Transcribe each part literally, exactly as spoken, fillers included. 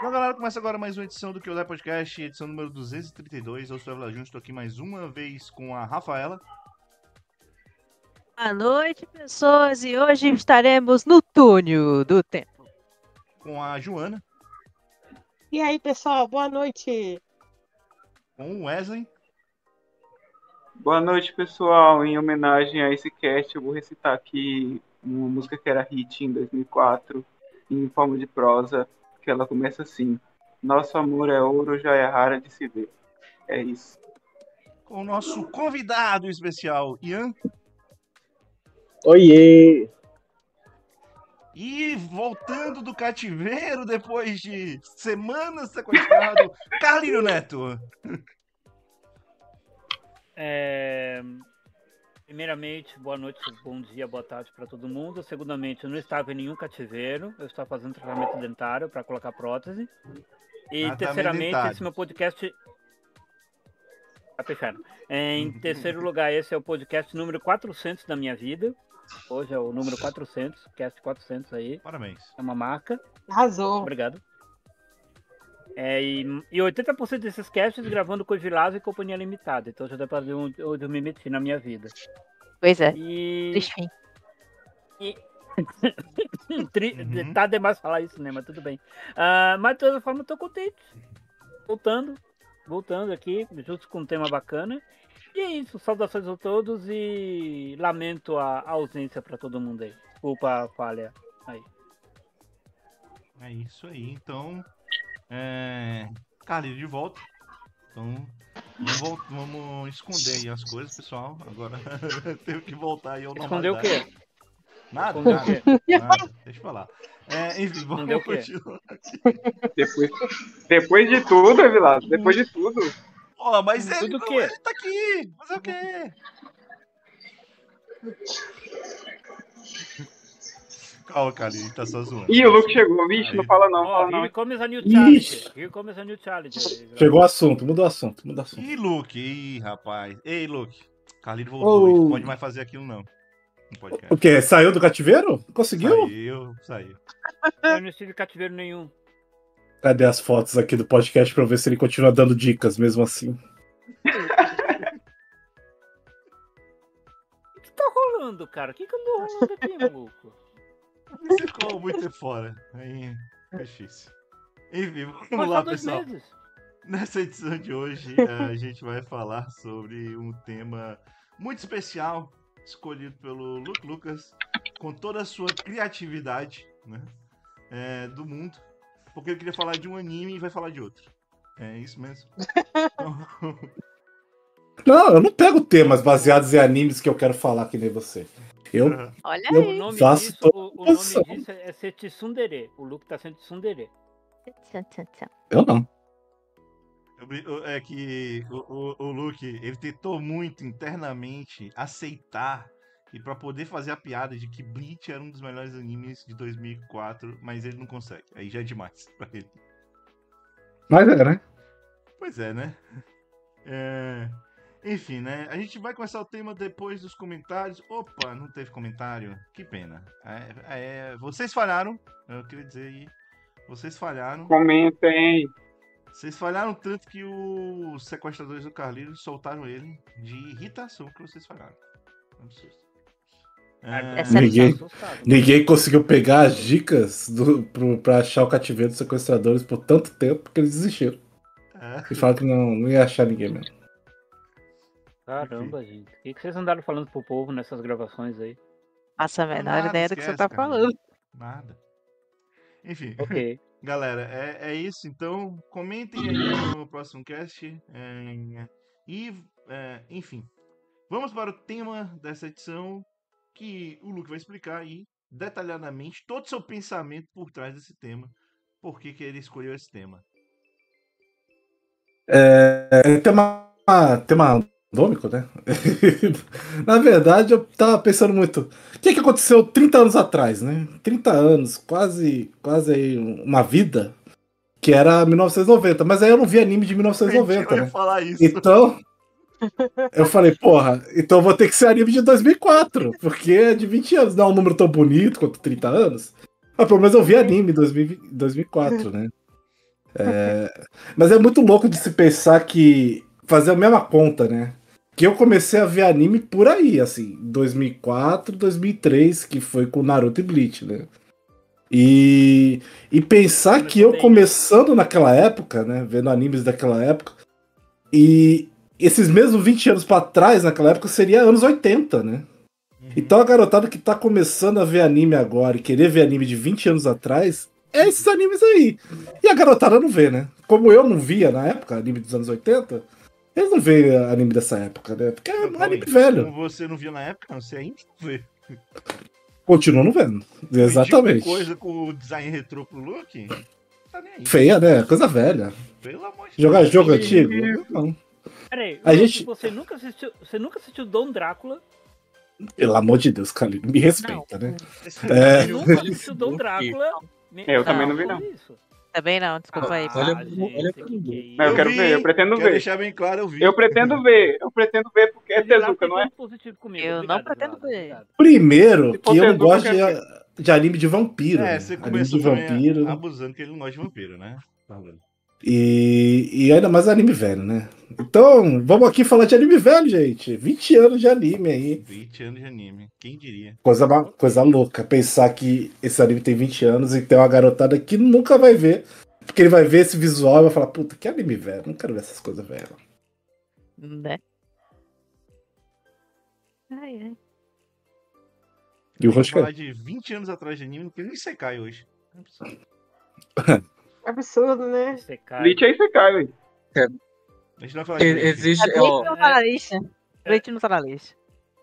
Então, galera, começa agora mais uma edição do Que Eu Der Podcast, edição número duzentos e trinta e dois. Eu sou o Evla Júnior, estou aqui mais uma vez com a Rafaela. Boa noite, pessoas, e hoje estaremos no túnel do tempo. Com a Joana. E aí, pessoal, boa noite. Com o Wesley. Boa noite, pessoal. Em homenagem a esse cast, eu vou recitar aqui uma música que era hit em dois mil e quatro, em forma de prosa, que ela começa assim: nosso amor é ouro, já é rara de se ver. É isso. Com o nosso convidado especial, Ian. Oiê! E voltando do cativeiro depois de semanas sequestrado, Carlinho Neto. É... Primeiramente, boa noite, bom dia, boa tarde para todo mundo. Segundamente, eu não estava em nenhum cativeiro, eu estava fazendo tratamento dentário para colocar prótese. E Ah, terceiramente, dentário. esse meu podcast... Tá fechando. É, em terceiro lugar, esse é o podcast número quatrocentos da minha vida. Hoje é o número quatrocentos, cast quatrocentos aí. Parabéns. É uma marca. Arrasou. Obrigado. É, e, e oitenta por cento desses casts gravando com o Gilásio e Companhia Limitada. Então já dá pra ver onde eu me meti na minha vida. Pois é, E... triste fim. e... Tri- Uhum. Tá demais falar isso, né? Mas tudo bem. Ah, mas de toda forma, eu tô contente. Voltando. Voltando aqui, justo com um tema bacana. E é isso. Saudações a todos e lamento a ausência pra todo mundo aí. Desculpa a falha aí. É isso aí, então. É... Carlinho de volta. Então, vamos, vol- vamos esconder aí as coisas, pessoal. Agora tenho que voltar aí ao Escondeu o normalidade. quê? Nada, Escondeu o nada, quê? nada. Deixa eu falar. É, enfim, vamos Escondeu o quê? continuar. Depois, depois de tudo, Evilado, depois de tudo. Ó, mas ele, Tudo o não, quê? ele tá aqui. Fazer o quê? Calma, Carlinho, ele tá só zoando. Ih, o Luke chegou. Vixe, Aí. não fala não, Ó, fala here não. comes a new Ixi. challenge. Here comes a new challenge. Chegou o assunto, muda o assunto, muda o assunto. Ih, Luke, ih, rapaz. Ei, Luke. Carlinho voltou, ele não Ô. pode mais fazer aquilo, não. Não pode. O quê? Saiu do cativeiro? Conseguiu? Saiu, saiu. Eu não estive em cativeiro nenhum. Cadê as fotos aqui do podcast pra eu ver se ele continua dando dicas mesmo assim? O que tá rolando, cara? O que que andou rolando aqui, maluco? Você ficou muito fora. Aí é difícil. Enfim, vamos Mas lá, só dois pessoal. meses. Nessa edição de hoje, eh, a gente vai falar sobre um tema muito especial, escolhido pelo Luke Lucas, com toda a sua criatividade, né, eh, do mundo, porque ele queria falar de um anime e vai falar de outro. É isso mesmo. Então, Não, eu não pego temas baseados em animes que eu quero falar que nem você. Eu, Olha Eu- O aí. nome Faço disso, o, o nome toda disso é ser tsundere. O Luke tá sendo tsundere. Tchan, tchan, tchan. eu não. eu bri- eu- é que o, o, o Luke, ele tentou muito internamente aceitar e pra poder fazer a piada de que Bleach era um dos melhores animes de dois mil e quatro, mas ele não consegue. Aí já é demais pra ele. Mas é, né? Pois é, né? É, Enfim, né? A gente vai começar o tema depois dos comentários. Opa, não teve comentário? Que pena. É, é, vocês falharam. Eu queria dizer aí. Vocês falharam. Comentem. Vocês falharam tanto que os sequestradores do Carlinhos soltaram ele de irritação que vocês falharam. Absurdo. É, Essa Ninguém- Tá assustado. Ninguém conseguiu pegar as dicas do, pro, pra achar o cativeiro dos sequestradores por tanto tempo que eles desistiram. é. E falaram que não, não ia achar ninguém mesmo. Caramba, gente. O que, que vocês andaram falando pro povo nessas gravações aí? Faça a menor Nada, ideia do que você esquece, tá cara. falando. Nada. Enfim. Ok. Galera, é, é isso. Então, comentem aí no próximo cast. é, e, é, enfim, vamos para o tema dessa edição, que o Luke vai explicar aí detalhadamente todo o seu pensamento por trás desse tema. Por que, que ele escolheu esse tema. É tema, tema randômico, né? Na verdade, eu tava pensando muito. O que, que aconteceu trinta anos atrás, né? trinta anos, quase, quase aí uma vida, que era mil novecentos e noventa. Mas aí eu não vi anime de mil novecentos e noventa, Eu ia né? falar isso. Então, eu falei, porra, então eu vou ter que ser anime de dois mil e quatro, porque é de vinte anos. Não é um número tão bonito quanto trinta anos. Mas pelo menos eu vi anime em dois mil e quatro, né? É, mas é muito louco de se pensar que fazer a mesma conta, né? Que eu comecei a ver anime por aí, assim, dois mil e quatro, dois mil e três, que foi com Naruto e Bleach, né? E, e pensar que eu começando naquela época, né? Vendo animes daquela época, e esses mesmos vinte anos pra trás, naquela época, seria anos oitenta, né? Então a garotada que tá começando a ver anime agora e querer ver anime de vinte anos atrás, é esses animes aí. E a garotada não vê, né? Como eu não via na época, anime dos anos oitenta, eles não veem anime dessa época, né? Porque é um anime velho. Como você não viu na época, você ainda não vê. Continua não vendo. Exatamente. Coisa com o design retrô pro look, tá nem aí. Feia, né? Coisa velha. Pelo amor de Jogar Deus. jogo antigo? Não. Peraí, A Luke, gente- você nunca assistiu. Você nunca assistiu Dom Drácula? Pelo amor de Deus, Calil, me respeita, né? Esse É. Você nunca assistiu Dom Drácula? Me- Eu também não vi, por não. isso. Também não, desculpa aí. Ah, Olha- gente, olha que pra mim. que é isso? Mas eu quero vi, ver, eu pretendo quero ver. deixar bem claro, eu vi. Eu pretendo ver, eu pretendo ver porque é Ele lá Tezuka, não é? ficando positivo comigo. Eu Obrigado, não pretendo Eduardo, ver. obrigado. Primeiro, Se que for eu não Tezuka, gosto eu quero de, de anime de vampiro. É, né? você Anime começou de também vampiro. abusando que ele não gosta de vampiro, né? Falando. E, e ainda mais anime velho, né? Então, vamos aqui falar de anime velho, gente. vinte anos de anime aí. vinte anos de anime, quem diria? Coisa, ma- coisa louca. Pensar que esse anime tem vinte anos e tem uma garotada que nunca vai ver. Porque ele vai ver esse visual e vai falar, puta, que anime velho. Não quero ver essas coisas velhas. Né? Ai, ai. E o Vamos Rocha falar de vinte anos atrás de anime, não tem nem Sekai hoje. Não é possível. Absurdo, né? Você cai. Bleach aí você cai, velho. A gente não vai falar de E- Bleach. Existe. A Bleach Ó, não tá na lista. Bleach não tá na lista.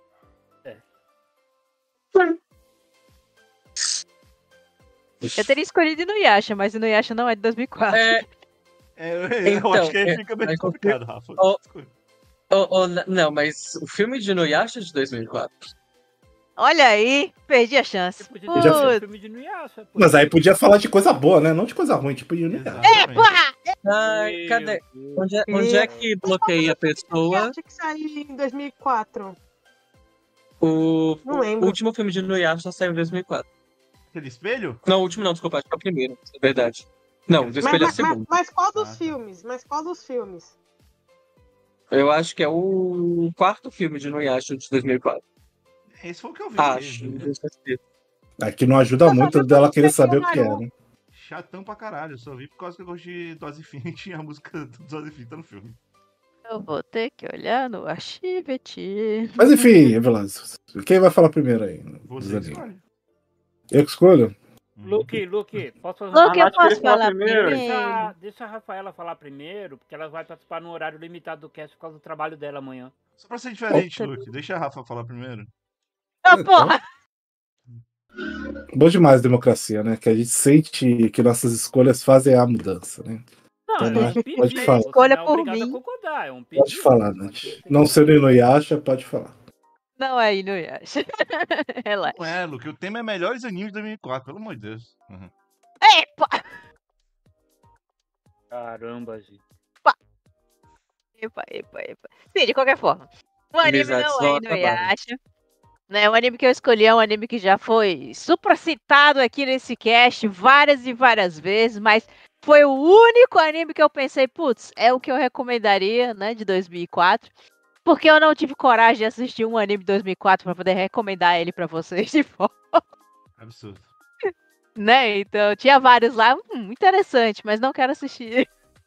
Eu teria escolhido Inuyasha, mas Inuyasha não é de dois mil e quatro. é, É, eu Então, acho que aí é, fica meio mas o complicado, Rafa. Ó, ó, ó, n- não, mas o filme de Inuyasha é de dois mil e quatro. Olha aí, perdi a chance. Você podia Eu já ter Putz. um filme de Inuyasha. pô. Mas aí podia falar de coisa boa, né? Não de coisa ruim, tipo Inuyasha. Exatamente. Ai, Meu cadê? Deus. Onde é, onde é que bloqueia a pessoa? Acho que saiu em dois mil e quatro. O, Não o lembro. último filme de Inuyasha saiu em dois mil e quatro. Aquele espelho? Não, o último não, desculpa, acho que é o primeiro, é verdade. Não, o Mas, espelho é o mas, mas, segundo. mas qual dos Ah, tá. filmes? Mas qual dos filmes? Eu acho que é o quarto filme de Inuyasha de dois mil e quatro. Esse foi o que eu vi. Acho, mesmo. não tenho certeza. Aqui não ajuda Eu só muito vi dela quando querer saiu saber o que é, Naruto. né? Chatão pra caralho, eu só vi por causa que eu gosto de Dose Infinity e a música do Dose Infinity tá no filme. Eu vou ter que olhar no Archivete. Mas enfim, Velasco, quem vai falar primeiro aí? Você Dos animes? escolhe. Eu que escolho? Hum. Luke, Luke, posso fazer Luke, A eu Nath posso queria falar falar primeiro. primeiro? Deixa, deixa a Rafaela falar primeiro, porque ela vai participar no horário limitado do cast por causa do trabalho dela amanhã. Só pra ser diferente, Opa. Luke. Deixa a Rafa falar primeiro. Ô, porra! Bom demais democracia, né? Que a gente sente que nossas escolhas fazem a mudança, né? Não, Então, é Nath, um pedido, pode falar. você Escolha não é por obrigado a mim. concordar, é um pedido. Pode falar, mas Nath. você tem Não que- sendo Inuyasha, pode falar. Não é Inuyasha. Relaxa. Não é, Luke. O tema é melhores animes de dois mil e quatro, pelo amor de Deus. Uhum. Epa! Caramba, gente. Epa, epa, epa. Sim, de qualquer forma. O anime Amizade não só é acabaram. Inuyasha. Né, o anime que eu escolhi é um anime que já foi super citado aqui nesse cast várias e várias vezes, mas foi o único anime que eu pensei, putz, é o que eu recomendaria, né, de dois mil e quatro. Porque eu não tive coragem de assistir um anime de dois mil e quatro pra poder recomendar ele pra vocês de volta, Absurdo. né? Então tinha vários lá, hum, interessante, mas não quero assistir.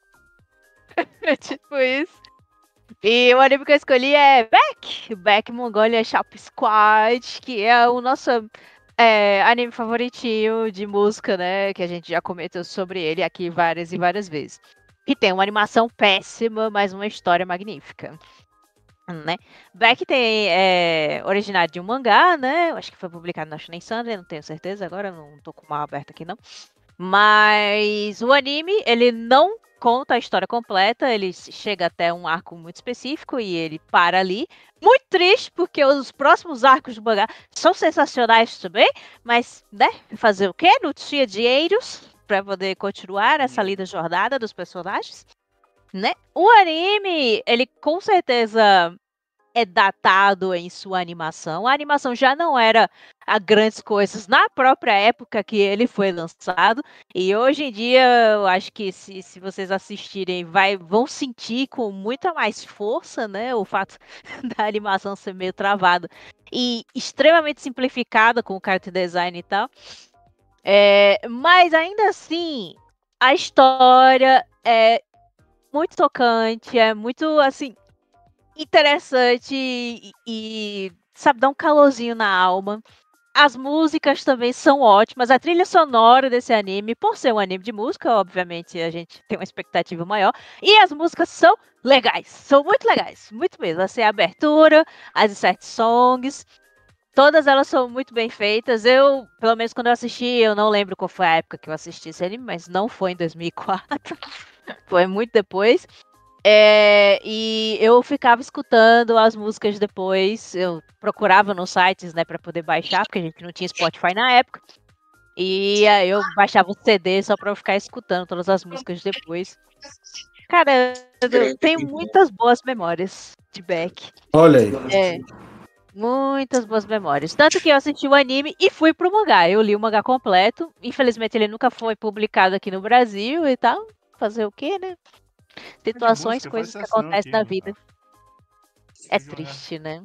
Tipo isso. E o anime que eu escolhi é Back, Back Mongolia Shop Squad, que é o nosso é, anime favoritinho de música, né? Que a gente já comentou sobre ele aqui várias e várias vezes. Que tem uma animação péssima, mas uma história magnífica. Né? Back tem é, originário de um mangá, né? Eu acho que foi publicado na Shonen Sunday, não tenho certeza agora, não tô com o mapa aberto aqui não. Mas o anime, ele não conta a história completa, ele chega até um arco muito específico e ele para ali. Muito triste, porque os próximos arcos do mangá são sensacionais também, mas, né, fazer o quê? Não tinha dinheiros para poder continuar essa linda jornada dos personagens, né? O anime, ele com certeza é datado em sua animação. A animação já não era a grandes coisas na própria época que ele foi lançado. E hoje em dia, eu acho que se, se vocês assistirem, vai, vão sentir com muita mais força, né? O fato da animação ser meio travada e extremamente simplificada com o character design e tal. É, mas ainda assim, a história é muito tocante, é muito assim interessante e, e sabe, dá um calorzinho na alma. As músicas também são ótimas. A trilha sonora desse anime, por ser um anime de música, obviamente a gente tem uma expectativa maior. E as músicas são legais, são muito legais, muito mesmo. Assim, a abertura, as insert songs, todas elas são muito bem feitas. Eu, pelo menos quando eu assisti, eu não lembro qual foi a época que eu assisti esse anime, mas não foi em dois mil e quatro, foi muito depois. É, e eu ficava escutando as músicas depois, eu procurava nos sites, né, para poder baixar, porque a gente não tinha Spotify na época. E aí eu baixava o C D só para eu ficar escutando todas as músicas depois. Cara, eu tenho muitas boas memórias de Beck. Olha aí. É, muitas boas memórias. Tanto que eu assisti o anime e fui pro mangá. Eu li o mangá completo. Infelizmente ele nunca foi publicado aqui no Brasil e tal. Fazer o quê, né? Situações, música, coisas que faz sessão acontecem aqui, na mano. vida. Tem É que jogar. triste, né?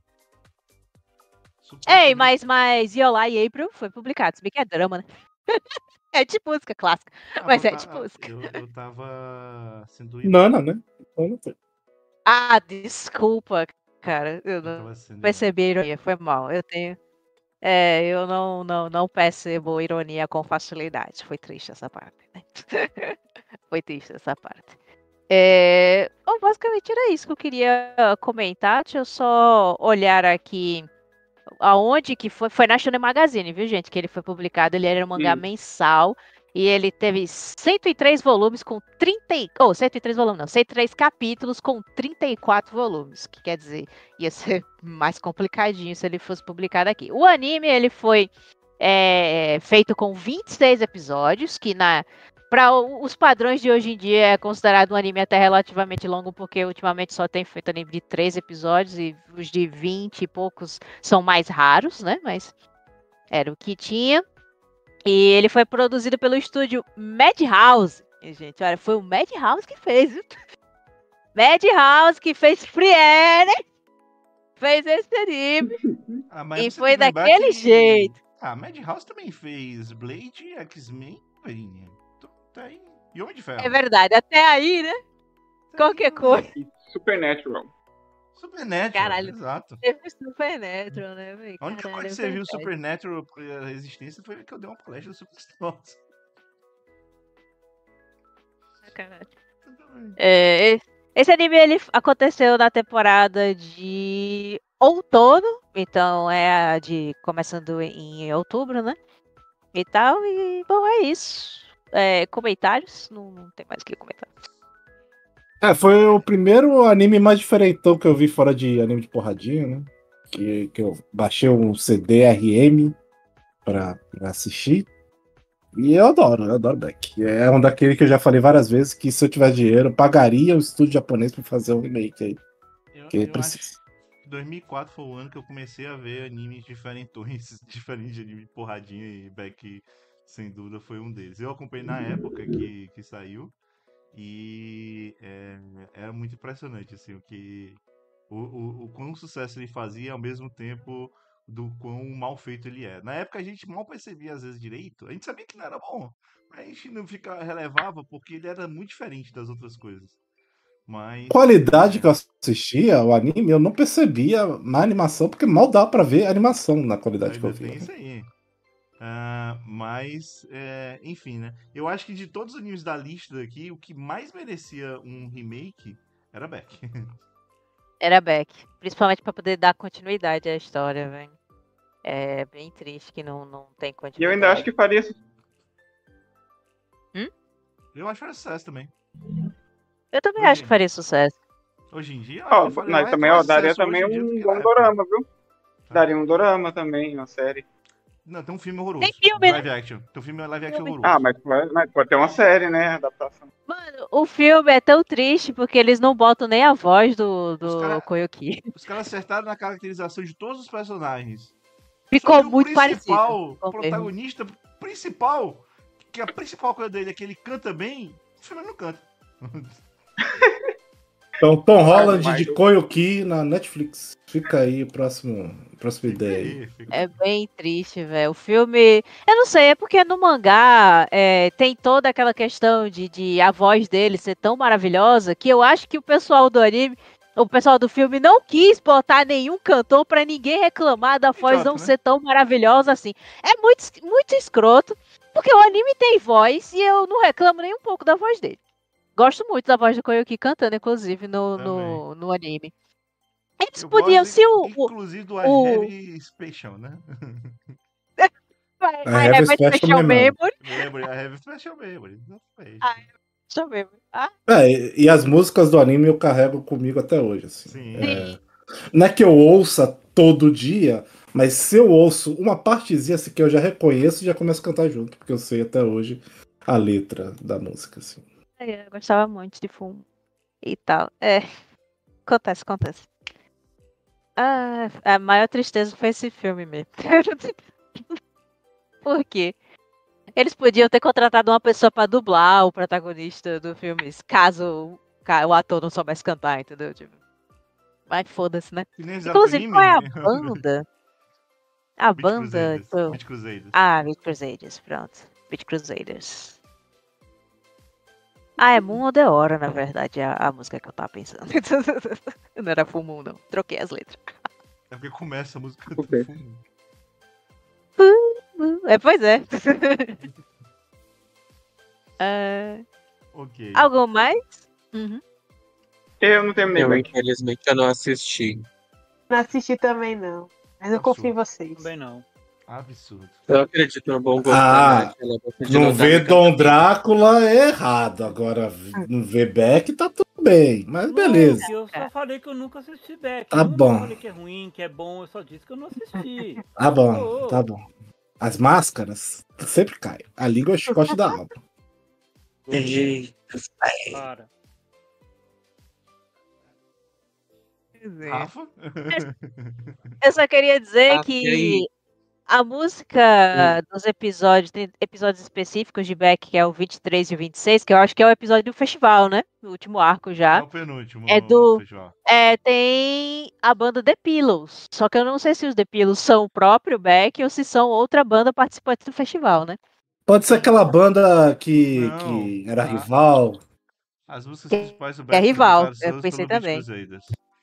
Supostamente- Ei, mas, mas Yola e April foi publicado. Se bem que é drama, né? É tipo música clássica. Ah, Mas eu é ta- tipo música. Eu, eu tava sendo Não, não, né? Então não foi. Ah, desculpa, cara. Eu Eu não tava sendo percebi a ironia. Foi mal. Eu tenho. É, eu não, não, não percebo ironia com facilidade. Foi triste essa parte, né? Foi triste essa parte. É, bom, basicamente era isso que eu queria comentar. Deixa eu só olhar aqui aonde que foi. Foi na Shonen Magazine, viu, gente? Que ele foi publicado. Ele era um mangá Isso. mensal. E ele teve cento e três volumes com trinta e... Oh, cento e três volumes não. cento e três capítulos com trinta e quatro volumes. Que quer dizer, ia ser mais complicadinho se ele fosse publicado aqui. O anime, ele foi é, feito com vinte e seis episódios, que na... Para os padrões de hoje em dia é considerado um anime até relativamente longo, porque ultimamente só tem feito anime de três episódios e os de vinte e poucos são mais raros, né? Mas era o que tinha. E ele foi produzido pelo estúdio Madhouse. E, gente, olha, foi o Madhouse que fez, viu? Madhouse que fez Frieren, fez esse anime. Ah, mas E você foi tem que lembrar daquele que- jeito. Ah, Madhouse também fez Blade, X-Men, Wolverine. Então, tá aí. E Homem de Ferro. É verdade, até aí, né? Qualquer coisa. E Supernatural. Supernatural, Caralho. exato. Teve Supernatural, né, velho? A única Caralho, coisa que é você viu verdade. Supernatural a existência foi que eu dei uma palestra do Superstars. Sacanagem. É, e- esse anime ele aconteceu na temporada de outono, então é a de começando em outubro, né? E tal, e bom, é isso. É, comentários? Não, não tem mais o que comentar. É, foi o primeiro anime mais diferentão que eu vi fora de anime de porradinha, né? Que, que eu baixei um C D R M pra, pra assistir. E eu adoro, eu adoro Beck. É um daquele que eu já falei várias vezes que se eu tiver dinheiro, eu pagaria o estúdio japonês pra fazer um remake aí. Eu, Que eu precisa. acho que dois mil e quatro foi o ano que eu comecei a ver animes diferentões, diferentes de anime de porradinha, e Beck, sem dúvida, foi um deles. Eu acompanhei na época que, que saiu, e é, era muito impressionante, assim, o que... O, o, o quão sucesso ele fazia, ao mesmo tempo do quão mal feito ele é. Na época a gente mal percebia, às vezes, direito. A gente sabia que não era bom, mas a gente não fica, relevava, porque ele era muito diferente das outras coisas. Mas... Qualidade que eu assistia, o anime, eu não percebia na animação, porque mal dá pra ver a animação na qualidade que eu Ainda tem vi. isso aí. Ah, mas, é, enfim, né? Eu acho que de todos os animes da lista aqui, o que mais merecia um remake era Beck. Era Beck. Principalmente pra poder dar continuidade à história, velho. É bem triste que não, não tem E continuidade. eu ainda acho que faria. Eu acho que era sucesso também. Eu também Hoje- acho que faria sucesso. Hoje em dia, eu Ó, acho que faria mas mais- também, mais ó, daria sucesso também hoje em dia do um que bom na época. dorama, viu? Daria um dorama também, uma série. Não, tem um filme horroroso. Tem filme, né? Live action. Tem um filme live action Filme. horroroso. Ah, mas, pode- mas pode ter uma série, né? Adaptação. Mano, o filme é tão triste porque eles não botam nem a voz do, Os do cara- Koyuki. Os caras acertaram na caracterização de todos os personagens. Ficou Sobre o muito parecido. principal, Confirmo. protagonista principal, que a principal coisa dele é que ele canta bem, o filme não canta. Então, Tom Holland mas- de Koyoki na Netflix. Fica aí, próximo, próxima Fica ideia aí. aí, fica É bem triste, velho. O filme. Eu não sei, é porque no mangá é, tem toda aquela questão de, de a voz dele ser tão maravilhosa que eu acho que o pessoal do anime, o pessoal do filme não quis botar nenhum cantor pra ninguém reclamar da voz Idiota, não né? ser tão maravilhosa assim. É muito, es- muito escroto, porque o anime tem voz e eu não reclamo nem um pouco da voz dele. Gosto muito da voz do Koyuki cantando, inclusive, no, no, no anime. Eles Eu podiam, gosto, se o. o, inclusive, do I o- Have Special, né? I I have a special memory. Memory, I Have Special Memory. Exatamente. Ah, Deixa eu ver. Ah, É, e, e as músicas do anime eu carrego comigo até hoje. Assim. Sim. É, não é que eu ouça todo dia, mas se eu ouço uma partezinha assim, que eu já reconheço, já começo a cantar junto, porque eu sei até hoje a letra da música. Assim. eu gostava muito de fumo e tal. É, acontece, acontece. Ah, a maior tristeza foi esse filme mesmo. Por quê? Eles podiam ter contratado uma pessoa pra dublar o protagonista do filme, caso o ca- o ator não soubesse cantar, entendeu? Tipo, mas foda-se, né? Que nem exato Inclusive, anime. qual é a banda? A Beat banda. Crusaders. tipo, Beat Crusaders. Ah, Beat Crusaders, pronto. Beat Crusaders. Ah, é Moon ou The Hora, na verdade, a, a música que eu tava pensando. Não era Full Moon, não. Troquei as letras. É porque começa a música Por do quê? fundo. É, pois é. Ah, Ok. algo mais? Uhum. Eu não terminei. Eu, Beck. infelizmente, eu não assisti. Não assisti também, não. Mas eu confio em vocês. Também não. Absurdo. Eu acredito no bom gosto Ah, da Nath, ela gosta de Não notar ver no Dom casamento. Drácula é errado. Agora, não ver Beck tá tudo bem. Mas beleza. Não, eu só falei que eu nunca assisti Beck. Tá eu bom. não falei que é ruim, que é bom, eu só disse que eu não assisti. Tá bom, Ô, ô. tá bom. As máscaras sempre caem. A língua é o chicote da alma. Eita, Para. Rafa? Eu só queria dizer Ah, que e aí? a música dos episódios, tem episódios específicos de Beck, que é o vinte e três e o vinte e seis, que eu acho que é o episódio do festival, né? O último arco É já. o penúltimo É do- festival. É, tem a banda The Pillows. Só que eu não sei se os The Pillows são o próprio Beck ou se são outra banda participante do festival, né? Pode ser aquela banda que, Não, que era a- rival. As músicas Que- principais do que é Beck foram rival, cantadas eu todas pensei pelo Beat também. Crusaders.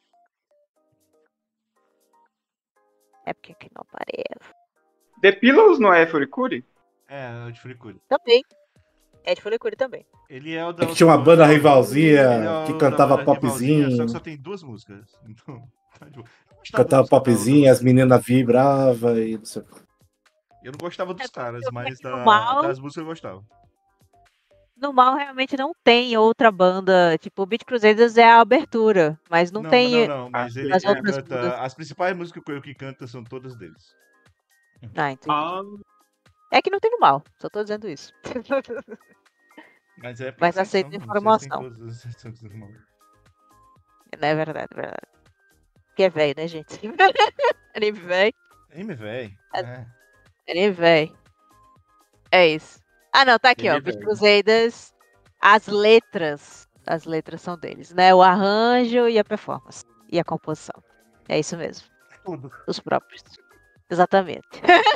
É porque que não aparece. The Pillows não é Furikuri? É, é o de Furikuri. Também. É de Furikuri também. Ele é o da É que tinha uma banda rivalzinha Ele é que o cantava da banda rivalzinha, popzinho. Só que só tem duas músicas. Então, tá de boa. Eu gostava Cantava dos caras, popzinho, as meninas vibravam e não sei o que. Eu não gostava dos É porque caras, o mas Beck no da- mal- das músicas eu gostava. No mal, realmente não tem outra banda. Tipo, o Beat Crusaders é a abertura, mas não, tem. Não, não, mas Ah, ele, as ele outras canta. músicas. As principais músicas que eu que canta são todas deles. Ah, entendi. Ah, É que não tem no mal, só tô dizendo isso. Mas é Mas porque aceito são- informação. vocês têm todas as exceções do mal. Não é verdade, é verdade. Que é velho, né, gente? Anime velho. Anime, véi. É- É. Anime velho. É isso. Ah, não, tá aqui, ó. Anime Beat velho. Crusaders. As letras. As letras são deles, né? O arranjo e a performance. E a composição. É isso mesmo. Tudo. Os próprios. Exatamente.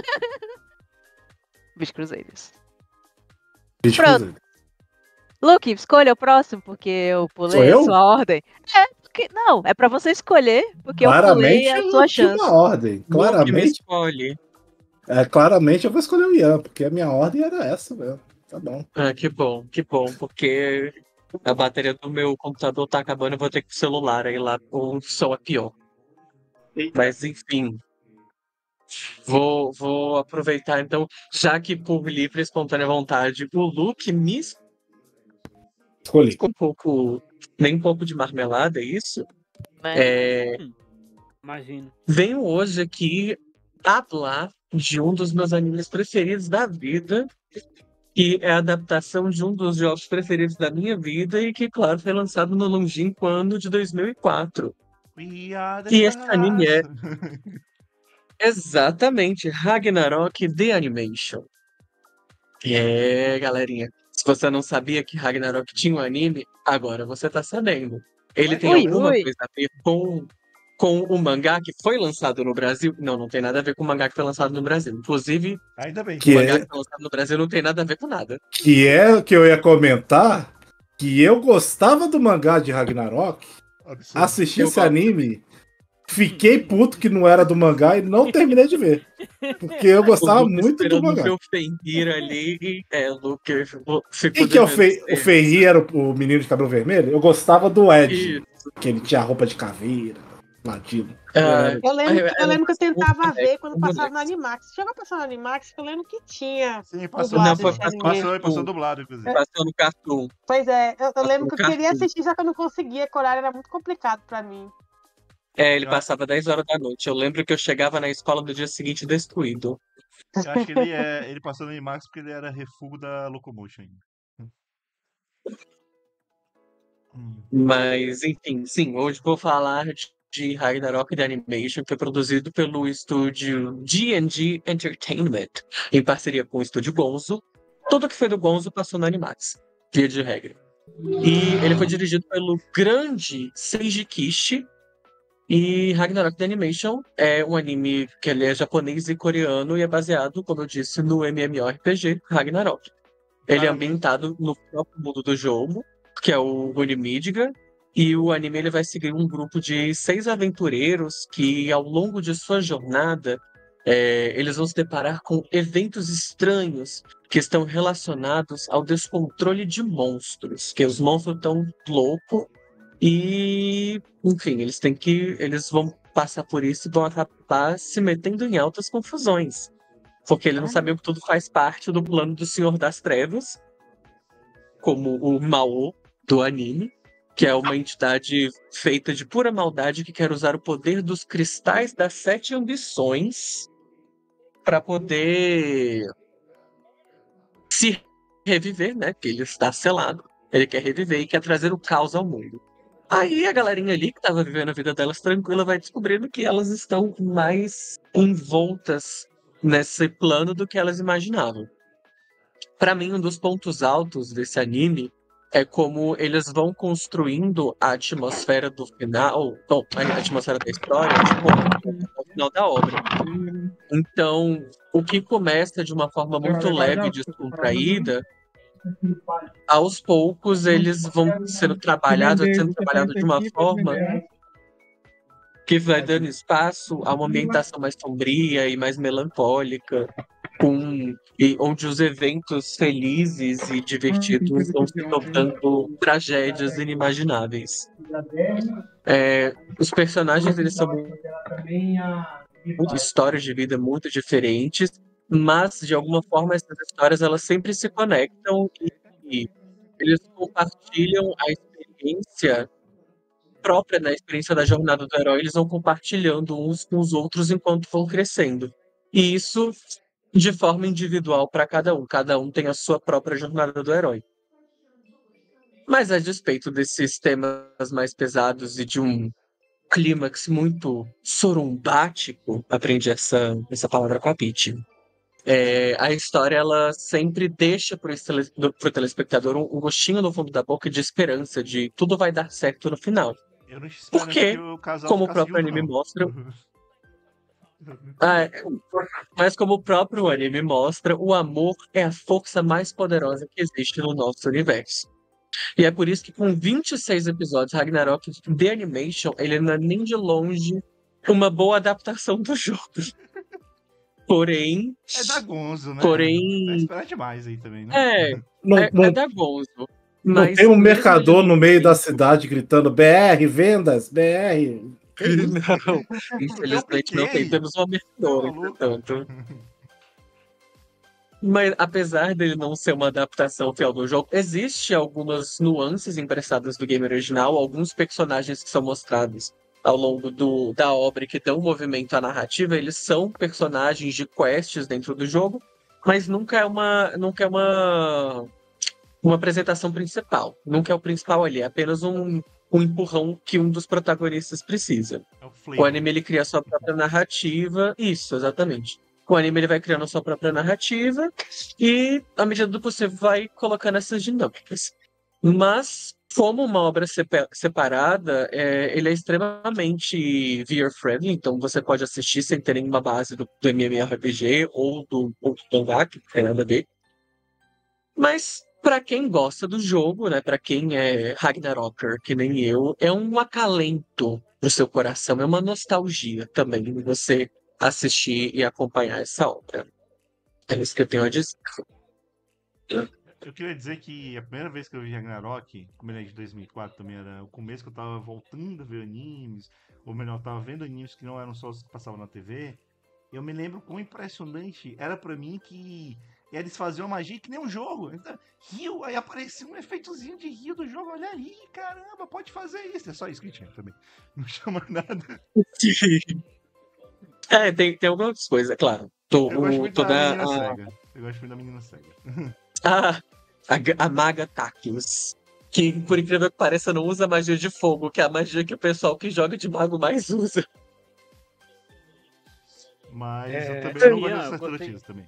Beat Crusaders. Beat Pronto. Crusader. Luke, escolha o próximo, porque eu pulei Sou eu? a sua ordem. É, porque. Não, é pra você escolher, porque eu Claramente pulei a eu sua tinha chance. uma ordem. Luke me Claramente, escolhe. é, claramente eu vou escolher o Ian, porque a minha ordem era essa mesmo. Tá bom. Ah, que bom, que bom, porque a bateria do meu computador tá acabando, eu vou ter que ir pro celular, aí lá o som é pior. eita. Mas enfim. Vou, vou aproveitar então, já que por livre e espontânea vontade, o Luke me Escolhi. ficou um pouco, nem um pouco de marmelada, é isso? Né? É, Imagino. venho hoje aqui falar de um dos meus animes preferidos da vida, que é a adaptação de um dos jogos preferidos da minha vida e que, claro, foi lançado no longínquo ano de dois mil e quatro. We are the E esse anime é- stars. Exatamente, Ragnarok The Animation. É, galerinha. Se você não sabia que Ragnarok tinha um anime, agora você tá sabendo. Ele tem Ui, alguma ui. coisa a ver com, com o mangá que foi lançado no Brasil? Não, não tem nada a ver com o mangá que foi lançado no Brasil. Inclusive, Ainda bem. o Que mangá é, que foi lançado no Brasil não tem nada a ver com nada. que é o que eu ia comentar, que eu gostava do mangá de Ragnarok, Absurdo. assisti Eu esse gosto. anime, fiquei puto que não era do mangá e não terminei de ver. Porque eu O gostava Luke muito do esperando mangá. ver o Fenrir ali e é, o Luke ficou Quem que é o, devendo Fe... o ser. Fenrir, era o, o menino de cabelo vermelho? Eu gostava do Ed, Isso. que ele tinha roupa de caveira, ladino. Ah, Eu lembro, era eu lembro que eu tentava muito ver quando moleque, passava no Animax. Chegou a passar no Animax, que eu lembro que tinha Sim, passou, dublado Não, foi esse passou, anime. passou, e passou dublado, inclusive. passou no Cartoon. Pois é, eu, eu Passou lembro no que eu queria Cartoon. assistir, só que eu não conseguia, que o horário era muito complicado pra mim. É, ele Eu- passava dez horas da noite. Eu lembro que eu chegava na escola no dia seguinte destruído. Eu acho que ele, é, ele passou no IMAX porque ele era refúgio da Locomotion ainda. Hum. Mas, enfim, sim, hoje vou falar de- de Ragnarok The Animation, que foi produzido pelo estúdio G and G Entertainment, em parceria com o estúdio Gonzo. Tudo que foi do Gonzo passou no Animax, via de regra. E ele foi dirigido pelo grande Seiji Kishi. E Ragnarok The Animation é um anime que ele é japonês e coreano e é baseado, como eu disse, no MMORPG Ragnarok. Ele é Parabéns. ambientado no próprio mundo do jogo, que é o Rune Midgard, e o anime ele vai seguir um grupo de seis aventureiros que, ao longo de sua jornada, é, eles vão se deparar com eventos estranhos que estão relacionados ao descontrole de monstros, que os monstros estão loucos e, enfim, eles têm que, eles vão passar por isso e vão acabar se metendo em altas confusões. Porque eles não sabiam que tudo faz parte do plano do Senhor das Trevas, como o Mao do anime, que é uma entidade feita de pura maldade que quer usar o poder dos cristais das sete ambições para poder se reviver, né? Porque ele está selado. Ele quer reviver e quer trazer o caos ao mundo. Aí a galerinha ali que tava vivendo a vida delas tranquila vai descobrindo que elas estão mais envoltas nesse plano do que elas imaginavam. Pra mim, um dos pontos altos desse anime é como eles vão construindo a atmosfera do final, bom, a atmosfera da história, tipo, no final da obra. Então, o que começa de uma forma muito leve e descontraída, aos poucos eles vão sendo trabalhados, sendo trabalhados de uma forma que vai dando espaço a uma ambientação mais sombria e mais melancólica, com, e onde os eventos felizes e divertidos vão se tornando tragédias inimagináveis. É, os personagens eles são muito histórias de vida muito diferentes, mas de alguma forma essas histórias elas sempre se conectam e, e eles compartilham a experiência própria, né, a experiência da jornada do herói, eles vão compartilhando uns com os outros enquanto vão crescendo. E isso de forma individual para cada um. Cada um tem a sua própria jornada do herói. Mas a despeito desses temas mais pesados e de um clímax muito sorumbático, aprendi essa, essa palavra com a Pitty. É, a história ela sempre deixa para o telespectador um, um gostinho no fundo da boca de esperança, de tudo vai dar certo no final. Eu não esperava Porque, que o casal como o ficasse próprio junto, anime não. mostra, Ah, é, mas como o próprio anime mostra, o amor é a força mais poderosa que existe no nosso universo. E é por isso que com vinte e seis episódios, Ragnarok The Animation, ele não é nem de longe uma boa adaptação do jogo. Porém, É da Gonzo, né? Porém- Vai esperar demais aí também, né? é, Não, é, não, é da Gonzo. não Mas tem um mesmo mercador ele no não meio da feito- cidade gritando B R, vendas, B R. Não, infelizmente não tem. piquei. Temos uma mercadora, Tá maluco? entretanto. Mas apesar dele não ser uma adaptação fiel do jogo, existe algumas nuances emprestadas do game original, alguns personagens que são mostrados ao longo do, da obra que dão movimento à narrativa, eles são personagens de quests dentro do jogo, mas nunca é uma, nunca é uma, uma apresentação principal. Nunca é o principal ali, é apenas um, o empurrão que um dos protagonistas precisa. É o O flavor. anime ele cria a sua própria narrativa. Isso, exatamente. O anime ele vai criando a sua própria narrativa e, à medida do possível, vai colocando essas dinâmicas. Mas, como uma obra sepa- separada, é, ele é extremamente viewer-friendly, então você pode assistir sem ter nenhuma base do, do MMORPG ou do, ou do mangá, que não tem nada a ver. Mas, pra quem gosta do jogo, né, para quem é Ragnaroker, que nem eu, é um acalento pro seu coração, é uma nostalgia também você assistir e acompanhar essa obra. É isso que eu tenho a dizer. Eu queria dizer que a primeira vez que eu vi Ragnarok, como ele é de dois mil e quatro também, era o começo que eu tava voltando a ver animes, ou melhor, eu tava vendo animes que não eram só os que passavam na T V. Eu me lembro quão impressionante era pra mim que eles faziam magia que nem um jogo. Então, rio, aí aparecia um efeitozinho de rio do jogo. Olha aí, caramba, pode fazer isso. É só isso que tinha também. Não chama nada. É, tem, tem algumas coisas, é claro. Tô- Eu gosto o- muito toda da menina a, cega. Eu gosto muito da menina cega. a, a, a maga Takius, que, por incrível que pareça, não usa magia de fogo, que é a magia que o pessoal que joga de mago mais usa. Mas É, eu também não Ian, gosto eu dessas gostei- sacerdotisas também.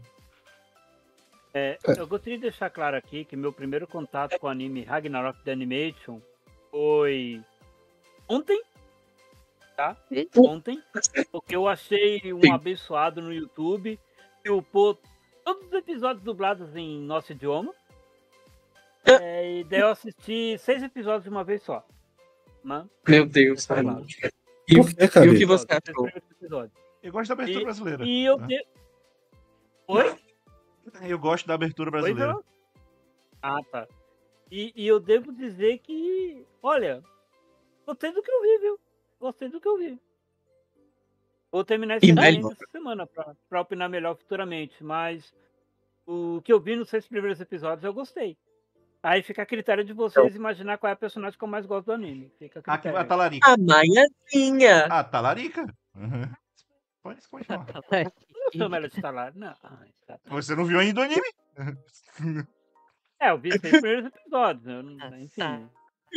É, eu gostaria de deixar claro aqui que meu primeiro contato com o anime Ragnarok The Animation foi ontem, tá? Ontem, porque eu achei um Sim. abençoado no YouTube que upou todos os episódios dublados em nosso idioma. É, e daí eu assisti seis episódios de uma vez só. Mano, Meu Deus, Vai lá. mano. E, Por que, e cara? o que você seis achou? primeiros episódios. Eu gosto da abertura E- brasileira. E eu né? de... Oi? Eu gosto da abertura Pois brasileira. não. Ah, tá. E, e eu devo dizer que, olha, gostei do que eu vi, viu? Gostei do que eu vi. Vou terminar esse E anime melhor. essa semana pra, pra opinar melhor futuramente, mas o que eu vi nos seis primeiros episódios eu gostei. Aí fica a critério de vocês imaginar qual é a personagem que eu mais gosto do anime. Fica a Aqui critério. a Talarica. A Maiazinha! Ah, Talarica? Uhum. Pode continuar. Não chama ela de Talar, não. Ai, tá. Você não viu ainda o anime? É, eu vi os seis primeiros episódios. Eu não, enfim.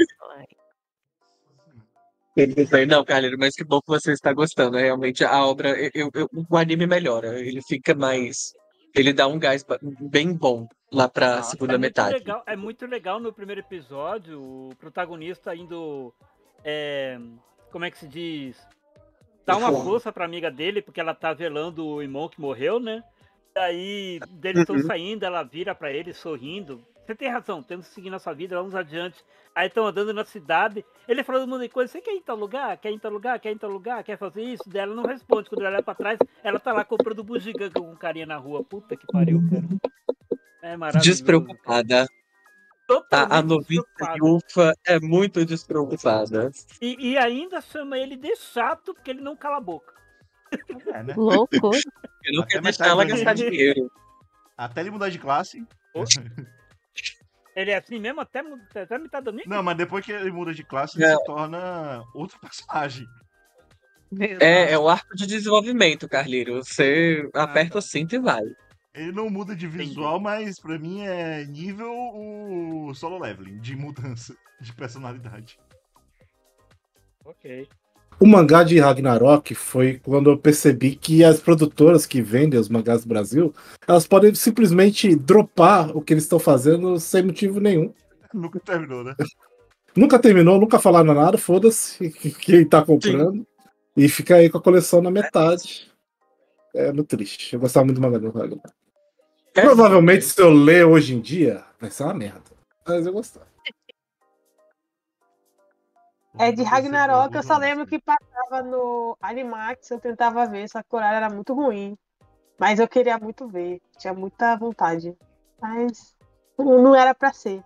Ele falou, não, Carleiro, mas que bom que você está gostando. É, realmente, a obra, eu, eu- o anime melhora. Ele fica mais. Ele dá um gás ba- bem bom lá pra Ah, segunda É muito, metade. legal, é muito legal no primeiro episódio, o protagonista indo. é, como é que se diz? Dar uma força pra amiga dele, porque ela tá velando o irmão que morreu, né? Daí, eles estão Uhum. saindo, ela vira pra ele sorrindo. Você tem razão, temos que seguir nossa vida, vamos adiante. Aí estão andando na cidade, ele falando um monte de coisa. Você quer ir em tal lugar? Quer ir em tal lugar? Quer ir em tal lugar? Quer fazer isso? Daí ela não responde. Quando ela olha pra trás, ela tá lá comprando bugiganga com um carinha na rua. Puta que pariu, cara. É maravilhoso. Despreocupada. Totalmente A, a noviça despreocupada. Yufa é muito despreocupada. E, e ainda chama ele de chato porque ele não cala a boca. É, né? Louco. Eu não Até quero metade deixar ela do gastar anime. dinheiro. Até ele mudar de classe. Ele é assim mesmo até, mu- até a metade do anime? Não, mas depois que ele muda de classe, ele Não. se torna outro personagem. É, é o arco de desenvolvimento, Carleiro. Você aperta o cinto e vai. Ele não muda de visual, mas pra mim é nível o solo leveling, de mudança de personalidade. Ok. O mangá de Ragnarok foi quando eu percebi que as produtoras que vendem os mangás do Brasil, elas podem simplesmente dropar o que eles estão fazendo sem motivo nenhum. Nunca terminou, né? Nunca terminou, nunca falaram nada, foda-se quem tá comprando. E fica aí com a coleção na metade. É muito triste. Eu gostava muito do mangá do Ragnarok. É, Provavelmente, se eu ler hoje em dia, vai ser uma merda. Mas eu gostava. É de Você Ragnarok, foi eu só alguns lembro que passava no Animax, eu tentava ver, só que o horário era muito ruim. Mas eu queria muito ver, tinha muita vontade. Mas não era pra ser.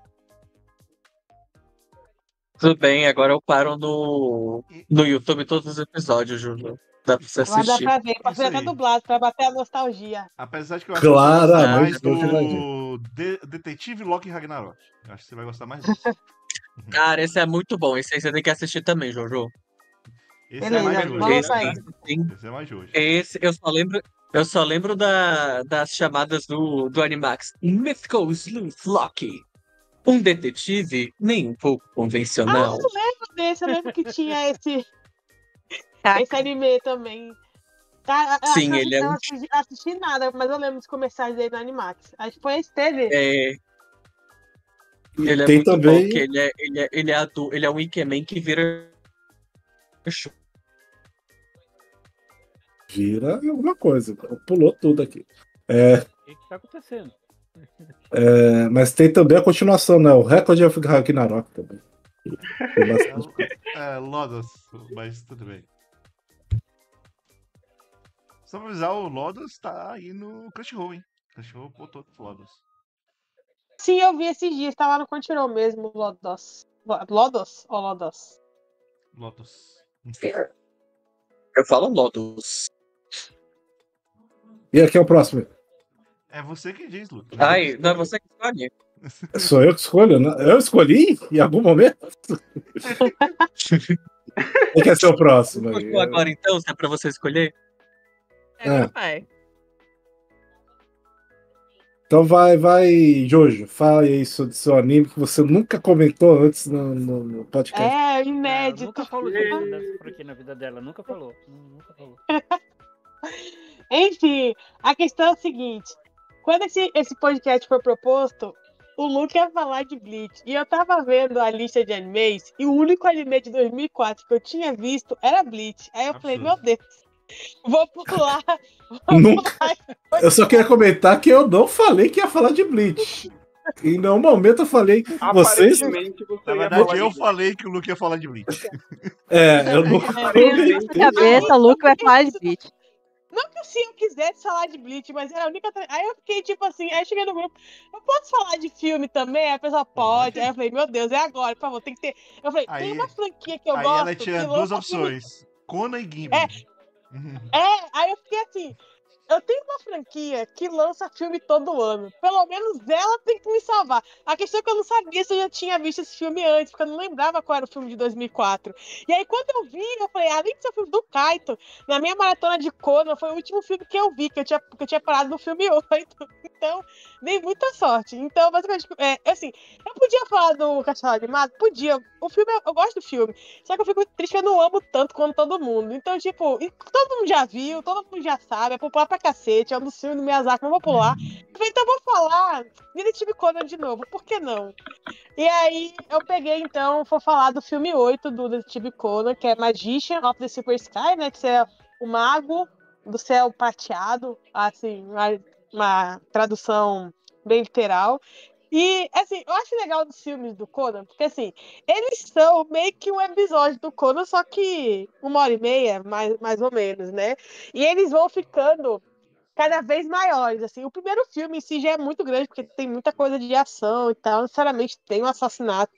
Tudo bem, agora eu paro no, no YouTube todos os episódios, Júlio. Dá pra você Agora dá assistir. pra ver, pra Isso ver até aí. dublado, pra bater a nostalgia. Apesar de que eu acho que você Claramente, vai gostar mais eu do De- Detetive Loki Ragnarok. Eu acho que você vai gostar mais disso. Cara, esse é muito bom. Esse aí você tem que assistir também, Jojo. Esse é Beleza, mais de vamos hoje. Esse, sair. esse, sim. Esse é mais de hoje. Esse eu só lembro. Eu só lembro da, das chamadas do, do Animax. Mythical Sleuth Loki. Um detetive nem um pouco Ah, convencional. isso desse, eu lembro que tinha esse, Tá. esse anime também. Tá, eu Sim, acho que ele é eu um. não assisti, assisti nada, mas eu lembro dos comerciais dele no Animax. Acho que foi esse T V. É, E ele é tem muito bom, também. porque ele é, ele é, ele é, adu- ele é um Ikemen que vira. Vira alguma coisa. Pulou tudo aqui. É, O que que tá acontecendo? é, mas tem também a continuação, né? O Record of Ragnarok também. Tem bastante coisa. É, Lodos, mas tudo bem. Só pra avisar, o Lodos tá aí no Crunchyroll, hein? Crunchyroll botou Lodos. Sim, eu vi esses dias, tá lá no Crunchyroll mesmo, Lodos. Lo- Lodos ou Lodos? Lotus. Eu falo Lotus. E aqui é o próximo. É você que diz, Luke. Ai, não é você que escolhe. Sou eu que escolho, né? Eu escolhi em algum momento? Quem quer ser o próximo? aí? Continua agora então, se é pra você escolher. Agora vai. Então vai, vai, Jojo, fala aí sobre seu anime que você nunca comentou antes no, no- no podcast. É, Ela inédito. nunca falou de nenhuma dessas por aqui na vida dela. Nunca falou. Nunca falou. Enfim, a questão é a seguinte: quando esse, esse podcast foi proposto, o Luke ia falar de Bleach. E eu tava vendo a lista de animes, e o único anime de dois mil e quatro que eu tinha visto era Bleach. Aí eu falei, meu Absurdo. Deus, vou pular. Vou Nunca. pular. Eu só queria comentar que eu não falei que ia falar de Bleach. Em nenhum momento eu falei que vocês. Aparentemente você Na ia verdade, falar eu de- falei que o Luke ia falar de Bleach. É, eu não Aparentemente. comentei. Na cabeça, o Luke vai falar de Bleach. Não que se eu quisesse falar de Bleach, mas era a única. tra- Aí eu fiquei tipo assim, aí eu cheguei no grupo, eu posso falar de filme também? Aí a pessoa pode. Pode. Aí eu falei, meu Deus, é agora, por favor, tem que ter. Eu falei, Aí- tem uma franquia que eu Aí gosto. ela tinha que duas lança filme- opções: Conan e Ghibli. É. É, aí eu fiquei assim, eu tenho uma franquia que lança filme todo ano. Pelo menos ela tem que me salvar. A questão é que eu não sabia se eu já tinha visto esse filme antes, porque eu não lembrava qual era o filme de dois mil e quatro. E aí quando eu vi, eu falei, além de ser o filme do Kaito, na minha maratona de Conan, foi o último filme que eu vi, que eu tinha, que eu tinha parado no filme oito. Então, dei muita sorte. Então, basicamente, é, assim, eu podia falar do Castelo Animado? Podia. O filme, eu gosto do filme. Só que eu fico triste que eu não amo tanto quanto todo mundo. Então, tipo, e todo mundo já viu, todo mundo já sabe, é popular pra cacete, é um dos filmes do Miyazaki, não vou pular. Eu falei, então eu vou falar Detective Conan de novo, por que não? E aí, eu peguei, então, vou falar do filme oito do Detective Conan, que é Magician of the Super Sky, né, que é o mago do céu prateado, assim, uma, uma tradução bem literal. E, assim, eu acho legal dos filmes do Conan, porque, assim, eles são meio que um episódio do Conan, só que uma hora e meia, mais, mais ou menos, né? E eles vão ficando cada vez maiores, assim. O primeiro filme em si já é muito grande, porque tem muita coisa de ação e tal, necessariamente tem um assassinato.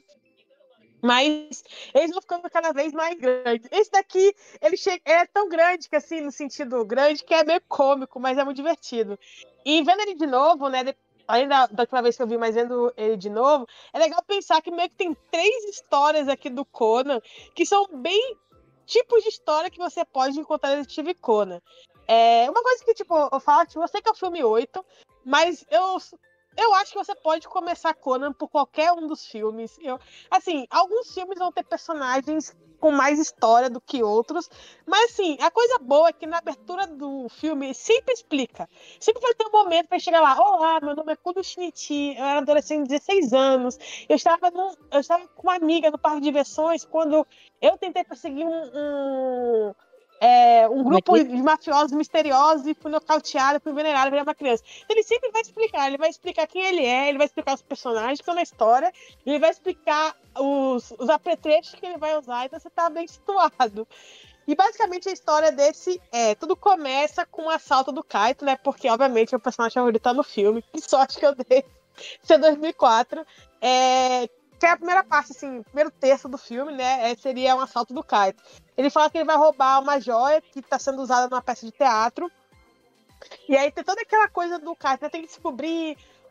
Mas eles vão ficando cada vez mais grandes. Esse daqui, ele che- é tão grande que, assim, no sentido grande, que é meio cômico, mas é muito divertido. E vendo ele de novo, né? de- Além da, da última vez que eu vi, mas vendo ele de novo, é legal pensar que meio que tem três histórias aqui do Conan que são bem tipos de história que você pode encontrar no Detetive Conan. É uma coisa que, tipo, eu falo, tipo, eu sei que é o filme oito, mas eu, eu acho que você pode começar Conan por qualquer um dos filmes. Eu, assim, alguns filmes vão ter personagens com mais história do que outros, mas assim, a coisa boa é que na abertura do filme sempre explica. Sempre vai ter um momento para chegar lá, olá, meu nome é Kudo Shinichi, eu era adolescente de dezesseis anos, eu estava, num, eu estava com uma amiga no parque de diversões quando eu tentei perseguir um, um, é, um grupo Aqui. de mafiosos misteriosos e fui nocauteado, fui envenenado, virei uma criança. Então, ele sempre vai explicar, ele vai explicar quem ele é, ele vai explicar os personagens que estão na história, ele vai explicar os, os apetrechos que ele vai usar, então você tá bem situado. E basicamente a história desse é, tudo começa com o assalto do Kaito, né? Porque obviamente o personagem favorito tá no filme, que sorte que eu dei, ser dois mil e quatro. É, que é a primeira parte, assim, primeiro terço do filme, né? É, seria um assalto do Kaito. Ele fala que ele vai roubar uma joia que está sendo usada numa peça de teatro. E aí tem toda aquela coisa do Kaito, né? Tem que descobrir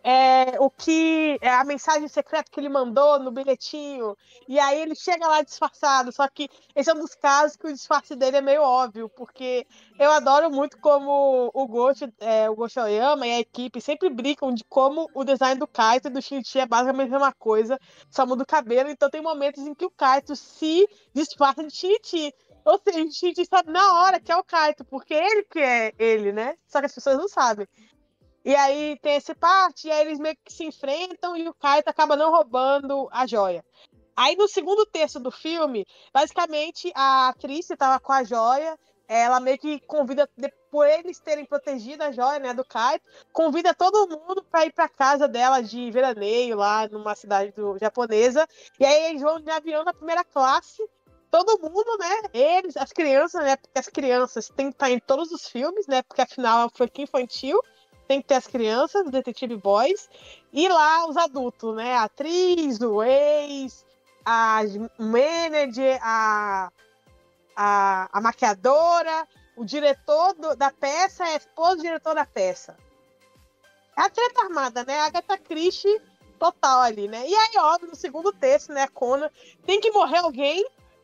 é, o que é a mensagem secreta que ele mandou no bilhetinho, e aí ele chega lá disfarçado, só que esse é um dos casos que o disfarce dele é meio óbvio, porque eu adoro muito como o Gosho, é, o Gosho Oyama e a equipe sempre brincam de como o design do Kaito e do Shinichi é basicamente a mesma coisa, só muda o cabelo, então tem momentos em que o Kaito se disfarça de Shinichi. Ou seja, o Shinichi sabe na hora que é o Kaito, porque ele que é ele, né? Só que as pessoas não sabem. E aí tem essa parte, e aí eles meio que se enfrentam e o Kaito acaba não roubando a joia. Aí no segundo terço do filme, basicamente a atriz que estava com a joia, ela meio que convida, por eles terem protegido a joia, né, do Kaito, convida todo mundo para ir para casa dela de veraneio lá numa cidade do, japonesa. E aí eles vão de avião na primeira classe. Todo mundo, né? Eles, as crianças, né? Porque as crianças têm que estar em todos os filmes, né? Porque afinal é um franquia infantil. Tem que ter as crianças, os Detetive Boys, e lá os adultos, né? A atriz, o ex, a manager, a, a, a maquiadora, o diretor do, da peça, a esposa do diretor da peça. É a treta armada, né? A Agatha Christie total ali, né? E aí, óbvio, no segundo texto, né? A Conan, tem que morrer alguém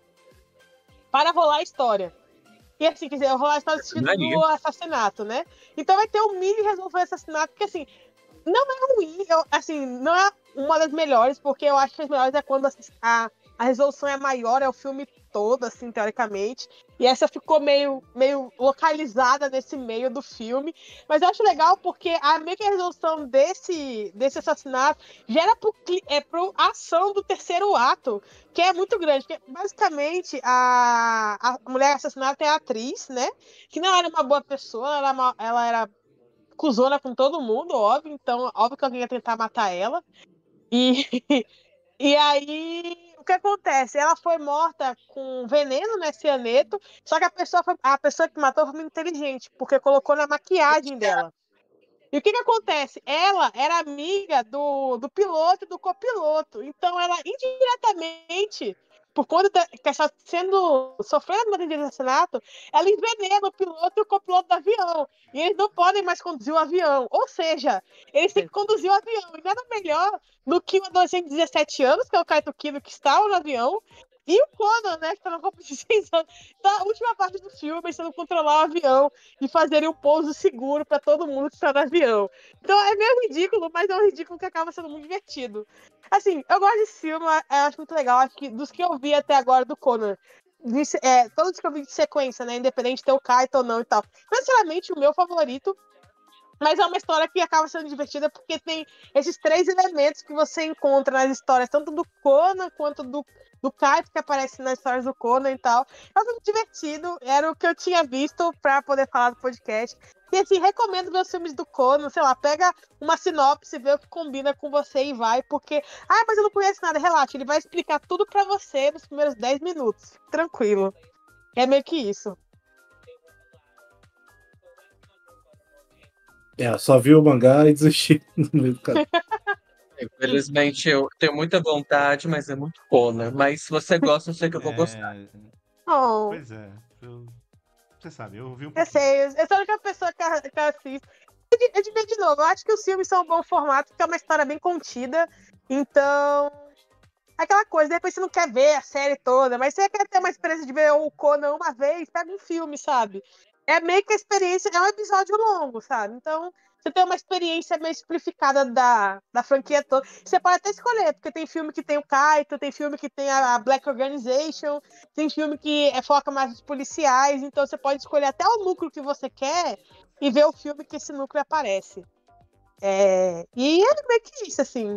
para rolar a história. E assim, quer dizer, rolar a história do assassinato, né? Então vai ter um mini resolução de assassinato, porque assim, não é ruim, eu, assim, não é uma das melhores, porque eu acho que as melhores é quando a, a resolução é maior, é o filme todo, assim, teoricamente. E essa ficou meio, meio localizada nesse meio do filme. Mas eu acho legal porque a meio que a resolução desse, desse assassinato gera pro, é, pro ação do terceiro ato, que é muito grande. Porque, basicamente, a, a mulher assassinada é a atriz, né? Que não era uma boa pessoa, ela era, uma, ela era cuzona com todo mundo, óbvio. Então, óbvio que alguém ia tentar matar ela. E, e aí, o que acontece? Ela foi morta com veneno, né, cianeto, só que a pessoa, foi, a pessoa que matou foi muito inteligente, porque colocou na maquiagem dela. E o que que acontece? Ela era amiga do, do piloto e do copiloto, então ela indiretamente, por conta de, que está sendo sofrendo uma tentativa de assassinato, ela envenena o piloto e o copiloto do avião. E eles não podem mais conduzir o avião. Ou seja, eles têm que conduzir o avião. E nada melhor do que um adolescente de dezessete anos, que é o Kaito Kino, que estava no avião, e o Conan, né, que está no corpo de seis anos. Então, a última parte do filme, pensando em controlar o avião e fazerem um pouso seguro para todo mundo que está no avião. Então, é meio ridículo, mas é um ridículo que acaba sendo muito divertido. Assim, eu gosto desse filme, eu acho muito legal. Acho que dos que eu vi até agora do Conan, é, todos que eu vi de sequência, né, independente de ter o Kaito ou não e tal, não necessariamente o meu favorito, mas é uma história que acaba sendo divertida porque tem esses três elementos que você encontra nas histórias, tanto do Conan quanto do, do Kaito, que aparece nas histórias do Conan e tal. É muito divertido, era o que eu tinha visto para poder falar do podcast. E assim, recomendo ver os filmes do Conan, sei lá, pega uma sinopse, vê o que combina com você e vai, porque, ah, mas eu não conheço nada, relaxa, ele vai explicar tudo para você nos primeiros dez minutos, tranquilo. É meio que isso. É, eu só vi o mangá e desisti no meio do caminho. Infelizmente, eu tenho muita vontade, mas é muito Conan. Mas se você gosta, eu sei que eu vou É, gostar. Oh, Pois é. eu- Você sabe, eu vi um eu pouquinho. sei, eu sou a única pessoa que, que assiste. Eu de, eu de ver de novo, eu acho que os filmes são um bom formato, porque é uma história bem contida. Então, aquela coisa, depois você não quer ver a série toda, mas você quer ter uma experiência de ver o Conan uma vez, pega um filme, sabe? É meio que a experiência, é um episódio longo, sabe? Então, você tem uma experiência meio simplificada da, da franquia toda. Você pode até escolher, porque tem filme que tem o Kaito, tem filme que tem a Black Organization, tem filme que é, foca mais nos policiais, então você pode escolher até o núcleo que você quer e ver o filme que esse núcleo aparece. É, e é meio que isso, assim.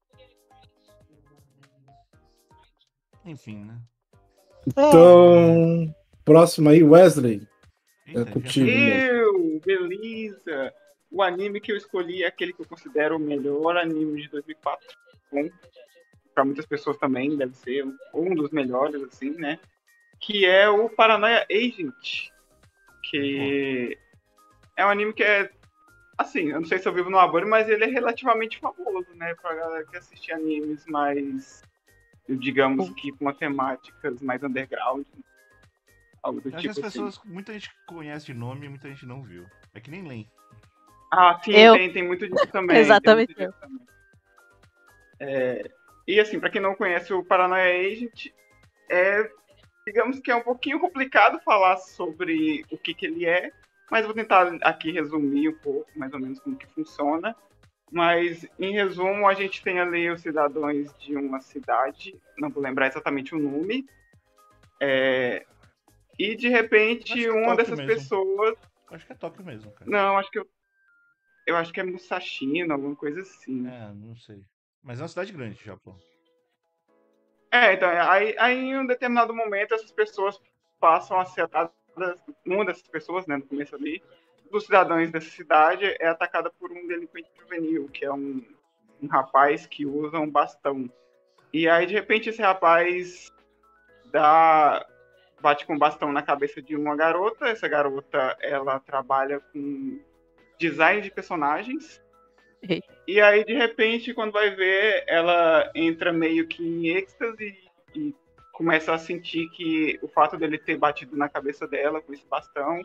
Enfim, né? Então, próximo aí, Wesley. É Eita, contigo, já- moço. Eu, beleza. O anime que eu escolhi é aquele que eu considero o melhor anime de dois mil e quatro. Bom, para muitas pessoas também deve ser um dos melhores, assim, né? Que é o Paranoia Agent. Que é um anime que é, assim, eu não sei se eu vivo no Abori, mas ele é relativamente famoso, né? Pra galera que assiste animes mais, digamos que com temáticas mais underground. Algo do Eu acho que tipo as assim. pessoas, muita gente conhece de nome e muita gente não viu. É que nem Len. Ah, sim, Eu. tem, tem muito disso também. Exatamente. Tem muito disso também. É, e assim, pra quem não conhece o Paranoia Agent, é, digamos que é um pouquinho complicado falar sobre o que, que ele é, mas vou tentar aqui resumir um pouco, mais ou menos, como que funciona. Mas, em resumo, a gente tem ali os cidadãos de uma cidade, não vou lembrar exatamente o nome, é, e de Acho repente que é uma Tóquio dessas mesmo. pessoas. Acho que é Tóquio mesmo, cara. Não, acho que eu, eu acho que é Musashino, alguma coisa assim. É, não sei. Mas é uma cidade grande, Japão. É, então, aí, aí em um determinado momento essas pessoas passam a ser atacadas, uma dessas pessoas, né, no começo ali, dos cidadãos dessa cidade é atacada por um delinquente juvenil, que é um, um rapaz que usa um bastão. E aí, de repente, esse rapaz dá, bate com o bastão na cabeça de uma garota. Essa garota, ela trabalha com design de personagens. E aí, de repente, quando vai ver, ela entra meio que em êxtase e começa a sentir que o fato dele ter batido na cabeça dela com esse bastão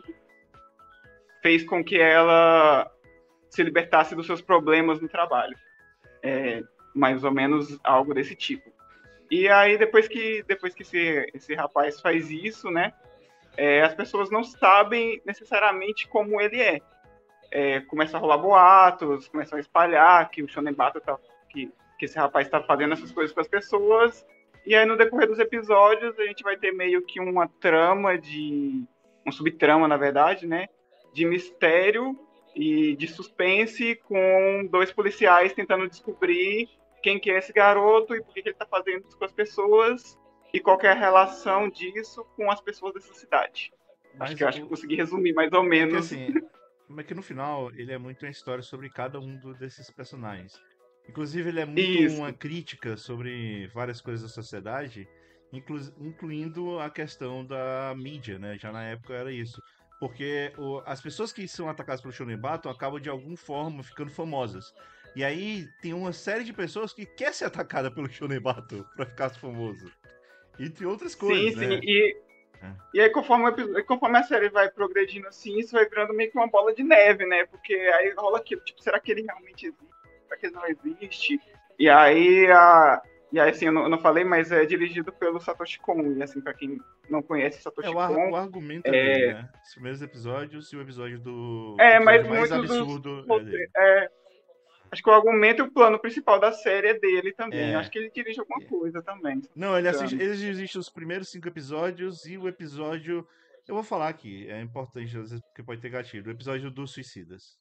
fez com que ela se libertasse dos seus problemas no trabalho. É, mais ou menos algo desse tipo. E aí, depois que, depois que esse, esse rapaz faz isso, né, é, as pessoas não sabem necessariamente como ele é. É, começa a rolar boatos, começam a espalhar que o Shonen Battle tá, que, que esse rapaz está fazendo essas coisas com as pessoas, e aí no decorrer dos episódios a gente vai ter meio que uma trama de, um subtrama na verdade, né, de mistério e de suspense com dois policiais tentando descobrir quem que é esse garoto e por que, que ele está fazendo isso com as pessoas e qual que é a relação disso com as pessoas dessa cidade. Mas acho que eu o- acho que consegui resumir mais ou É que menos. assim, é que no final ele é muito uma história sobre cada um do- desses personagens. Inclusive, ele é muito Isso. uma crítica sobre várias coisas da sociedade, inclu- incluindo a questão da mídia, né? Já na época era isso. Porque o- as pessoas que são atacadas pelo Shonen Battle acabam de alguma forma ficando famosas. E aí tem uma série de pessoas que quer ser atacada pelo Shonen Battle pra ficar famoso. Entre outras coisas, Sim, né? sim. E, É. e aí, conforme, o epi- conforme a série vai progredindo assim, isso vai virando meio que uma bola de neve, né? Porque aí rola aquilo, tipo, será que ele realmente existe? Será que ele não existe? E aí, a, e aí assim, eu não, eu não falei, mas é dirigido pelo Satoshi Kon. E assim, pra quem não conhece Satoshi É, o, ar- Kon, o argumento é é- dele, né? Os primeiros episódios e o episódio do. é, o mas episódio mais muito dos absurdo é rote- dele. é, acho que o argumento e o plano principal da série é dele também. É. Eu acho que ele dirige alguma É. coisa também. se Não, ele me assiste, engano. ele assiste os primeiros cinco episódios e o episódio. Eu vou falar aqui, é importante às vezes porque pode ter gatilho. O episódio dos suicidas.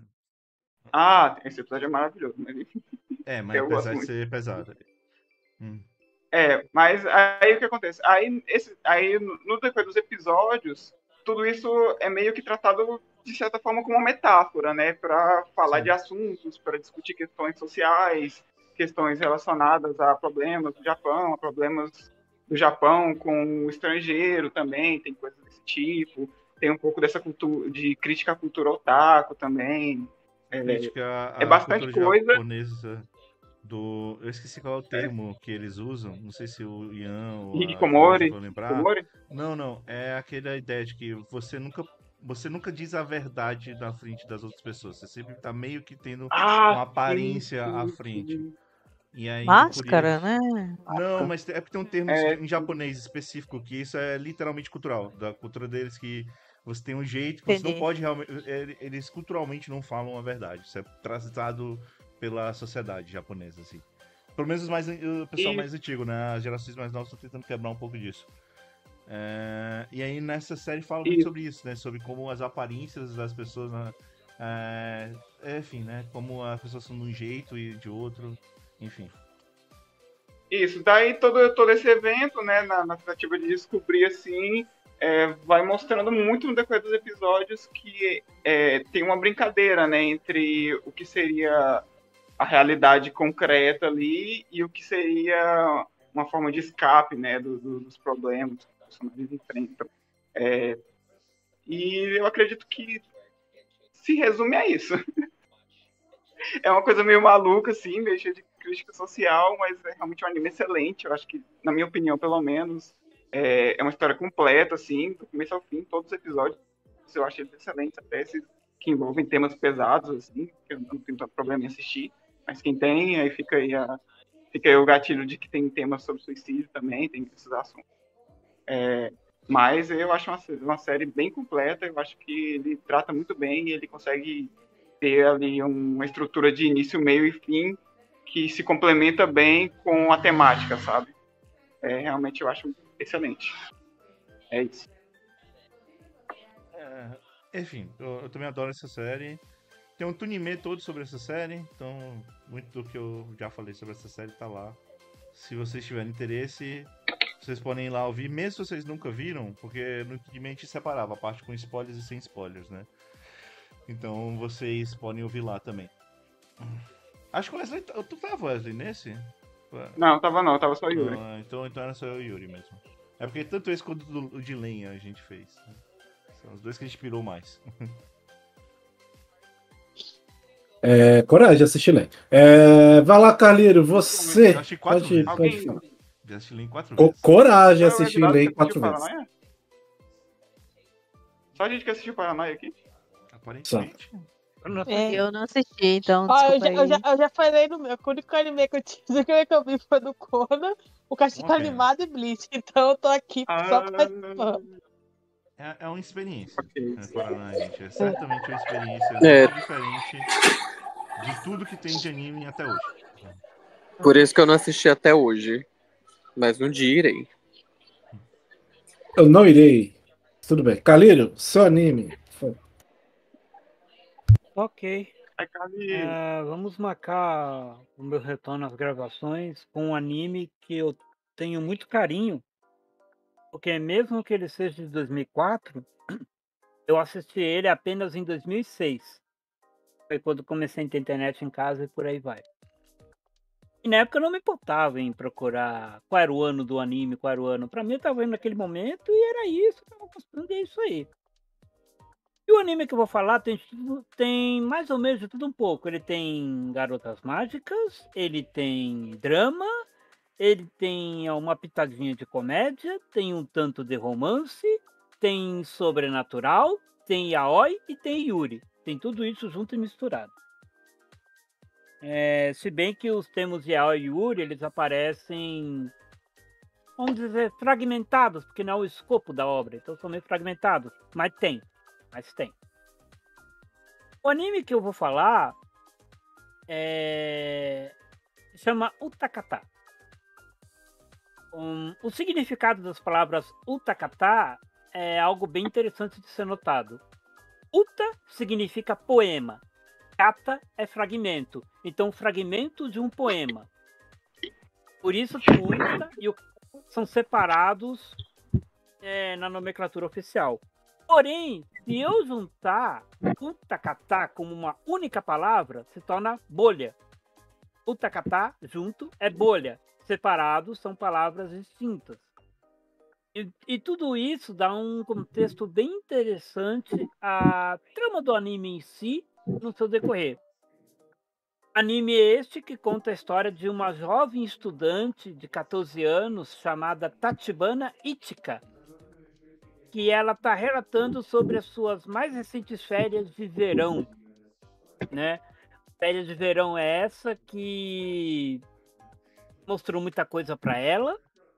Ah, esse episódio é maravilhoso, mas enfim. É, mas Eu gosto apesar de muito. ser pesado. Hum. É, mas aí o que acontece? Aí, esse, aí no no decorrer dos episódios, tudo isso é meio que tratado de certa forma como uma metáfora, né? Para falar Sim. de assuntos, para discutir questões sociais, questões relacionadas a problemas do Japão, a problemas do Japão com o estrangeiro também, tem coisas desse tipo. Tem um pouco dessa cultura de crítica à cultura otaku também. É, Crítica à é bastante cultura coisa. japonesa do. Eu esqueci qual é o termo que eles usam. Não sei se o Ian ou a Hikikomori. Georgia vão lembrar. Hikikomori? Não, não. É aquela ideia de que você nunca, você nunca diz a verdade na frente das outras pessoas. Você sempre tá meio que tendo Ah, uma aparência sim, à sim, frente. sim. E aí, por Máscara, isso- né? Não, mas é porque tem um termo É, em japonês específico que isso é literalmente cultural, da cultura deles, que você tem um jeito que você não Entendi. pode realmente. ele- Eles culturalmente não falam a verdade. Isso é tratado pela sociedade japonesa, assim. Pelo menos os mais, o pessoal E- mais antigo, né? As gerações mais novas estão tentando quebrar um pouco disso. É, e aí nessa série fala muito E- sobre isso, né? Sobre como as aparências das pessoas, né? É, é, enfim, né? Como as pessoas são de um jeito e de outro, enfim. Isso, daí todo, todo esse evento, né, na, na tentativa de descobrir, assim, é, vai mostrando muito no decorrer dos episódios que é, tem uma brincadeira, né, entre o que seria a realidade concreta ali e o que seria uma forma de escape, né, do, do, dos problemas que os personagens enfrentam. É, e eu acredito que se resume a isso. É uma coisa meio maluca, assim, meio cheia de crítica social, mas é realmente um anime excelente. Eu acho que, na minha opinião, pelo menos, é, é uma história completa, assim, do começo ao fim, todos os episódios. Eu achei eles excelentes, até esses que envolvem temas pesados, assim, que eu não tenho tanto problema em assistir, mas quem tem, aí fica aí, a, fica aí o gatilho de que tem temas sobre suicídio também, tem esses assuntos. É, mas eu acho uma, uma série bem completa, eu acho que ele trata muito bem e ele consegue ter ali uma estrutura de início, meio e fim que se complementa bem com a temática, sabe? É, realmente eu acho excelente. É isso. É, enfim, eu, eu também adoro essa série. Tem um tunimê todo sobre essa série, então muito do que eu já falei sobre essa série tá lá. Se vocês tiverem interesse, vocês podem ir lá ouvir, mesmo se vocês nunca viram, porque no tunimê a gente separava a parte com spoilers e sem spoilers, né? Então vocês podem ouvir lá também. Acho que o Wesley, tu tava, Wesley, nesse? Não, tava não, tava só o Yuri. Ah, então, então era só eu e o Yuri mesmo. É porque tanto esse quanto o de lenha a gente fez. São os dois que a gente pirou mais. É, coragem de assistir Lenha. É, vai lá, Carleiro, você. Eu achei quatro Pode, vezes. pode Alguém- falar. Já assisti Lenha quatro Co- vezes. coragem de Só o assistir Eduardo Lenha que quatro assistiu vezes. Paranoia? Só a gente que assistiu Paranoia aqui? Aparentemente. Eu não sei. É. Eu não assisti, então Ó, eu, desculpa já, eu, aí. já, eu já falei no meu. O único anime que eu tive que eu vi foi do Conan, o Castigo Uma pena. Animado e Bleach. Então eu tô aqui só Ah, participando. É, é uma experiência. ok. É, Paraná, gente. É certamente uma experiência É. muito diferente de tudo que tem de anime até hoje. Por isso que eu não assisti até hoje. Mas um dia irei. Eu não irei. Tudo bem. Carleiro, seu anime. Ok. Aí, Cali, Ah, vamos marcar o meu retorno às gravações com um anime que eu tenho muito carinho, porque mesmo que ele seja de dois mil e quatro, eu assisti ele apenas em dois mil e seis. Foi quando comecei a ter internet em casa e por aí vai. E na época eu não me importava em procurar qual era o ano do anime, qual era o ano. Pra mim eu tava indo naquele momento e era isso, eu tava gostando e é isso aí. E o anime que eu vou falar tem, tudo- tem mais ou menos de tudo um pouco. Ele tem garotas mágicas, ele tem drama, ele tem uma pitadinha de comédia, tem um tanto de romance, tem sobrenatural, tem yaoi e tem yuri. Tem tudo isso junto e misturado. É, se bem que os termos yaoi e yuri, eles aparecem, vamos dizer, fragmentados, porque não é o escopo da obra, então são meio fragmentados, mas tem. Mas tem. O anime que eu vou falar é... se chama Utakata. Um, o significado das palavras Utakata é algo bem interessante de ser notado. Uta significa poema. Kata é fragmento. Então, fragmento de um poema. Por isso que o Uta e o Kata são separados é, na nomenclatura oficial. Porém, se eu juntar utakata como uma única palavra, se torna bolha. Utakata junto é bolha. Separados são palavras distintas. E, e tudo isso dá um contexto bem interessante à trama do anime em si, no seu decorrer. Anime este que conta a história de uma jovem estudante de quatorze anos chamada Tachibana Ichika, que ela está relatando sobre as suas mais recentes férias de verão, né? Férias de verão é essa que mostrou muita coisa para ela,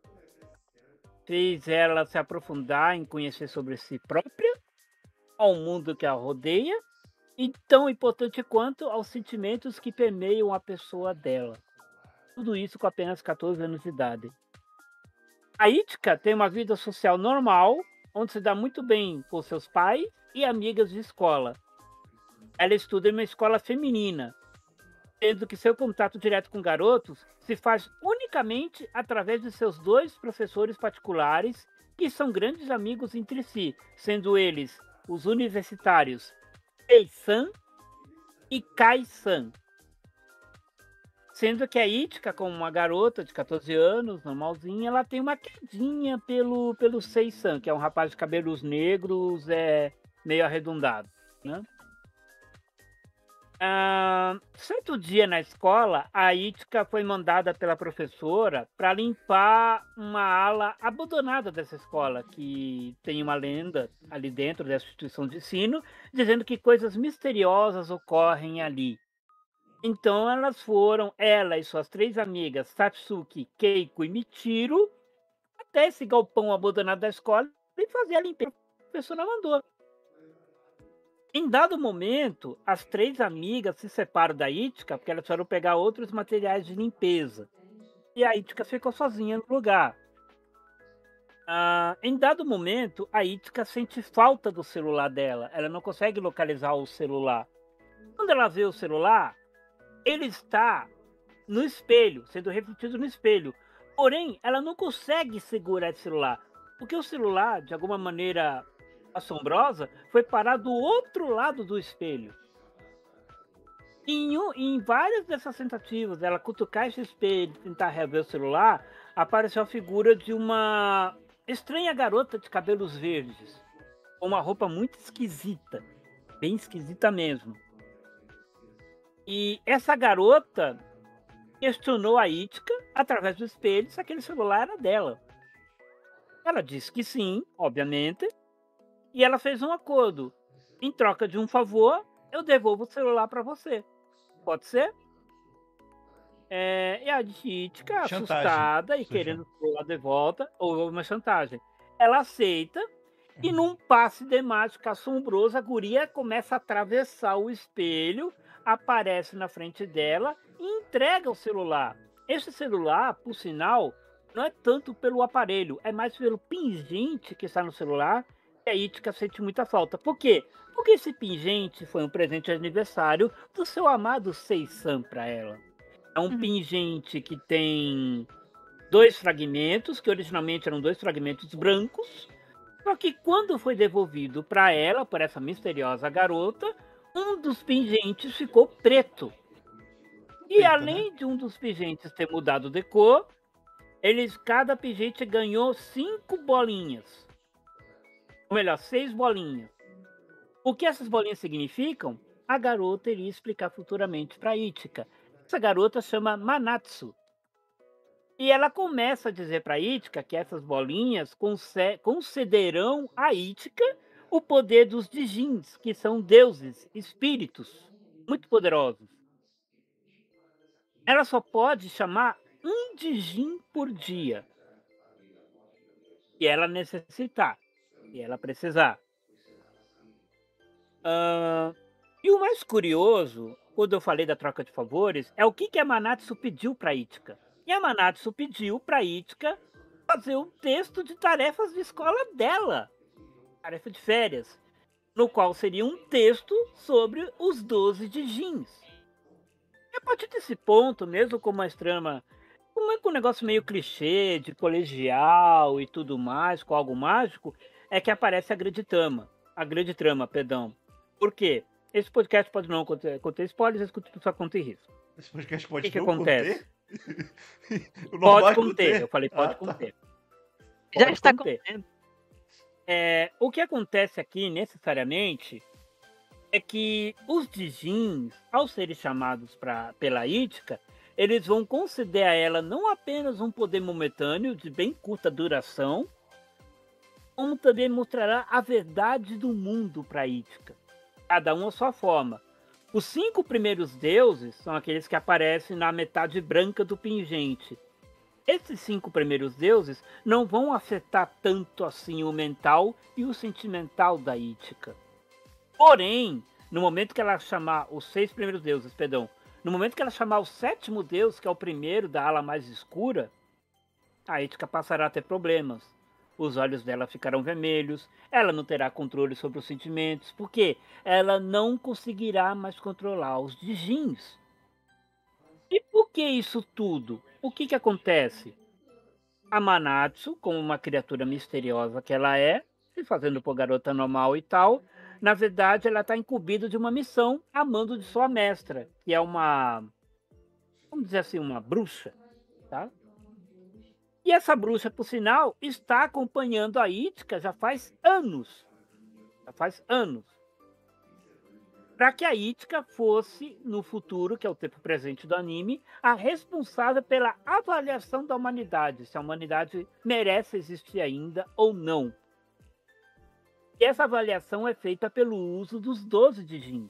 fez ela se aprofundar em conhecer sobre si própria, ao mundo que a rodeia, e tão importante quanto aos sentimentos que permeiam a pessoa dela. Tudo isso com apenas quatorze anos de idade. A Ichika tem uma vida social normal, onde se dá muito bem com seus pais e amigas de escola. Ela estuda em uma escola feminina, sendo que seu contato direto com garotos se faz unicamente através de seus dois professores particulares, que são grandes amigos entre si, sendo eles os universitários Ei-san e Kai-san. Sendo que a Ichika, como uma garota de quatorze anos, normalzinha, ela tem uma quedinha pelo, pelo Sei-san, que é um rapaz de cabelos negros, é, meio arredondado, né? Ah, certo dia na escola, a Itka foi mandada pela professora para limpar uma ala abandonada dessa escola, que tem uma lenda ali dentro dessa instituição de ensino, dizendo que coisas misteriosas ocorrem ali. Então elas foram, ela e suas três amigas, Satsuki, Keiko e Michiro, até esse galpão abandonado da escola e fazer a limpeza que a professora mandou. Em dado momento, as três amigas se separam da Itka porque elas foram pegar outros materiais de limpeza. E a Itka ficou sozinha no lugar. Ah, em dado momento, a Itka sente falta do celular dela. Ela não consegue localizar o celular. Quando ela vê o celular, ele está no espelho, sendo refletido no espelho. Porém, ela não consegue segurar esse celular, porque o celular, de alguma maneira assombrosa, foi parar do outro lado do espelho. Em, um, em várias dessas tentativas dela cutucar esse espelho, tentar rever o celular, apareceu a figura de uma estranha garota de cabelos verdes, com uma roupa muito esquisita, bem esquisita mesmo. E essa garota questionou a Itka, através do espelho, se aquele celular era dela. Ela disse que sim, obviamente, e ela fez um acordo. Em troca de um favor, eu devolvo o celular para você. Pode ser? É, e a Itka, Chantagem. assustada e Isso é querendo o celular de volta, houve uma chantagem. Ela aceita e num passe de mágica assombroso, a guria começa a atravessar o espelho, aparece na frente dela e entrega o celular. Esse celular, por sinal, não é tanto pelo aparelho, é mais pelo pingente que está no celular que a Itka sente muita falta. Por quê? Porque esse pingente foi um presente de aniversário do seu amado Sei-san para ela. É um Uhum. pingente que tem dois fragmentos, que originalmente eram dois fragmentos brancos, só que quando foi devolvido para ela, por essa misteriosa garota, um dos pingentes ficou preto. E Eita, além né? de um dos pingentes ter mudado de cor, eles, cada pingente ganhou cinco bolinhas. Ou melhor, seis bolinhas. O que essas bolinhas significam? A garota iria explicar futuramente para Itka. Essa garota chama Manatsu. E ela começa a dizer para Itka que essas bolinhas conce- concederão a Itka o poder dos Dijins, que são deuses, espíritos muito poderosos. Ela só pode chamar um Dijin por dia. Se ela necessitar, se ela precisar. Ah, e o mais curioso, quando eu falei da troca de favores, é o que, que a Manatsu pediu para Itka. E a Manatsu pediu para Itka fazer um texto de tarefas de escola dela. Tarefa de férias. No qual seria um texto sobre os doze Dijins. E a partir desse ponto, mesmo com uma trama, com um negócio meio clichê, de colegial e tudo mais, com algo mágico, é que aparece a grande trama. A grande trama, perdão. Por quê? Esse podcast pode não conter, conter spoilers, escute por sua conta e risco. Esse podcast O pode que, que não acontece? conter? O normal Pode é conter, eu falei pode Ah, tá. conter. Já Pode está conter. contendo. É, o que acontece aqui, necessariamente, é que os Dijins, ao serem chamados pra, pela Itka, eles vão considerar ela não apenas um poder momentâneo, de bem curta duração, como também mostrará a verdade do mundo para Itka. Cada um a sua forma. Os cinco primeiros deuses são aqueles que aparecem na metade branca do pingente. Esses cinco primeiros deuses não vão afetar tanto assim o mental e o sentimental da Itka. Porém, no momento que ela chamar os seis primeiros deuses, perdão, no momento que ela chamar o sétimo deus, que é o primeiro da ala mais escura, a Itka passará a ter problemas. Os olhos dela ficarão vermelhos, ela não terá controle sobre os sentimentos, porque ela não conseguirá mais controlar os Dijins. E por que isso tudo? O que, que acontece? A Manatsu, como uma criatura misteriosa que ela é, se fazendo por garota normal e tal, na verdade ela está incumbida de uma missão a mando de sua mestra, que é uma, vamos dizer assim, uma bruxa, tá? E essa bruxa, por sinal, está acompanhando a Itka já faz anos. Já faz anos. para que a Ithaca fosse, no futuro, que é o tempo presente do anime, a responsável pela avaliação da humanidade, se a humanidade merece existir ainda ou não. E essa avaliação é feita pelo uso dos doze Dijins.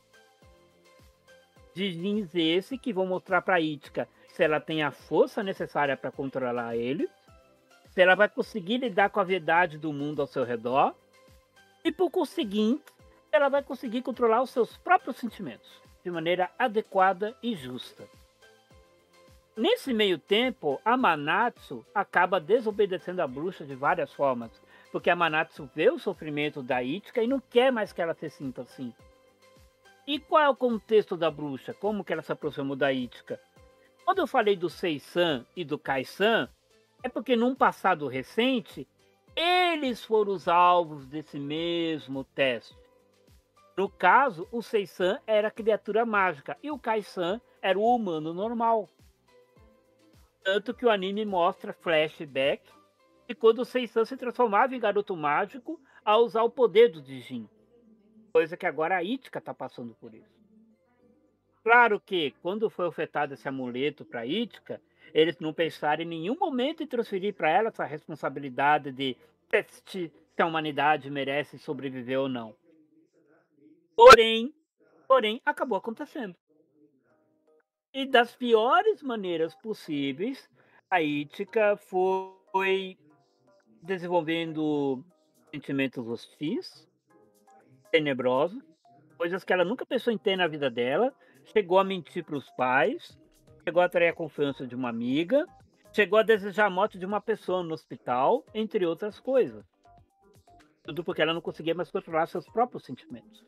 Dijins esse que vão mostrar para a Ithaca se ela tem a força necessária para controlar ele, se ela vai conseguir lidar com a verdade do mundo ao seu redor, e por conseguinte, ela vai conseguir controlar os seus próprios sentimentos de maneira adequada e justa. Nesse meio tempo, a Manatsu acaba desobedecendo a bruxa de várias formas, porque a Manatsu vê o sofrimento da Ithaca e não quer mais que ela se sinta assim. E qual é o contexto da bruxa? Como que ela se aproximou da Ithaca? Quando eu falei do Sei-san e do Kai-san, é porque num passado recente, eles foram os alvos desse mesmo teste. No caso, o Sei-san era a criatura mágica e o Kai-san era o humano normal. Tanto que o anime mostra flashback de quando o Sei-san se transformava em garoto mágico ao usar o poder do Dijin. Coisa que agora a Ithaca está passando por isso. Claro que, quando foi ofertado esse amuleto para a Ithaca, eles não pensaram em nenhum momento em transferir para ela essa responsabilidade de testar se a humanidade merece sobreviver ou não. Porém, porém, acabou acontecendo. E das piores maneiras possíveis, a Ithaca foi desenvolvendo sentimentos hostis, tenebrosos, coisas que ela nunca pensou em ter na vida dela, chegou a mentir para os pais, chegou a atrair a confiança de uma amiga, chegou a desejar a morte de uma pessoa no hospital, entre outras coisas. Tudo porque ela não conseguia mais controlar seus próprios sentimentos.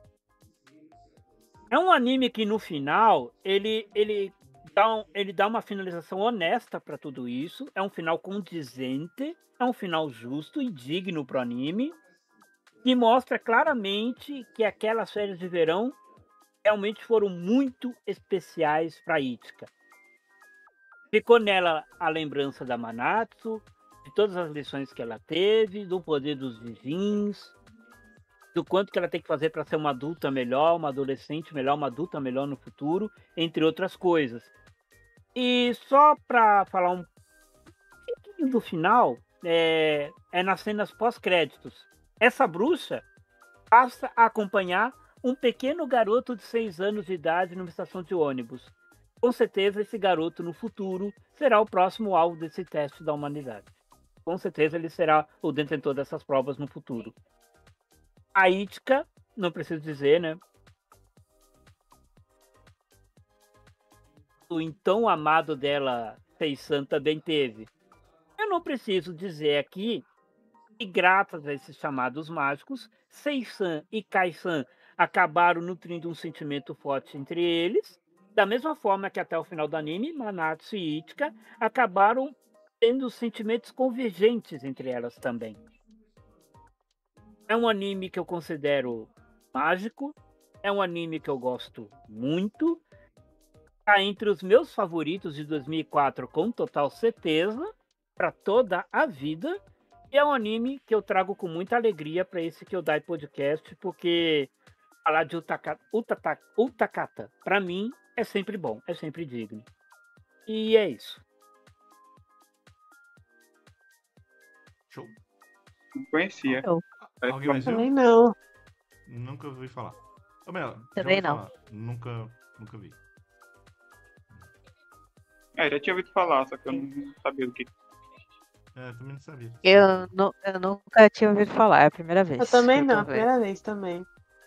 É um anime que no final ele, ele, dá, um, ele dá uma finalização honesta para tudo isso. É um final condizente, é um final justo e digno pro anime, que mostra claramente que aquelas férias de verão realmente foram muito especiais para Ithaca. Ficou nela a lembrança da Manatsu, de todas as lições que ela teve, do poder dos Dijins, do quanto que ela tem que fazer para ser uma adulta melhor, uma adolescente melhor, uma adulta melhor no futuro, entre outras coisas. E só para falar um pouquinho do final, é, é nas cenas pós-créditos. Essa bruxa passa a acompanhar um pequeno garoto de seis anos de idade numa estação de ônibus. Com certeza esse garoto no futuro será o próximo alvo desse teste da humanidade. Com certeza ele será o detentor dessas provas no futuro. A Ithaca, não preciso dizer, né? O então amado dela, Sei-san, também teve. Eu não preciso dizer aqui que, graças a esses chamados mágicos, Sei-san e Kai-san acabaram nutrindo um sentimento forte entre eles, da mesma forma que até o final do anime, Manatsu e Ithaca acabaram tendo sentimentos convergentes entre elas também. É um anime que eu considero mágico, é um anime que eu gosto muito, está entre os meus favoritos de dois mil e quatro com total certeza, para toda a vida, e é um anime que eu trago com muita alegria para esse Kyodai Podcast, porque falar de Utakata, Utakata, Utakata para mim, é sempre bom, é sempre digno. E é isso. Show. Não conhecia. Eu. Alguém mais viu? Também não. Nunca ouvi falar. Ou melhor, já Também ouvi não. falar. Nunca, nunca vi. É, já tinha ouvido falar, só que eu não sabia do que. É, também não sabia. Eu, nu- eu nunca tinha ouvido falar, é a primeira vez. Eu também que não, tô vendo. primeira vez também.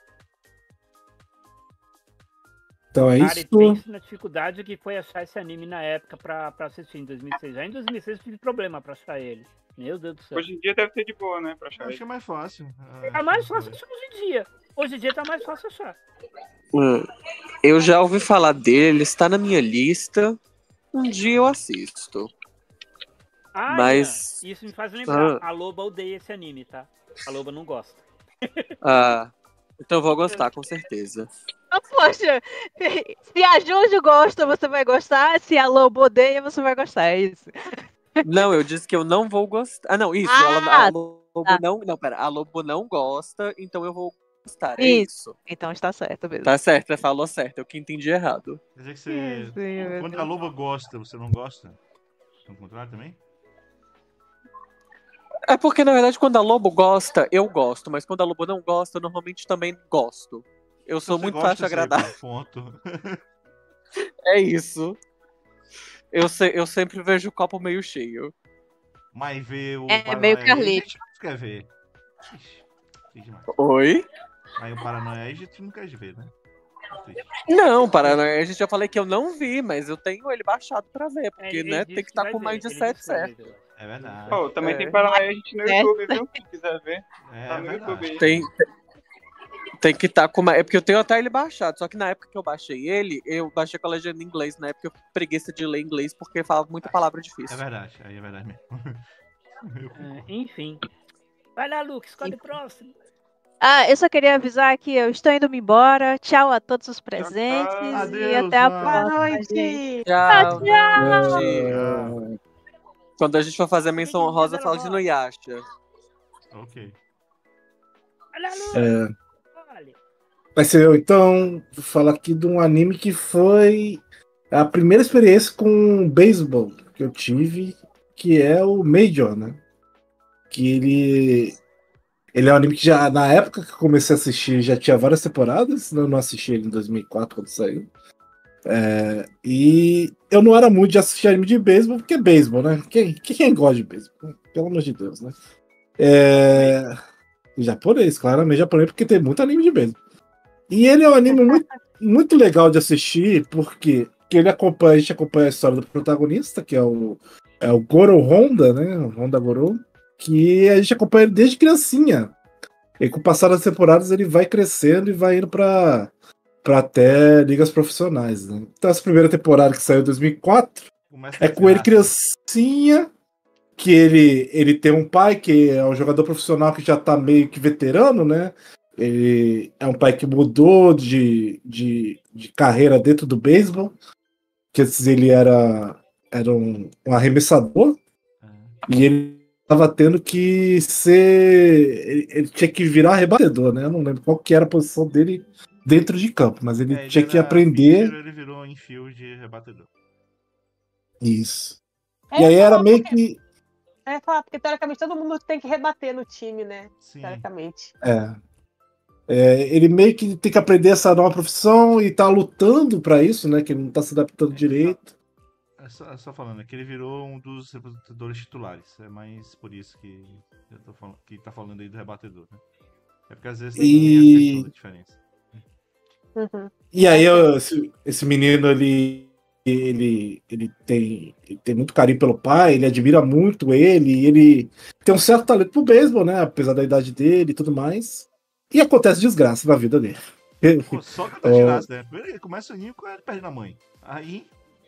Então é Cara, e isso. pense na dificuldade que foi achar esse anime na época pra, pra assistir em dois mil e seis. Já em dois mil e seis eu tive problema pra achar ele. Meu Deus do céu. Hoje em dia deve ser de boa, né? Pra achar Eu ele. achei mais fácil. Tá mais fácil achar hoje em dia. Hoje em dia tá mais fácil achar. Hum, eu já ouvi falar dele, ele está na minha lista. Um dia eu assisto. Ah, Mas- Ian, isso me faz lembrar. Ah. A Loba odeia esse anime, tá? A Loba não gosta. Ah, então eu vou gostar, com certeza. Ah, poxa, se a Juju gosta, você vai gostar. Se a Lobo odeia, você vai gostar. É isso. Não, eu disse que eu não vou gostar. Ah, não, isso. Ah, ela, a Lobo tá. não. Não, pera. A Lobo não gosta, então eu vou gostar, é Isso. isso. Então está certo mesmo. Tá certo, você falou certo, eu que entendi errado. Quer dizer que você. Sim, meu Quando a Deus. loba gosta, você não gosta? Ao contrário também? É porque, na verdade, quando a Lobo gosta, eu gosto, mas quando a Lobo não gosta, eu normalmente também gosto. Eu sou Você muito gosta fácil de sempre, agradar. Ponto. É isso. Eu, se- eu sempre vejo o copo meio cheio. Mas ver o É, Paranoia meio Agent, Carlito. a gente não quer ver. Ixi, triste demais. Oi? Aí o Paranoia Agent não quer ver, né? Triste. Não, Paraná, a gente já falei que eu não vi, mas eu tenho ele baixado pra ver, porque, Ele- né, ele tem disse que estar vai com ver, mais de ele sete disse que vai ver, certo. eu acho. É verdade. Pô, também É. tem Paranoia a gente no É. YouTube, viu? Quem quiser ver. É Tá no verdade. YouTube. Tem, tem que estar com mais. É porque eu tenho até ele baixado, só que na época que eu baixei ele, eu baixei com a legenda em inglês, na época eu fiquei preguiça de ler inglês porque falava muita palavra É difícil. verdade, aí é verdade mesmo. Eu É, concordo. enfim. Vai lá, Luke, escolhe o próximo. Ah, eu só queria avisar que eu estou indo me embora. Tchau a todos os presentes tchau. e Adeus, até a mano. Boa próxima, gente. noite! Tchau, Tchau. gente. Quando a gente for fazer a menção honrosa, fala de Inuyasha. Ok. Vai lá, Luke. É, Olha. vai ser eu, então, vou falar aqui de um anime que foi a primeira experiência com beisebol que eu tive, que é o Major, né? Que ele, ele é um anime que já, na época que eu comecei a assistir, já tinha várias temporadas, eu não assisti ele em dois mil e quatro, quando saiu. É, e eu não era muito de assistir anime de beisebol, porque é beisebol, né? Quem, quem gosta de beisebol? Pelo amor de Deus, né? É, japonês, claramente japonês, porque tem muito anime de beisebol. E ele é um anime muito, muito legal de assistir, porque que ele acompanha, a gente acompanha a história do protagonista, que é o, é o Goro Honda, né? O Honda Goro, que a gente acompanha ele desde criancinha. E com o passar das temporadas ele vai crescendo e vai indo para para até ligas profissionais, né? Então essa primeira temporada que saiu em dois mil e quatro Começa é a com ele ferrar. criancinha, que ele, ele tem um pai que é um jogador profissional que já tá meio que veterano, né? Ele é um pai que mudou de, de, de carreira dentro do beisebol, que antes ele era, era um, um arremessador, É. e ele estava tendo que ser... Ele, ele tinha que virar rebatedor, né? Eu não lembro qual que era a posição dele dentro de campo, mas ele É, ele tinha que era aprender pitcher, ele virou infield rebatedor. isso. É, E aí eu era falo meio porque- que... É falar, porque teoricamente todo mundo tem que rebater no time, né? Sim. Teoricamente. É. É, ele meio que tem que aprender essa nova profissão e tá lutando pra isso, né? Que ele não tá se adaptando direito. É só, é só falando, é que ele virou um dos representadores titulares. É mais por isso que eu tô falando, que tá falando aí do rebatedor, né? É porque às vezes E- tem essa questão da diferença. Uhum. E aí eu- esse, esse menino, ele, ele, ele, tem, ele tem muito carinho pelo pai, ele admira muito ele, e ele tem um certo talento pro beisebol, né? Apesar da idade dele e tudo mais. E acontece desgraça na vida dele. Pô, só que eu tô Ó. tirando, né? Primeiro ele começa o ninho com ele perdendo a mãe. Aí,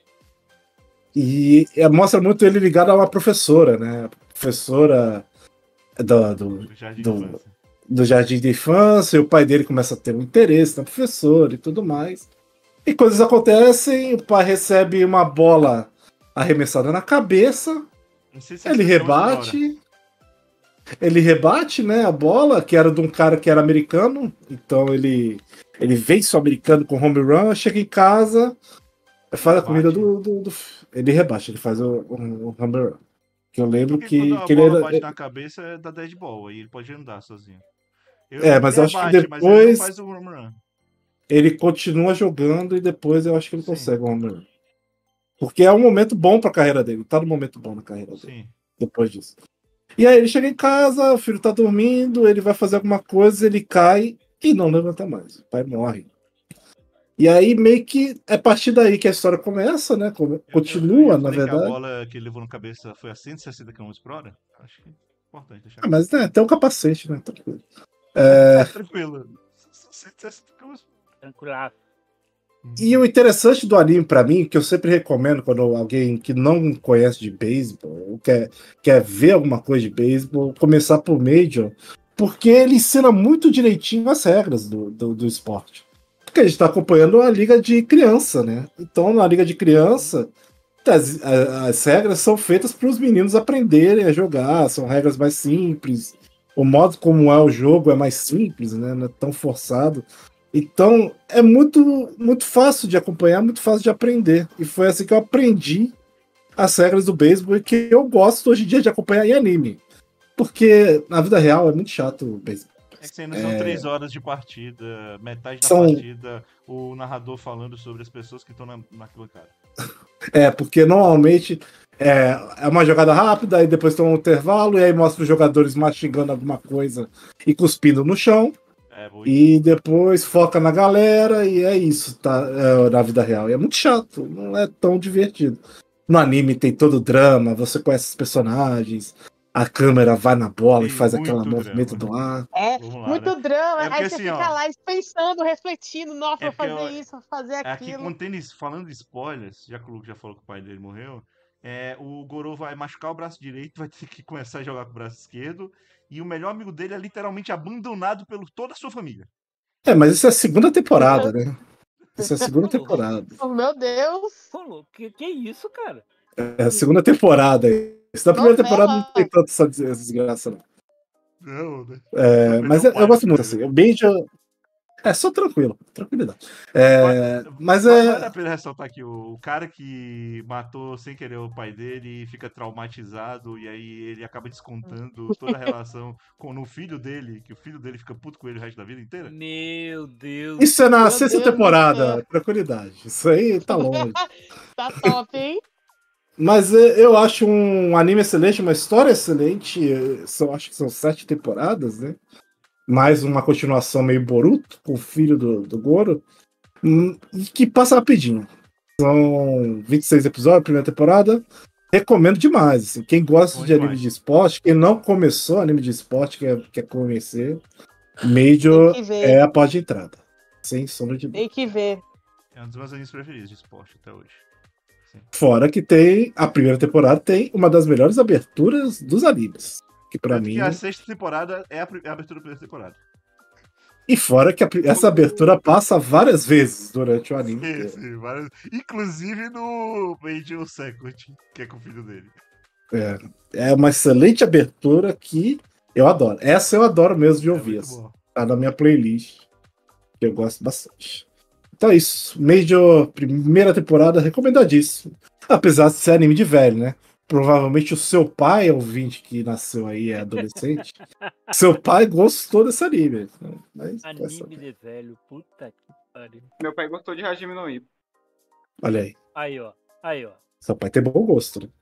E é, mostra muito ele ligado a uma professora, né? A professora do, do, o jardim Do- de infância. do jardim de infância, e o pai dele começa a ter um interesse na professora e tudo mais. E coisas acontecem, o pai recebe uma bola arremessada na cabeça, Não sei se ele essa é uma história. rebate, ele rebate, né, a bola, que era de um cara que era americano, então ele, ele vence o americano com home run, chega em casa, faz a Rebate. comida do, do, do- Ele rebate, ele faz o, o, o home run. Que eu lembro Porque que, quando a que ele bola era. bate na cabeça é da dead ball, aí ele pode andar sozinho. Eu, É, ele mas eu acho que rebate, mas ele não depois- faz o home run. Ele continua jogando e depois eu acho que ele Sim. consegue um home run. Porque é um momento bom pra carreira dele. Tá num momento bom na carreira dele. Sim. Depois disso. E aí ele chega em casa, o filho tá dormindo, ele vai fazer alguma coisa, ele cai e não levanta mais. O pai morre. E aí meio que é a partir daí que a história começa, né? Come- Eu- eu- Continua, eu na falei que verdade. a bola que ele levou na cabeça foi a cento e sessenta quilômetros por hora? Acho que é importante deixar Ah, mas né, tem um capacete, né? Tranquilo. É, tranquilo. cento e sessenta quilômetros. Tranquilaço. E o interessante do anime, pra mim, que eu sempre recomendo quando alguém que não conhece de beisebol, ou quer, quer ver alguma coisa de beisebol, começar por Major, porque ele ensina muito direitinho as regras do, do, do esporte. Porque a gente tá acompanhando a liga de criança, né? Então, na liga de criança, as, a- as regras são feitas para os meninos aprenderem a jogar, são regras mais simples. O modo como é o jogo é mais simples, né? Não é tão forçado. Então, é muito, muito fácil de acompanhar, muito fácil de aprender. E foi assim que eu aprendi as regras do beisebol e que eu gosto hoje em dia de acompanhar em anime. Porque na vida real é muito chato o beisebol. É que ainda são É. três horas de partida, metade da São- partida, o narrador falando sobre as pessoas que estão na, naquela cara. É, porque normalmente é, é uma jogada rápida, aí depois tem um intervalo, e aí mostra os jogadores mastigando alguma coisa e cuspindo no chão, É, vou... e depois foca na galera, e é isso, tá? É, na vida real. E é muito chato, não é tão divertido. No anime tem todo o drama, você conhece os personagens, a câmera vai na bola Tem e faz muito aquele movimento drama. do ar. É, Vamos lá, muito né? drama. É porque aí você assim, fica ó, lá pensando, refletindo, nossa, É vou fazer porque eu- isso, vou fazer Aqui, aquilo. contendo, is- falando de spoilers, já que o Luke já falou que o pai dele morreu, é, o Goro vai machucar o braço direito, vai ter que começar a jogar com o braço esquerdo, e o melhor amigo dele é literalmente abandonado por toda a sua família. É, mas isso é a segunda temporada, né? Isso é a segunda temporada. Oh, meu Deus. Pô, Lu, que, que isso, cara? É a segunda temporada. Isso da primeira Novela. temporada não tem tanto essa des- essa desgraça, não. Não, né? É, Vai mas perder eu, o pai eu gosto na muito primeira. assim. O Major. É só tranquilo, tranquilidade. É, Vale- mas vale- é. Vale a pena ressaltar que o, o cara que matou sem querer o pai dele fica traumatizado e aí ele acaba descontando toda a relação com o filho dele, que o filho dele fica puto com ele o resto da vida inteira. Meu Deus. Isso é na Meu sexta Deus do temporada, céu. tranquilidade. Isso aí tá longe. Tá top, hein? Mas é, eu acho um anime excelente, uma história excelente. é, São, acho que são sete temporadas, né? Mais uma continuação meio Boruto, com o filho do, do Goro. hum, E que passa rapidinho. São vinte e seis episódios, primeira temporada. Recomendo demais. Assim. Quem gosta Bom de anime demais. de esporte, quem não começou anime de esporte, quer, quer conhecer, Tem Major que ver. é a porta de entrada. Sem sombra de dúvida. Tem que ver. É um dos meus animes preferidos de esporte até hoje. Sim. Fora que tem, a primeira temporada tem uma das melhores aberturas dos animes. Que pra Tanto mim. que a sexta temporada é a, pri- é a abertura da primeira temporada. E fora que a pri- essa abertura passa várias vezes durante o anime. Sim, inteiro. sim, várias- Inclusive no Major Second, que é com o filho dele. É, é uma excelente abertura que eu adoro. Essa eu adoro mesmo de É ouvir. muito assim. bom. Tá na minha playlist. Que eu gosto bastante. Então é isso. Major, primeira temporada, recomendadíssimo. Apesar de ser anime de velho, né? Provavelmente o seu pai, ouvinte que nasceu aí, é adolescente. Seu pai gostou desse anime. né? Mas, Anime de velho, puta que pariu. Meu pai gostou de Hajime no Ippo. olha aí. Aí, ó. Aí, ó. Seu pai tem bom gosto, né?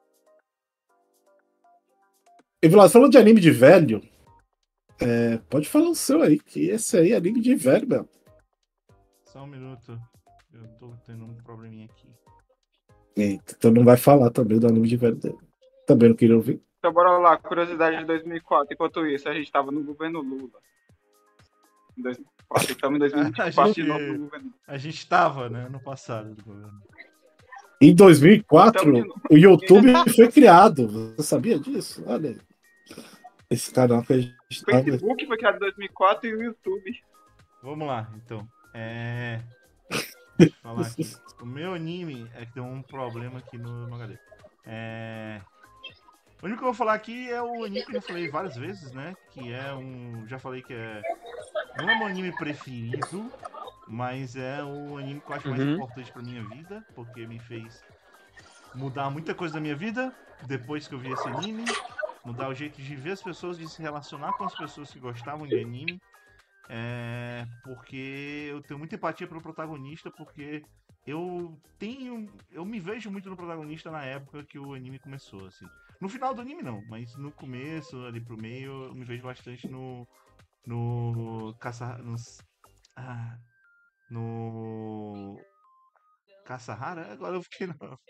E Vlad, falando de anime de velho, é, pode falar o seu aí, que esse aí é anime de velho mesmo. Só um minuto. Eu tô tendo um probleminha aqui. Eita, então não vai falar também do anime de velho dele. Também não queria ouvir. Então bora lá, curiosidade de dois mil e quatro. Enquanto isso, a gente tava no governo Lula. Em dois mil e quatro, estamos em dois mil e vinte e quatro de A gente- novo no governo. A gente tava, né, no passado do governo. Em dois mil e quatro, Então, de novo. o YouTube foi criado. Você sabia disso? Olha aí. Esse canal que a gente O tava... Facebook foi criado em dois mil e quatro e o YouTube. Vamos lá, então. É. Deixa eu falar aqui. O meu anime é que tem um problema aqui no, no H D. É. O único que eu vou falar aqui é o anime que eu já falei várias vezes, né? Que é um. Já falei que é. Não é meu anime preferido, mas é o anime que eu acho mais Uhum. importante pra minha vida, porque me fez mudar muita coisa da minha vida depois que eu vi esse anime. Mudar o jeito de ver as pessoas, de se relacionar com as pessoas que gostavam de anime. É, porque eu tenho muita empatia pelo protagonista, porque eu tenho. Eu me vejo muito no protagonista na época que o anime começou, assim. No final do anime não, mas no começo, ali pro meio, eu me vejo bastante no. No. Caça. Nos, ah, no. Caçahara? Agora eu fiquei não.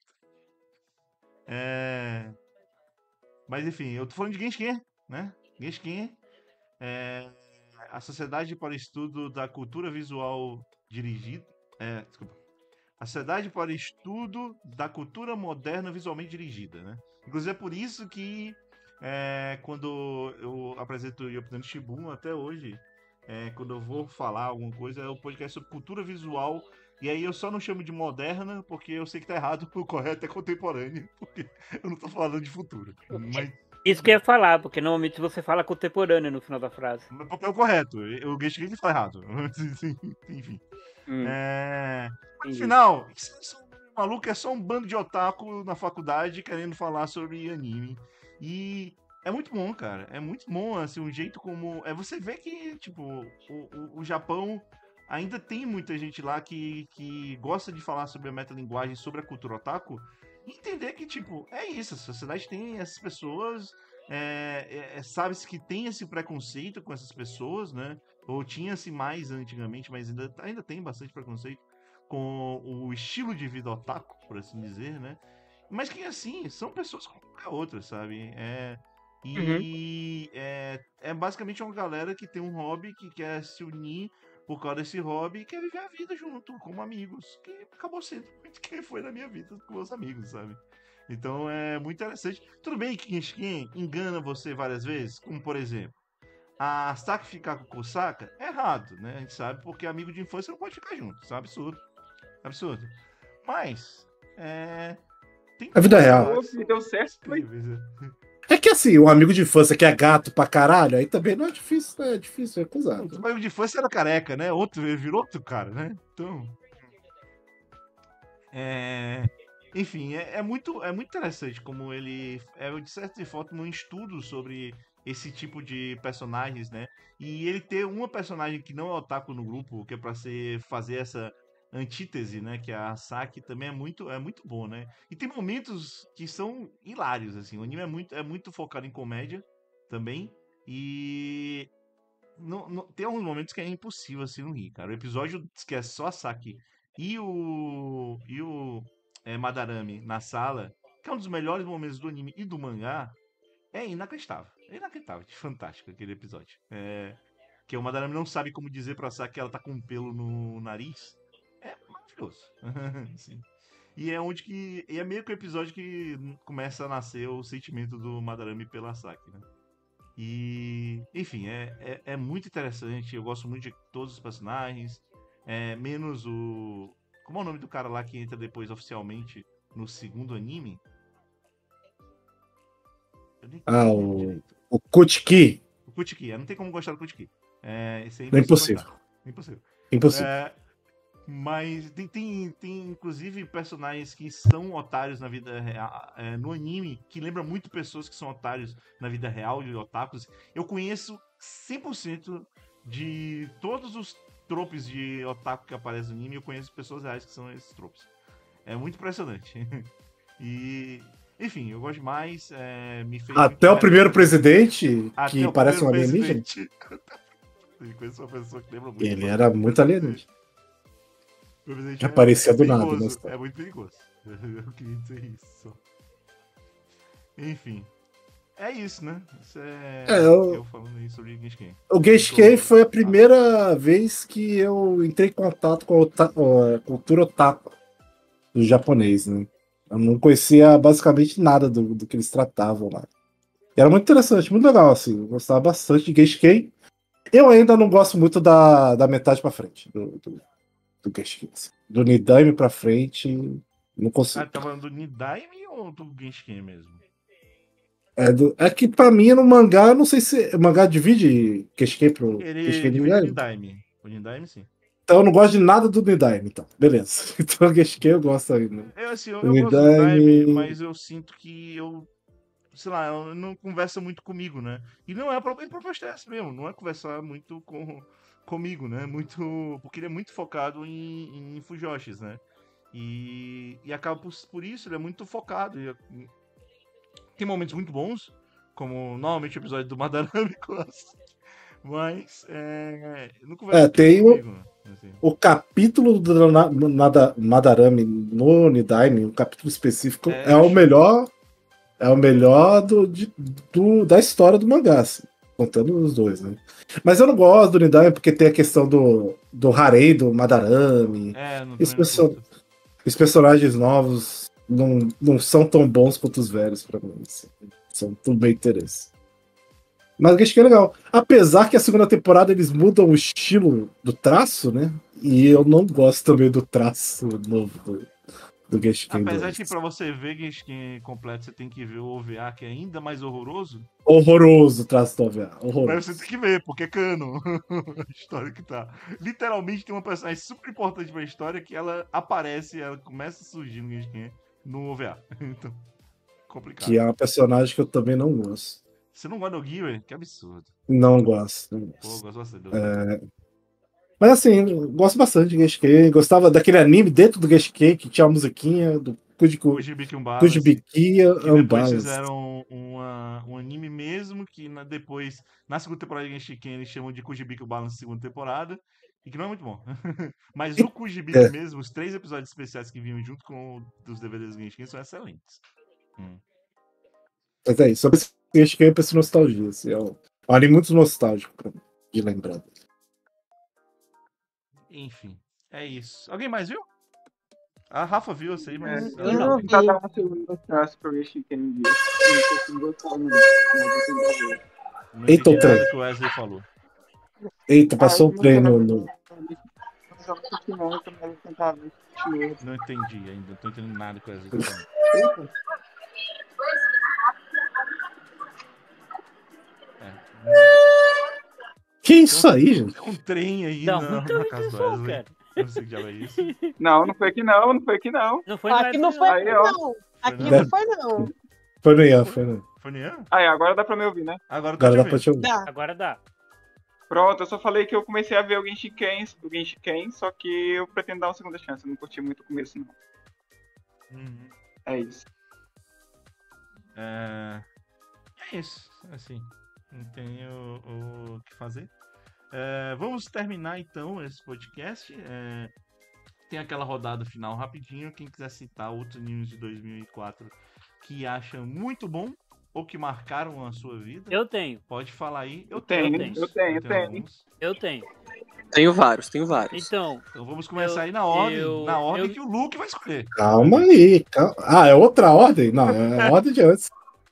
É. Mas enfim, eu tô falando de Genshin, né? Genshin é a Sociedade para o Estudo da Cultura Visual Dirigida. É, desculpa. A Sociedade para o Estudo da Cultura Moderna Visualmente Dirigida, né? Inclusive é por isso que é, quando eu apresento o Yopitano Shibun até hoje, é, quando eu vou falar alguma coisa, é o podcast sobre cultura visual. E aí eu só não chamo de moderna, porque eu sei que tá errado, o correto é contemporâneo, porque eu não tô falando de futuro. Mas, Isso que eu ia falar, porque normalmente você fala contemporâneo no final da frase. No papel correto. O Genshin ele fala errado. Enfim. Hum, É... No entendi. final, esse maluco é só um bando de otaku na faculdade querendo falar sobre anime. E é muito bom, cara. É muito bom, assim, um jeito como. É você vê que, tipo, o, o, o Japão ainda tem muita gente lá que, que gosta de falar sobre a metalinguagem, sobre a cultura otaku. E entender que, tipo, é isso, a sociedade tem essas pessoas. É, é, é, sabe-se que tem esse preconceito com essas pessoas, né? Ou tinha-se mais antigamente, mas ainda, ainda tem bastante preconceito com o estilo de vida otaku, por assim dizer, né? Mas que, assim, são pessoas como qualquer outra, sabe? É, Uhum. e é, é basicamente uma galera que tem um hobby, que quer se unir por causa desse hobby e quer viver a vida junto, como amigos. Que acabou sendo muito quem foi na minha vida com meus amigos, sabe? Então é muito interessante. Tudo bem que Genshin engana você várias vezes, como por exemplo, a Saki ficar com o Kosaka é errado, né? A gente sabe, porque amigo de infância não pode ficar junto. Isso é um absurdo. Absurdo. Mas, é. Tem A vida coisas real. lá Pô, que se são deu certo, foi. incríveis, né? É que assim, um amigo de infância que é gato pra caralho, aí também não é difícil, é difícil recusar. O amigo de infância era careca, né? Outro, ele virou outro cara, né? Então. É. Enfim, é, é muito, é muito interessante como ele é, de certa forma, um estudo sobre esse tipo de personagens, né? E ele ter uma personagem que não é otaku no grupo, que é pra ser, fazer essa antítese, né? Que é a Saki, também é muito, é muito bom, né? E tem momentos que são hilários, assim. O anime é muito, é muito focado em comédia também. E não, não- tem alguns momentos que é impossível assim não rir, cara. O episódio que é só a Saki e o, e o é, Madarame na sala, que é um dos melhores momentos do anime e do mangá, é inacreditável. É inacreditável, fantástico aquele episódio. É, que o Madarame não sabe como dizer pra Saki que ela tá com um pelo no nariz. É maravilhoso. Sim. E é onde que. E é meio que o episódio que começa a nascer o sentimento do Madarame pela Saki, né? E, enfim, é, é, é muito interessante. Eu gosto muito de todos os personagens. É, menos o. Como é o nome do cara lá que entra depois oficialmente no segundo anime? Eu nem Ah, lembro o, direito. o Kutiki. O Kutiki. Eu não tem como gostar do Kutiki. É, esse aí é É impossível impossível. gostar. Impossível. Impossível. É, mas tem, tem, tem, inclusive, personagens que são otários na vida real, é, no anime, que lembra muito pessoas que são otários na vida real, de otakus. Eu conheço cem por cento de todos os tropes de otaku que aparecem no anime, eu conheço pessoas reais que são esses tropes. É muito impressionante. E, enfim, eu gosto mais, é, me fez muito Até o primeiro relevante. presidente, Até que o parece um primeiro alienígena, presidente. Eu conheço uma pessoa que lembra muito. ele do era muito alienígena. presidente Que é, aparecia é do nada, perigoso, na história. é muito perigoso. Eu queria dizer isso. só. Enfim. É isso, né? Isso é, É, eu- eu falando aí sobre Genshin. O Genshin foi a primeira vez que eu entrei em contato com a, ota- a cultura otaku do japonês, né? Eu não conhecia basicamente nada do, do que eles tratavam lá. E era muito interessante, muito legal, assim. Eu gostava bastante de Genshin. Eu ainda não gosto muito da, da metade pra frente do, do, do Genshin. assim. Do Nidaime pra frente, não Ah, consigo. tá falando do Nidaime ou do Genshin mesmo? É, do- é que pra mim, no mangá, eu não sei se. O mangá divide Genshin pro Ele Genshin divide o Nidaime. Nidaime. O Nidaime, sim. Então eu não gosto de nada do Nidaime, então. Beleza. Então o Genshin eu gosto ainda. Eu, assim, eu, O eu gosto do Nidaime, Nidaime. mas eu sinto que eu. Sei lá, eu não conversa muito comigo, né? E não é a própria proposta é essa mesmo, não é conversar muito com, comigo, né? Muito. Porque ele é muito focado em, em Fujoshis, né? E, e acaba por, por isso, ele é muito focado. E, tem momentos muito bons, como normalmente o episódio do Madarame com as- Mas é, não conversa É, muito tem o, comigo. Assim. o capítulo do Na- Nada- Madarame no Nidaime, um capítulo específico, É, é, eu o acho- melhor. É o melhor do, de- do- da história do mangá, assim, contando os dois, né? Mas eu não gosto do Nidaime porque tem a questão do, do harem, do Madarame. É, não, Esse também não pessoal- curto. Os personagens novos não, não são tão bons quanto os velhos pra mim. Assim. São tudo bem interesse. Mas acho que é legal. Apesar que a segunda temporada eles mudam o estilo do traço, né? E eu não gosto também do traço novo do, do Genshin Apesar dois. de que pra você ver Genshin completo, você tem que ver o O V A, que é ainda mais horroroso. Horroroso o traço do O V A. Mas Horroroso. você tem que ver, porque é cano. A história que tá. Literalmente tem uma personagem super importante pra história que ela aparece, ela começa a surgir no Genshin no O V A. Então, complicado. Que é uma personagem que eu também não gosto. Você não gosta do Gear? Que absurdo. Não gosto. Não Pô, eu gosto. gosto bastante do É, Mas assim, eu gosto bastante de Genshin. Gostava daquele anime dentro do Genshin que tinha a musiquinha do Kujibiki Umbalance. Kujibikia Que depois Unbalance. fizeram uma, um anime mesmo, que na, depois, na segunda temporada de Genshin eles chamam de Kujibiki Umbalance segunda temporada, e que não é muito bom. Mas o Kujibiki É. mesmo, os três episódios especiais que vinham junto com o dos D V Ds do Genshin são excelentes. Hum. Mas é isso, sobre esse Genshin eu penso em nostalgia. Assim, é um um anime muito nostálgico pra mim, de lembrar. Enfim, é isso. Alguém mais viu? A Rafa viu, eu sei, mas... É, Eu não eu já vi. tava na segunda classe pra ver Chicken um dia. Não consegui gostar, não. Mas eu tentava ver. Não Eita, entendi o trem. nada que o Wesley falou. Eita, Ah, passou eu o trem não no. quero no- Eu só assisti muito, mas eu tentava ver Chicken. Não entendi ainda, não tô entendendo nada que o Wesley tá falando. Eita. É. Que isso aí, gente? Tem um trem aí Dá na, muita na casa do audição, Wesley. cara. Eu não sei que diabo é isso. Não, não foi aqui não, não foi aqui não. Não foi Aqui não foi, Aí, ó. não. Aqui não? não foi, não. Foi no Ian, foi no. Foi Nian? Aí, agora dá pra me ouvir, né? Agora eu tô Agora dá te pra vendo. te ouvir. Dá. Agora dá. Pronto, eu só falei que eu comecei a ver o Genshin Ken, o Genshin Ken, só que eu pretendo dar uma segunda chance. Eu não curti muito o começo, não. Uhum. É isso. É... é isso, assim, não tenho o que fazer. É, vamos terminar então esse podcast. É, tem aquela rodada final rapidinho. Quem quiser citar outros animes de dois mil e quatro que acha muito bom ou que marcaram a sua vida, Eu tenho, pode falar aí. Eu Eu tenho, alguns, eu tenho, eu tenho. alguns. eu tenho. Tenho vários, tenho vários. Então, Então vamos começar Eu- aí na ordem, eu- na ordem eu- que o Luke vai escolher. Calma aí. Calma. Ah, é outra ordem? Não, é a ordem de antes.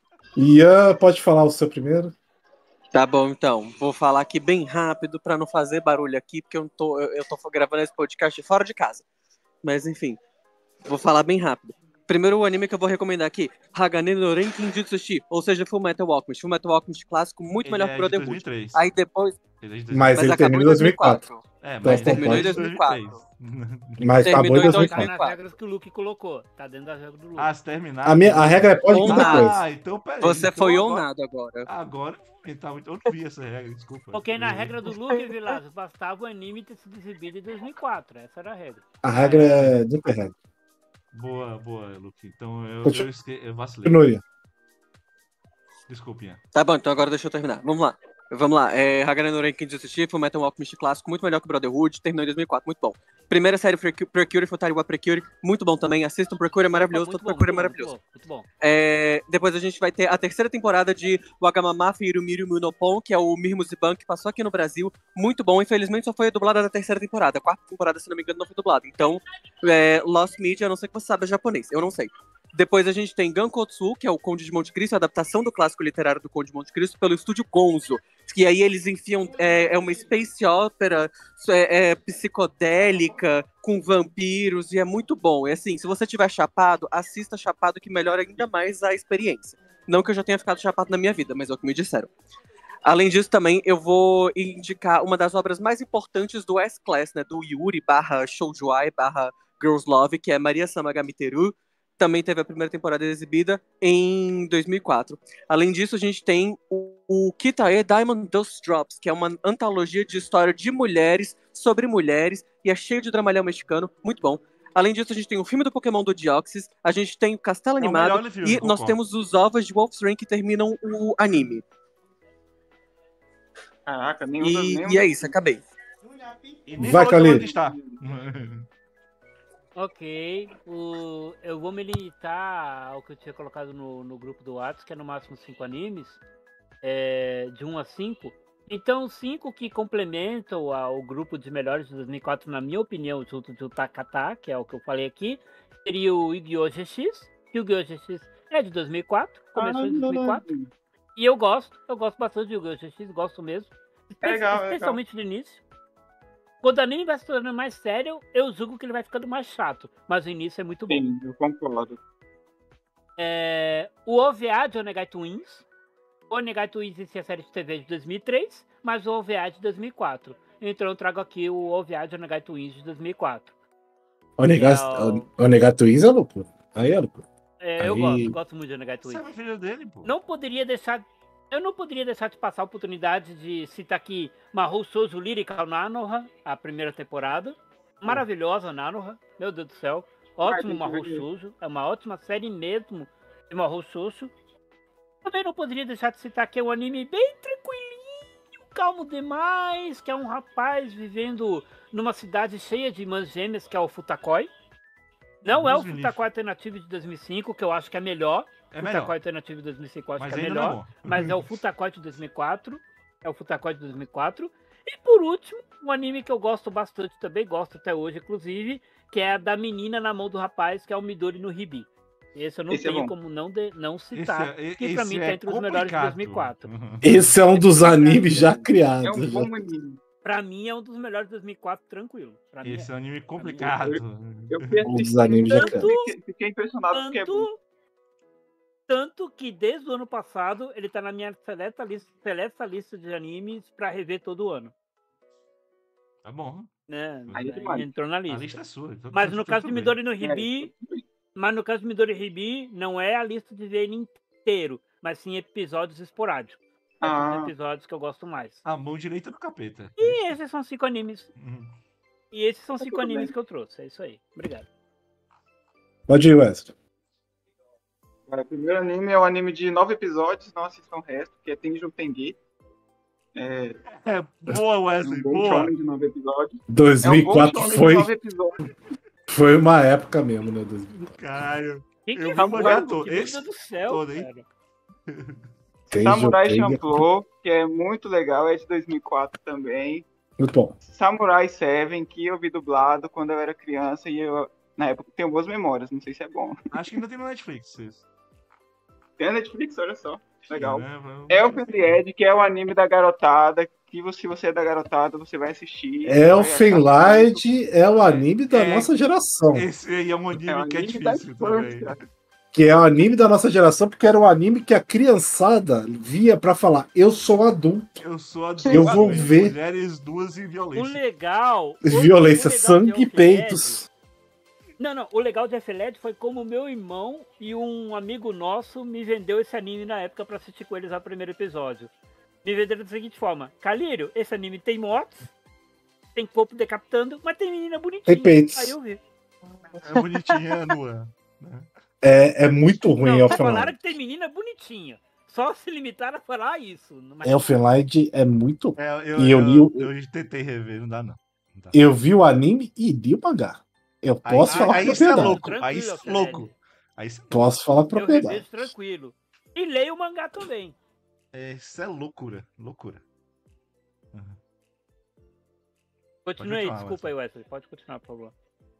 Ian, pode falar o seu primeiro? Tá bom, então. Vou falar aqui bem rápido pra não fazer barulho aqui, porque eu, não tô, eu, eu tô gravando esse podcast fora de casa. Mas enfim, vou falar bem rápido. Primeiro o anime que eu vou recomendar aqui, Hagane no Renkin Jutsushi, ou seja, Full Metal Alchemist. Full Metal Alchemist clássico, muito Ele melhor é que o de Brotherhood. dois mil e três. Aí depois, Ele é de dois mil e três. Mas, mas ele acabou terminou em em dois mil e quatro. dois mil e quatro. É, Então, mas terminou em depois de dois mil e quatro. dois mil e três. Mas Terminou acabou em em dois mil e tá quatro. nas regras que o Luke colocou. Tá dentro das regras do Luke. Ah, se terminar. A, minha, a regra é pode Ou muita nada. coisa. Ah, então peraí. Você então foi agora- honrado agora. Agora eu vou inventar muito. Eu não vi essa regra, desculpa. Coloquei na regra do Luke, Vilas, bastava o anime ter sido exibido em dois mil e quatro. Essa era a regra. A regra é de regra. Boa, boa, Luke. Então eu, Continua. eu, esque... eu vacilei. Continue. Desculpinha. Tá bom, então agora deixa eu terminar. Vamos lá. Vamos lá. É, Hagane no Renkin Jutsushi, Full Metal Alchemist clássico, muito melhor que o Brotherhood, terminou em dois mil e quatro, muito bom. Primeira série Precu- Precure, Futariwa Precure, muito bom também. Assistam, Precure é maravilhoso, Muito todo bom, Precure é muito bom, maravilhoso. Muito bom. Muito bom. É, depois a gente vai ter a terceira temporada de Wagamamafi Irumiru Munopon, que é o Mirmo Ziban, que passou aqui no Brasil. Muito bom, infelizmente só foi dublada da terceira temporada. A quarta temporada, se não me engano, não foi dublada. Então, é, Lost Media, a não ser que você saiba japonês, eu não sei. Depois a gente tem Gankotsu, que é o Conde de Monte Cristo, a adaptação do clássico literário do Conde de Monte Cristo pelo estúdio Gonzo. Que aí eles enfiam, é, é uma space opera é, é, psicodélica, com vampiros, e é muito bom. E assim, se você tiver chapado, assista chapado, que melhora ainda mais a experiência. Não que eu já tenha ficado chapado na minha vida, mas é o que me disseram. Além disso, também, eu vou indicar uma das obras mais importantes do S-Class, né, do Yuri barra Shoujuai barra Girls Love, que é Maria Samagami-teru. Também teve a primeira temporada exibida em dois mil e quatro. Além disso, a gente tem o, o Kitae Diamond Dust Drops, que é uma antologia de história de mulheres sobre mulheres, e é cheio de dramalhão mexicano, muito bom. Além disso, a gente tem o filme do Pokémon do Deoxys, a gente tem o Castelo É o Animado, melhor filme, e concordo. nós temos os ovos de Wolf's Rain que terminam o anime. Caraca, nenhum das E, nenhum e é isso, acabei. E nem Vai, falou de Khalid. onde está. Ok, o... eu vou me limitar ao que eu tinha colocado no, no grupo do WhatsApp, que é no máximo cinco animes, é, de um a cinco. Então, cinco que complementam ao grupo de melhores de dois mil e quatro, na minha opinião, junto do Takata, que é o que eu falei aqui, seria o Yu-Gi-Oh! G X. Yu-Gi-Oh! G X é de dois mil e quatro, começou em dois mil e quatro. E eu gosto, eu gosto bastante de Yu-Gi-Oh! G X, gosto mesmo. É legal, é legal. Especialmente no início. Quando o anime vai se tornando mais sério, eu julgo que ele vai ficando mais chato. Mas o início é muito bom. Sim, eu concordo. É, o O V A de Onegai Twins. O Onegai Twins em si é a série de T V de dois mil e três, mas o O V A de dois mil e quatro. Então eu trago aqui o O V A de Onegai Twins de dois mil e quatro. Onegai Twins é loucura. Aí é loucura. É, eu Aí- gosto, gosto muito de Onegai Você Twins. é filho dele, pô. Não poderia deixar. Eu não poderia deixar de passar a oportunidade de citar aqui Mahou Shoujo Lyrical Nanoha, a primeira temporada. Maravilhosa Nanoha, meu Deus do céu. Ótimo tem que Mahou ver. Shoujo, é uma ótima série mesmo de Mahou Shoujo. Também não poderia deixar de citar que é um anime bem tranquilinho, calmo demais, que é um rapaz vivendo numa cidade cheia de irmãs gêmeas, que é o Futakoi. Não é o Deus me Futakoi Alternativo de dois mil e cinco, que eu acho que é melhor. É Futakoi melhor. Alternativo de dois mil e cinco eu acho Mas que é ainda não é melhor. bom. Mas é o Futakoi de dois mil e quatro. É o Futakoi de dois mil e quatro. E por último, um anime que eu gosto bastante também, gosto até hoje, inclusive, que é a da menina na mão do rapaz, que é o Midori no Hibi. Esse eu não Esse é tenho bom. como não, de- não Esse citar, é, que pra esse mim é tá entre os melhores de dois mil e quatro. complicado. Esse é um dos animes já criados. É um já. bom anime. Pra mim é um dos melhores de dois mil e quatro, tranquilo. Pra mim Esse é é. um anime complicado. Eu fui Um dos assistir, animes já eu criados. fiquei, fiquei impressionado porque é bom. Tanto, tanto que desde o ano passado ele tá na minha seleta lista, seleta lista de animes pra rever todo ano. Tá bom. Né? Aí é demais. Entrou na A lista. lista é sua. então Mas tudo- no tudo caso de bem. Midori no É, Hibi, mas no caso de Midori Hibi, não é a lista de ver ele inteiro, mas sim episódios esporádicos. É Ah. os episódios que eu gosto mais. A mão direita do capeta. E esses são cinco animes. Uhum. E esses são Tá cinco tudo animes bem. que eu trouxe. É isso aí. Obrigado. Pode ir, Wesley. Agora, o primeiro anime é um anime de nove episódios, não assistam o resto, que é Tenjo Tenge. É É, boa, um Wesley, bom boa. shonen de nove episódios. É um bom dois mil e quatro shonen foi, de nove episódios. foi uma época mesmo, né? dois mil e quatro. Caralho. Que Eu que vi o mangá foi? todo. Que Meu Esse Deus do céu, todo, hein? cara. Tem Samurai Jotei, Champloo, que é muito legal, é de dois mil e quatro também. Muito bom. Samurai Seven, que eu vi dublado quando eu era criança e eu, na época, tenho boas memórias, não sei se é bom. Acho que ainda tem no Netflix. Isso. Tem a Netflix, olha só. Legal. É, vamos- Elfen Lied, que é o anime da garotada, que você- se você é da garotada, você vai assistir. vai Elfen achar Lied é o anime da É. nossa geração. Esse aí é um anime É um que é anime da difícil também. infância. Que é o anime da nossa geração, porque era um anime que a criançada via pra falar: eu sou adulto. Eu sou adulto. Eu vou hein? ver. Mulheres duas e O violência. legal. o- Violência, o legal de sangue e Elfen peitos. Lied- Não, não. O legal de Elfen Lied foi como meu irmão e um amigo nosso me vendeu esse anime na época pra assistir com eles ao primeiro episódio. Me venderam da seguinte forma: Calírio, esse anime tem mortes, tem corpo decapitando, mas tem menina bonitinha. Tem peitos. Aí eu vi. É bonitinha nua. É, é muito ruim Não, Elfen falaram Lied. que tem menina bonitinha. Só se limitaram a falar isso. Mas Elfen Lied é muito. É, eu, E eu eu, li o- eu tentei rever, não dá não. Não dá. Eu vi o anime e li o mangá. Eu Aí, posso aí, falar aí com isso é propriedade. louco. Aí Tranquilo, isso é Fred. louco. Aí isso Posso falar com eu propriedade. revejo tranquilo. E leio o mangá também. é, isso é loucura. Loucura. Uhum. Continue aí, continuar, desculpa aí, Wesley. Pode continuar, por favor.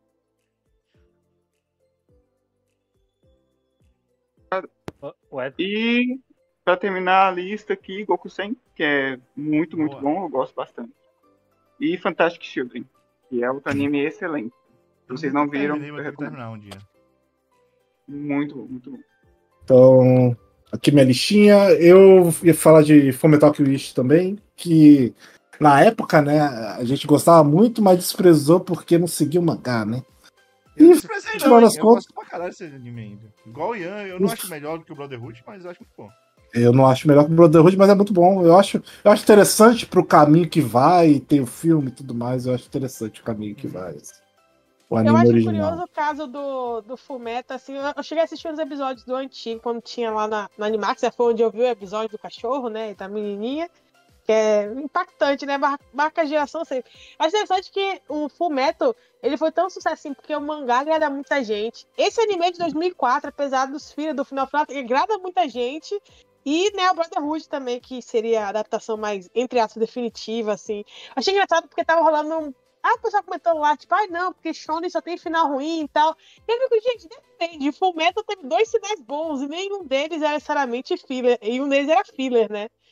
Ô, Wesley. E pra terminar a lista aqui, Goku-sen, que é muito, muito Boa. bom, eu gosto bastante. E Fantastic Children, que é outro anime excelente. Se vocês não viram, Terminei, eu vou ter que recomendo. terminar um dia. Muito bom, muito bom. Então, aqui minha listinha. Eu ia falar de Fullmetal Wish também, que na época, né, a gente gostava muito, mas desprezou porque não seguia o mangá, né? Eu E, não desprezei, final não, hein? das Eu contas- gosto pra caralho desse anime ainda. Igual o Ian, eu não Uf. acho melhor do que o Brotherhood, mas eu acho muito bom. Eu não acho melhor que o Brotherhood, mas é muito bom. Eu acho, eu acho interessante pro caminho que vai, tem o filme e tudo mais. Eu acho interessante o caminho que vai. assim. O Eu anime acho original. curioso o caso do, do Fullmetal, assim, eu eu cheguei a assistir uns episódios do antigo, quando tinha lá na, na Animax, foi onde eu vi o episódio do cachorro, né, e da menininha, que é impactante, né, mar- marca a geração sempre. Acho interessante que o Fullmetal, ele foi tão sucesso assim, porque o mangá agrada muita gente. Esse anime é de dois mil e quatro, apesar dos filhos do Final Fantasy, ele agrada muita gente. E, né, o Brotherhood também, que seria a adaptação mais, entre aspas, definitiva, assim. Achei engraçado porque tava rolando um... Ah, o pessoal comentando lá, tipo, ai não, porque Shonen só tem final ruim e tal. E eu fico, gente, depende. O Fullmetal teve dois finais bons e nenhum deles era necessariamente filler. E um deles era filler, né?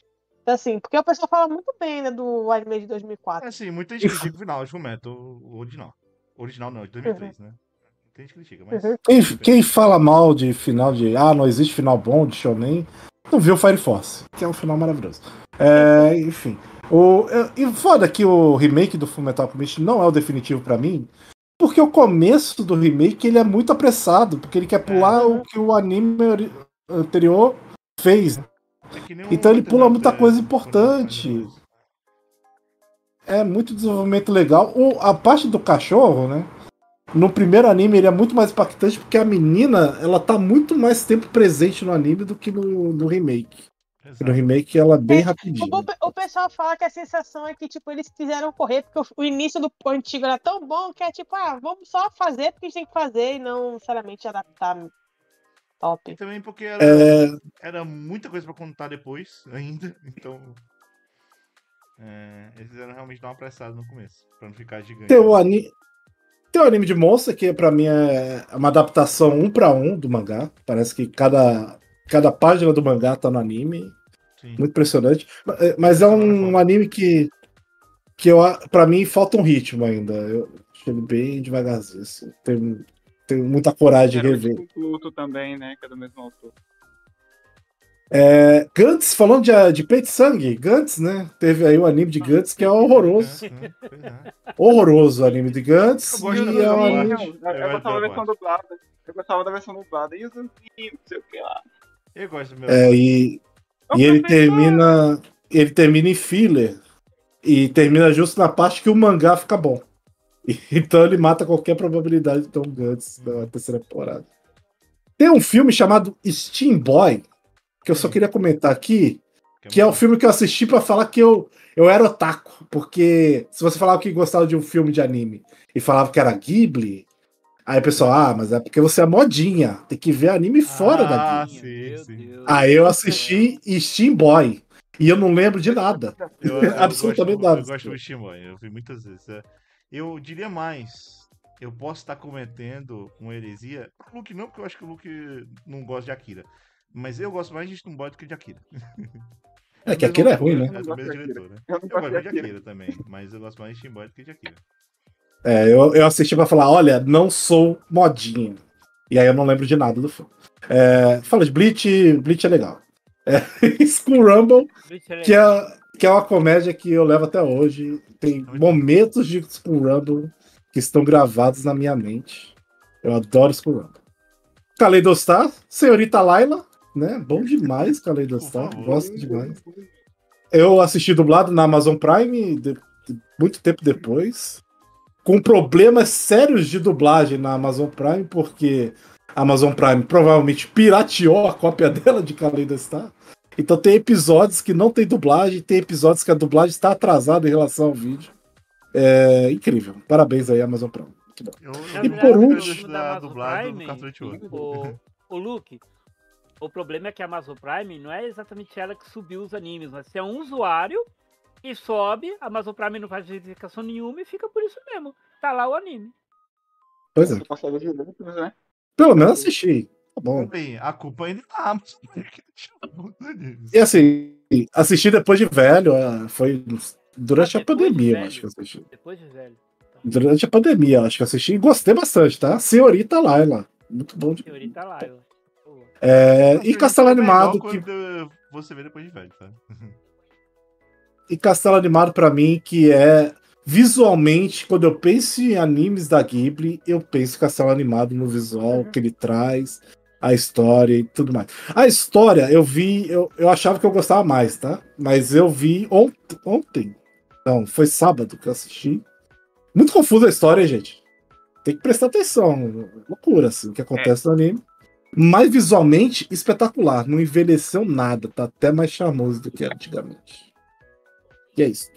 Assim, porque o pessoal fala muito bem, né, do anime de dois mil e quatro. Assim, muita gente critica o final de Fullmetal, o original. O original não, de dois mil e três, né? Muita gente critica, mas... Uhum. Quem, quem fala mal de final de. Ah, não existe final bom de Shonen, não viu Fire Force, que é um final maravilhoso. É, enfim. O, é- e foda que o remake do Fullmetal Alchemist não é o definitivo pra mim, porque o começo do remake ele é muito apressado, porque ele quer pular Uhum. o que o anime ori- anterior fez. É que nem o Então ele Hunter pula x muita Hunter, coisa quando faz importante. depois. É muito desenvolvimento legal. O, a parte do cachorro, né? No primeiro anime ele é muito mais impactante porque a menina ela tá muito mais tempo presente no anime do que no, no remake. No Exato. remake ela é bem É, rapidinho. O, pe- o pessoal fala que a sensação é que, tipo, eles quiseram correr, porque o, o início do antigo era tão bom que é tipo, ah, vamos só fazer porque a gente tem que fazer e não necessariamente adaptar E top. também porque era, É, era muita coisa pra contar depois ainda, então... É, eles fizeram realmente dar uma apressada no começo, pra não ficar gigante. tem, o ani... tem o anime de Monster, que pra mim é uma adaptação um pra um do mangá. Parece que cada, cada página do mangá tá no anime. Sim. Muito impressionante. Mas- Mas é um anime que, que eu, a- pra mim falta um ritmo ainda. Eu acho ele bem devagarzinho. Assim. Tenho, tenho muita coragem de Geralmente rever. com Pluto também, né? Que é do mesmo autor. É, Gantz, falando de, de peito e sangue, Gantz, né? Teve aí o anime de Gantz que é horroroso. É, pois é. Horroroso o anime de Gantz. Eu gosto E da é um dublagem. anime. Eu, Eu eu gosto gostava da da versão dublada. Eu gostava da versão dublada. E os anjinhos, não sei o que lá. Eu gosto do meu. É, e, Ô, e ele professor! termina. Ele termina em filler. E termina justo na parte que o mangá fica bom. E- então ele mata qualquer probabilidade de ter um Gantz na terceira temporada. Tem um filme chamado Steam Boy, que eu só queria comentar aqui, que é o filme que eu assisti pra falar que eu, eu era otaku. Porque se você falava que gostava de um filme de anime e falava que era Ghibli, aí o pessoal, ah, mas é porque você é modinha, tem que ver anime fora da Ah, Ghibli. sim, sim. Aí eu assisti Steam Boy e eu não lembro de nada. Eu, eu Absolutamente gosto, nada. eu gosto do Steamboy, eu vi muitas vezes. É. Eu diria mais, eu posso estar cometendo uma heresia. O Luke não, porque eu acho que o Luke não gosta de Akira. Mas eu gosto mais de Steamboy do que de Akira. É que Akira é ruim, né? É do mesmo diretor, né? Eu Eu não gosto gosto mais de de Akira. Akira também, mas eu gosto mais de Steamboy do que de Akira. É, eu, eu assisti pra falar, olha, não sou modinha. E aí eu não lembro de nada do filme. É, fala de Bleach, Bleach é legal. É, School Rumble, que é, que é uma comédia que eu levo até hoje. Tem momentos de School Rumble que estão gravados na minha mente. Eu adoro School Rumble. Kaleidostar, Senhorita Laila, né? Bom demais, Kaleidostar. Por favor. Gosto demais. Eu assisti dublado na Amazon Prime de- de- muito tempo depois, com problemas sérios de dublagem na Amazon Prime, porque a Amazon Prime provavelmente pirateou a cópia dela de Kaleidostar. Então tem episódios que não tem dublagem, tem episódios que a dublagem está atrasada em relação ao vídeo. É incrível. Parabéns aí, Amazon Prime. Muito bom. Eu, Na eu E não verdade, por o lembro último- problema da da Amazon dublagem do Prime, Cartoon Network. o, o Luke, o problema é que a Amazon Prime não é exatamente ela que subiu os animes, mas é um usuário e sobe, a Amazon Prime não faz verificação nenhuma e fica por isso mesmo. Tá lá o anime. Pois é. Você consegue ver outros, né? Pelo menos assisti. Tá bom. Bem, a culpa ainda é da Amazon. E assim, assisti depois de velho, ah, foi durante Ah, a depois de pandemia, eu velho? acho que eu assisti. Depois de velho. Tá. Durante a pandemia, eu acho que eu assisti e gostei bastante, tá? Senhorita Laila. Muito bom de. Senhorita lá, eu. Pô. É, e Castelo Fica melhor Animado, que, quando você vê depois de velho, tá? e Castelo Animado pra mim, que é visualmente, quando eu penso em animes da Ghibli, eu penso em Castelo Animado no visual que ele traz, a história e tudo mais. A história, eu vi, eu, eu achava que eu gostava mais, tá? Mas eu vi ont ontem. Não, foi sábado que eu assisti. Muito confusa a história, gente. Tem que prestar atenção. Loucura, assim, o que acontece no anime. Mas visualmente, espetacular. Não envelheceu nada. Tá até mais charmoso do que era antigamente. E é isso.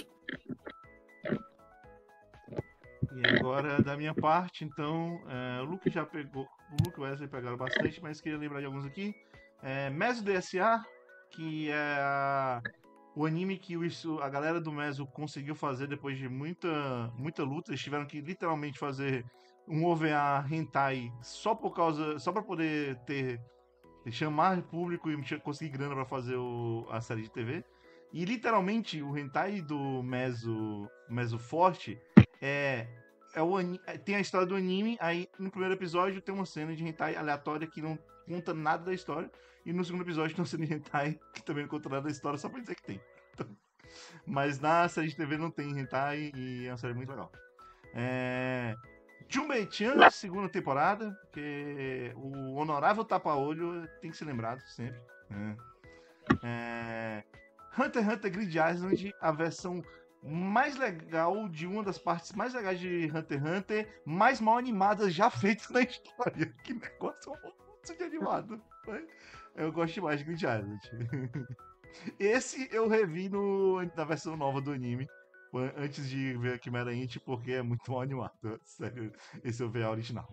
E agora, da minha parte, então, é, o Luke já pegou, o Luke e o Wesley pegaram bastante, mas queria lembrar de alguns aqui. É, Meso D S A, que é a- o anime que o, isso- a galera do Meso conseguiu fazer depois de muita, muita luta. Eles tiveram que literalmente fazer um O V A hentai só por causa, só para poder ter chamar público e conseguir grana para fazer o- a série de T V. E literalmente o hentai do Meso, Meso Forte é, é o ani- é- tem a história do anime, aí no primeiro episódio tem uma cena de hentai aleatória que não conta nada da história, e no segundo episódio tem uma cena de hentai que também não conta nada da história, só pra dizer que tem. Então, mas na série de T V não tem hentai e é uma série muito legal. É... Junbei-chan, segunda temporada, que o honorável tapa-olho tem que ser lembrado sempre. É. É... Hunter x Hunter Grid Island, a versão mais legal de uma das partes mais legais de Hunter x Hunter, mais mal animadas já feitas na história. Que negócio horroroso de animado. Mas eu gosto demais de Grid Island. Esse eu revi no, na versão nova do anime, antes de ver a Chimera Int, porque é muito mal animado. Sério, esse eu vi a original.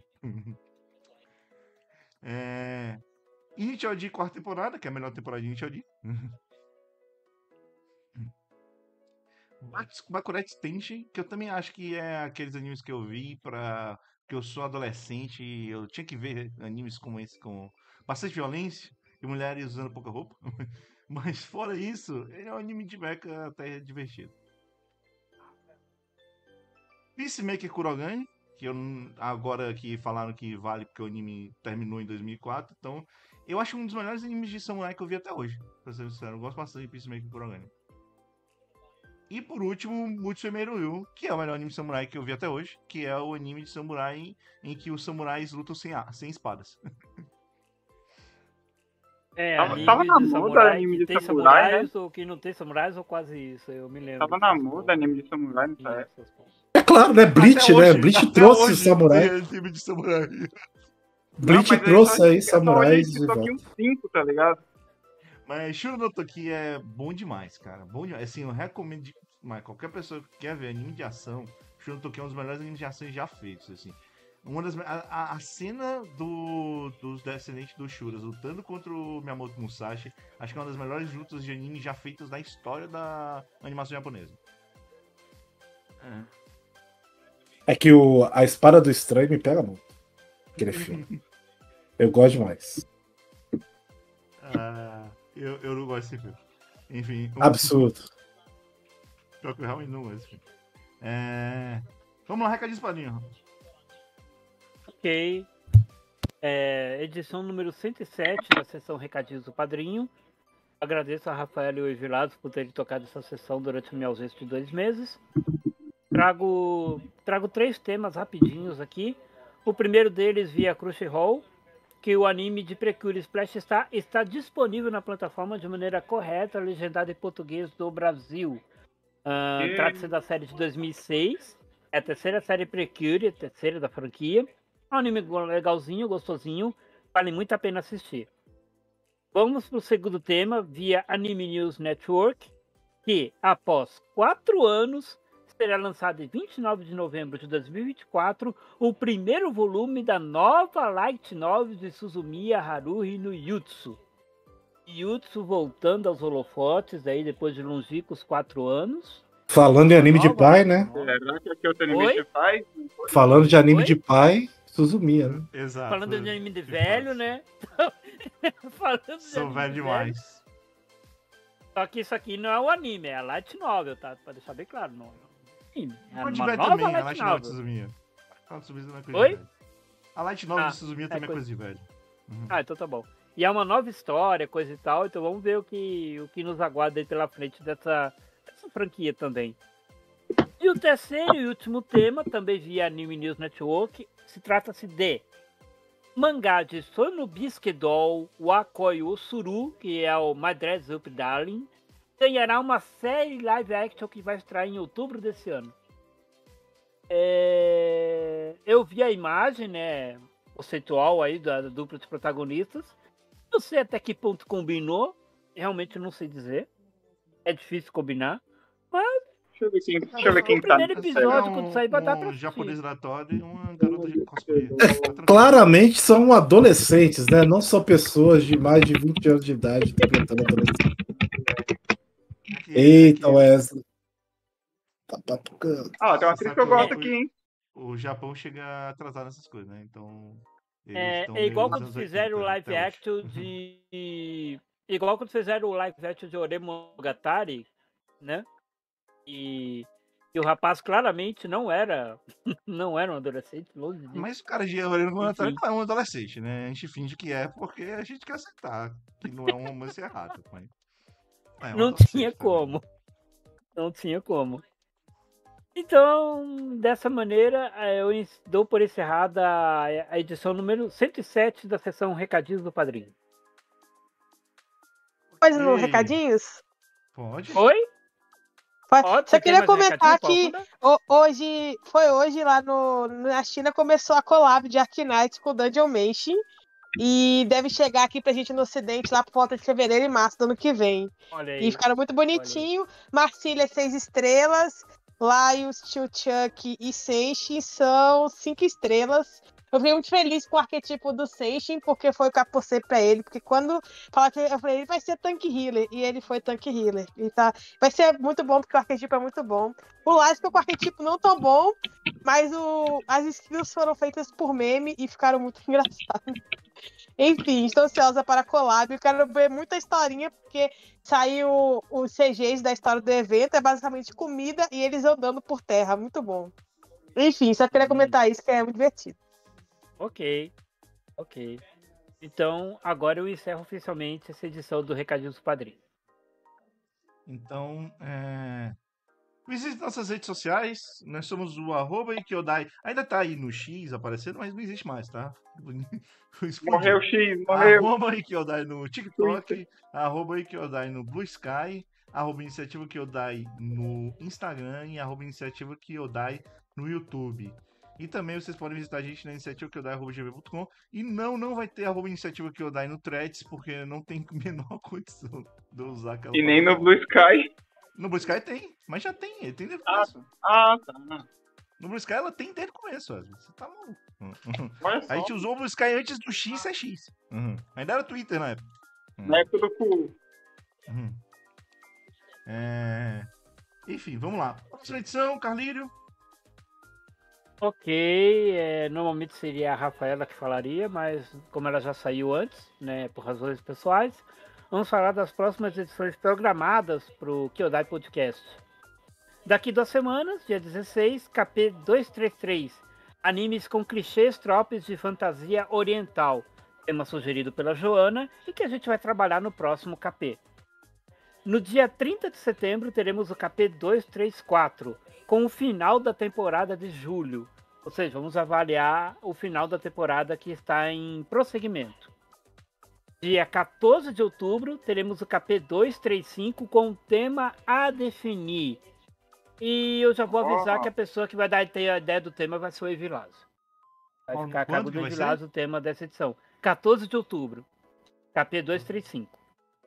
É... Initial D, quarta temporada, que é a melhor temporada de Initial D. Bakuretsu Tenshin, que eu também acho que é aqueles animes que eu vi pra... que eu sou adolescente e eu tinha que ver animes como esse, com bastante violência e mulheres usando pouca roupa. Mas fora isso, ele é um anime de mecha até divertido. Peacemaker Kurogane, que eu não- agora que falaram que vale porque o anime terminou em dois mil e quatro, então eu acho um dos melhores animes de samurai que eu vi até hoje, pra ser sincero. Eu gosto bastante de Peacemaker Kurogane. E por último, Mutsumei no Yu, que é o melhor anime de samurai que eu vi até hoje, que é o anime de samurai em que os samurais lutam sem, a- sem espadas. É, Tava- anime tava na de moda samurai anime que de tem samurai, né? samurais ou que não tem samurais ou quase isso, eu me lembro. Tava na dessas moda porra. anime de samurai nessa época. Essas porra. É claro, né? Bleach, Até né? hoje, Bleach até trouxe hoje o samurai. tem anime de samurai. Bleach Não, mas trouxe só- aí só samurais olhei de só volta. vi uns cinco, tá ligado? Mas Shuro no Toki é bom demais, cara. Bom demais. Assim, eu recomendo demais. Qualquer pessoa que quer ver anime de ação, Shuro no Toki é um dos melhores animes de ação já feitos, assim. Uma das, a, a- a cena do, dos descendentes dos Shuras lutando contra o Miyamoto Musashi, acho que é uma das melhores lutas de anime já feitas na história da animação japonesa. É. É que o, a espada do estranho me pega muito. Aquele filme. Eu gosto demais. Ah, eu, eu não gosto desse filme. Enfim. um- Absurdo. Pior que eu realmente não gosto desse filme. É... Vamos lá, recadinho espadinho. Ok. É, edição número cento e sete da sessão Recadinhos do Padrinho. Agradeço a Rafael e o Egilados por terem tocado essa sessão durante a minha ausência de dois meses. Trago, trago três temas rapidinhos aqui. O primeiro deles via Crunchyroll, que o anime de Precure Splash está, está disponível na plataforma de maneira correta, legendado em português do Brasil. Ah, E- Trata-se da série de dois mil e seis. É a terceira série Precure, a terceira da franquia. É um anime legalzinho, gostosinho. Vale muito a pena assistir. Vamos para o segundo tema, via Anime News Network, que após quatro anos será lançado em vinte e nove de novembro de dois mil e vinte e quatro o primeiro volume da nova light novel de Suzumiya Haruhi no Yutsu. Yutsu voltando aos holofotes aí depois de longínquos quatro anos. Falando em anime de Nova pai, light né? novel. Será que aqui o Animation faz? Falando de anime Oi? de pai, Suzumiya, né? Exato. Falando de anime de velho, né? Falando de Sou anime velho de demais. Só que isso aqui não é o anime, é a light novel, tá? Pra deixar bem claro. Não, não. É Pode uma ver nova também, a light Light Novel de novel. Suzumiya. A Light Novel é coisa Oi? de velho. A Light Novel Ah, de Suzumiya é também é coisa- coisa de velho. Uhum. Ah, então tá bom. E é uma nova história, coisa e tal, então vamos ver o que, o que nos aguarda aí pela frente dessa, dessa franquia também. E o terceiro e último tema, também via Anime News Network, se trata-se de mangá de Sonobisuke Doll Wakoi Osuru, que é o My Dress Up Darling, ganhará uma série live action que vai estrear em outubro desse ano. É, Eu vi a imagem, né, conceitual aí da, da dupla de protagonistas. Não sei até que ponto combinou, realmente não sei dizer. É difícil combinar. Deixa eu ver quem, deixa eu ver quem O tá primeiro nessa episódio, série. quando sair, vai dar pra um assistir. japonês aleatório e uma garota de cosplay. Tá tranquilo. Claramente são adolescentes, né? Não são pessoas de mais de vinte anos de idade interpretando adolescentes. Aqui- Eita, aqui- Wesley. Tá papucando. Ah, tem uma Você atriz sabe que eu que eu gosto fui- aqui, hein? O Japão chega atrasado nessas coisas, né? Então. eles É, estão é igual meio quando nos anos fizeram o oitenta live até hoje. action de igual quando fizeram o live action de Oremogatari, né? E, e o rapaz claramente não era, não era um adolescente, longe disso. Mas o cara de Oremogatari Enfim. não é um adolescente, né? A gente finge que é porque a gente quer aceitar que não é um romance errado. Mas... é um Não adolescente tinha também. como. Não tinha como. Então, dessa maneira, eh, eu ens- dou por encerrada a a edição número cento e sete da sessão Recadinhos do Padrinho. Mas no E- recadinhos? Pode? Oi? Pode- Pode, Só você tem queria mais um comentar recadinho, que Paula? ho- hoje, foi hoje lá no, na China, começou a collab de Arknights com Dungeon Meshi. E deve chegar aqui pra gente no ocidente lá por volta de fevereiro e março do ano que vem. Olha E aí. ficaram muito bonitinho. Marcília, seis estrelas. Laios, Tio Chuck e Senshin são cinco estrelas. Eu fiquei muito feliz com o arquetipo do Senshin, porque foi o que eu apostei pra ele. Porque quando falaram que eu falei, ele vai ser tanque healer. E ele foi tanque healer. E tá... Vai ser muito bom, porque o arquetipo é muito bom. O Laios ficou com o arquetipo não tão bom, mas o... as skills foram feitas por meme e ficaram muito engraçadas. Enfim, estou ansiosa para a collab. Eu quero ver muita historinha, porque saiu os C Gs da história do evento. É basicamente comida e eles andando por terra. Muito bom. Enfim, só queria comentar isso, que é muito divertido. Ok, ok. Então, agora eu encerro oficialmente essa edição do Recadinhos do Padrinho. Então, é... visite nossas redes sociais. Nós somos o arroba Ikiodai. Ainda tá aí no X aparecendo, mas não existe mais, tá? Explodiu. Morreu X, morreu. Arroba Ikiodai no TikTok, arroba Ikiodai no Blue Sky, arroba Iniciativa Kyodai no Instagram e arroba Iniciativa Kyodai no YouTube. E também vocês podem visitar a gente na iniciativa kyodai arroba gmail ponto com. E não, não vai ter arroba Iniciativa Kyodai no Threads, porque não tem a menor condição de eu usar aquela E nem no palavra. Blue Sky. No Blue Sky tem, mas já tem, ele tem desde o Ah, começo. Ah, tá. No Blue Sky ela tem desde o começo, Wesley. Você tá maluco. Olha só. A gente usou o Blue Sky antes do X é X. Uhum. Ainda era Twitter na época. Uhum. Na época do cu. Uhum. É... Enfim, vamos lá. Próxima edição, Carlírio. Ok, é, normalmente seria a Rafaela que falaria, mas como ela já saiu antes, né, por razões pessoais, vamos falar das próximas edições programadas para o Kyodai Podcast. Daqui duas semanas, dia dezesseis, K P duzentos e trinta e três, animes com clichês tropes de fantasia oriental, tema sugerido pela Joana e que a gente vai trabalhar no próximo K P. No dia trinta de setembro, teremos o K P duzentos e trinta e quatro, com o final da temporada de julho. Ou seja, vamos avaliar o final da temporada que está em prosseguimento. Dia quatorze de outubro, teremos o K P duzentos e trinta e cinco com o tema a definir. E eu já vou avisar Oh. que a pessoa que vai dar a ideia do tema vai ser o Evilásio. Vai Quando- ficar a quando cargo que do vai ser? Evilásio o tema dessa edição. quatorze de outubro, K P duzentos e trinta e cinco.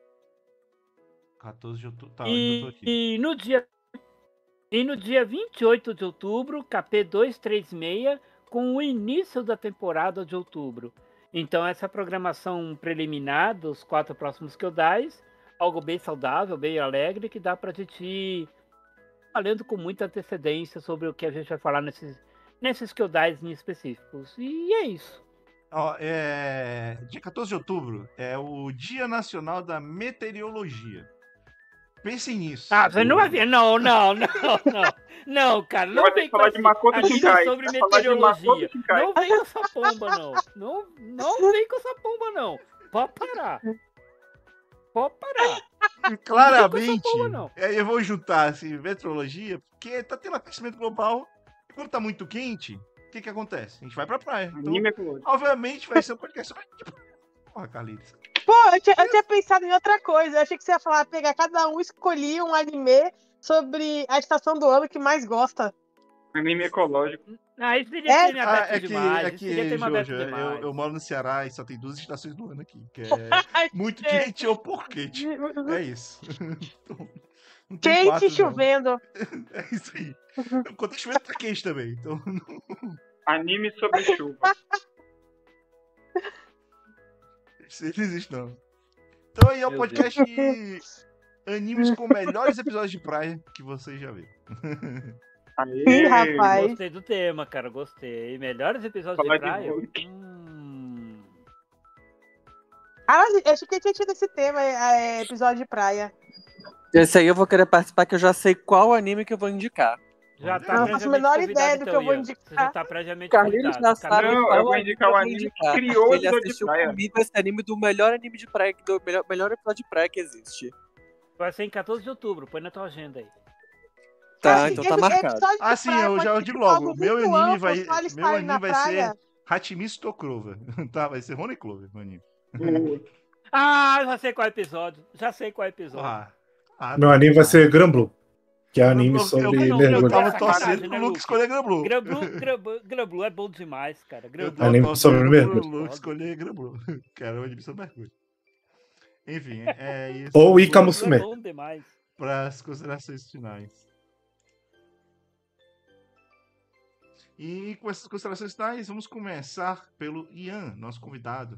quatorze de outubro. Tá, ainda tô E, aqui. e no dia e no dia vinte e oito de outubro, K P duzentos e trinta e seis, com o início da temporada de outubro. Então essa programação preliminar dos quatro próximos Kyodais, algo bem saudável, bem alegre, que dá pra gente ir falando com muita antecedência sobre o que a gente vai falar nesses, nesses Kyodais em específicos. E é isso. Ó, é... Dia quatorze de outubro é o Dia Nacional da Meteorologia. Pensem nisso. Ah, você não vai ver. Não, não, não, não. Não, cara, não Vai vem falar com de esse Makoto anime Shinkai. sobre Vai falar de meteorologia. Makoto Shinkai. Não vem com essa pomba, não. Não, não vem com essa pomba, não. Pode parar. Pode parar. Claramente, Não tem coisa boa, não. é, eu vou juntar assim, meteorologia, porque tá tendo aquecimento global. E quando tá muito quente, o que que acontece? A gente vai pra praia. Então, Anime ecológico. obviamente, vai ser um podcast sobre. Porra, Carlitos. Pô, eu tinha, eu tinha pensado em outra coisa. Eu achei que você ia falar, pegar cada um, escolher um anime sobre a estação do ano que mais gosta. Anime ecológico. Ah, isso seria É? tema Ah, aberto é que, demais. é Isso seria que tema aberto Jojo, eu, demais. eu moro no Ceará e só tem duas estações do ano aqui, que é Ai, muito é. quente ou pouco quente. É isso. Então, não tem Quente quatro, e chovendo. não. É isso aí. Quando tá chovendo, tá quente também. Então, Anime sobre chuva. isso aí não existe, não. Então aí é o Meu podcast de animes com melhores episódios de praia que vocês já viram. Ih, Aê! rapaz. Gostei do tema, cara. Gostei. Melhores episódios Falar de de praia? Hulk. Hum... Ah, eu achei que tinha tido esse tema, é, episódio de praia. Esse aí eu vou querer participar, que eu já sei qual anime que eu vou indicar. Já tá Eu não faço a menor previamente ideia do convidado, que eu vou então, Ian. Você já indicar. tá previamente Carlinhos convidado. já sabe Carlinhos, Não, qual eu vou anime indicar eu o vou anime que indicar. criou o Ele episódio de assistiu praia. comigo esse anime do melhor anime de praia, do melhor, melhor episódio de praia que existe. vai ser em quatorze de outubro, põe na tua agenda aí. Tá, Assim, então tá esse marcado. episódio de Ah, sim, praia eu já pode digo ser logo. algo Meu muito anime amplo, vai, só eles meu estarem anime na vai praia. ser Hachimisu Tocrova. Tá, vai ser Rony Clover, meu anime. Ah, já sei qual é o episódio. Já sei qual é o episódio. Ah, ah, Meu tá anime vai demais. ser Granblue, que é Eu, anime eu, sobre não, eu Granblue mergulho. é tava torcendo sacanagem, pro né, Luke Luke? escolher Granblue. Granblue, Granblue, Granblue é bom demais, cara. Eu Granblue tava Anime sobre torcendo pro mergulho. Luke Foda. escolher Granblue. Que era o anime sobre mergulho. Enfim, é isso. Ou Ika Granblue é Musume. bom demais. Para as considerações finais. E com essas considerações finais, vamos começar pelo Ian, nosso convidado.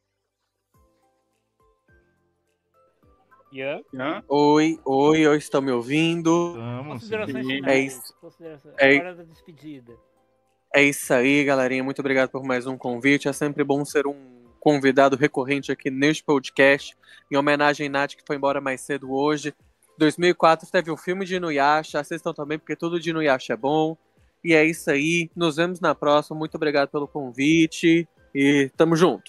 Ian? Hã? Oi, oi, oi, estão me ouvindo? Vamos. Considerações Sim. É finais. isso. Considerações. É- Hora da despedida. É isso aí, galerinha. Muito obrigado por mais um convite. É sempre bom ser um convidado recorrente aqui neste podcast. Em homenagem a Nath, que foi embora mais cedo hoje. dois mil e quatro teve o filme de Inuyasha. Assistam também, porque tudo de Inuyasha é bom. E é isso aí. Nos vemos na próxima. Muito obrigado pelo convite. E tamo junto.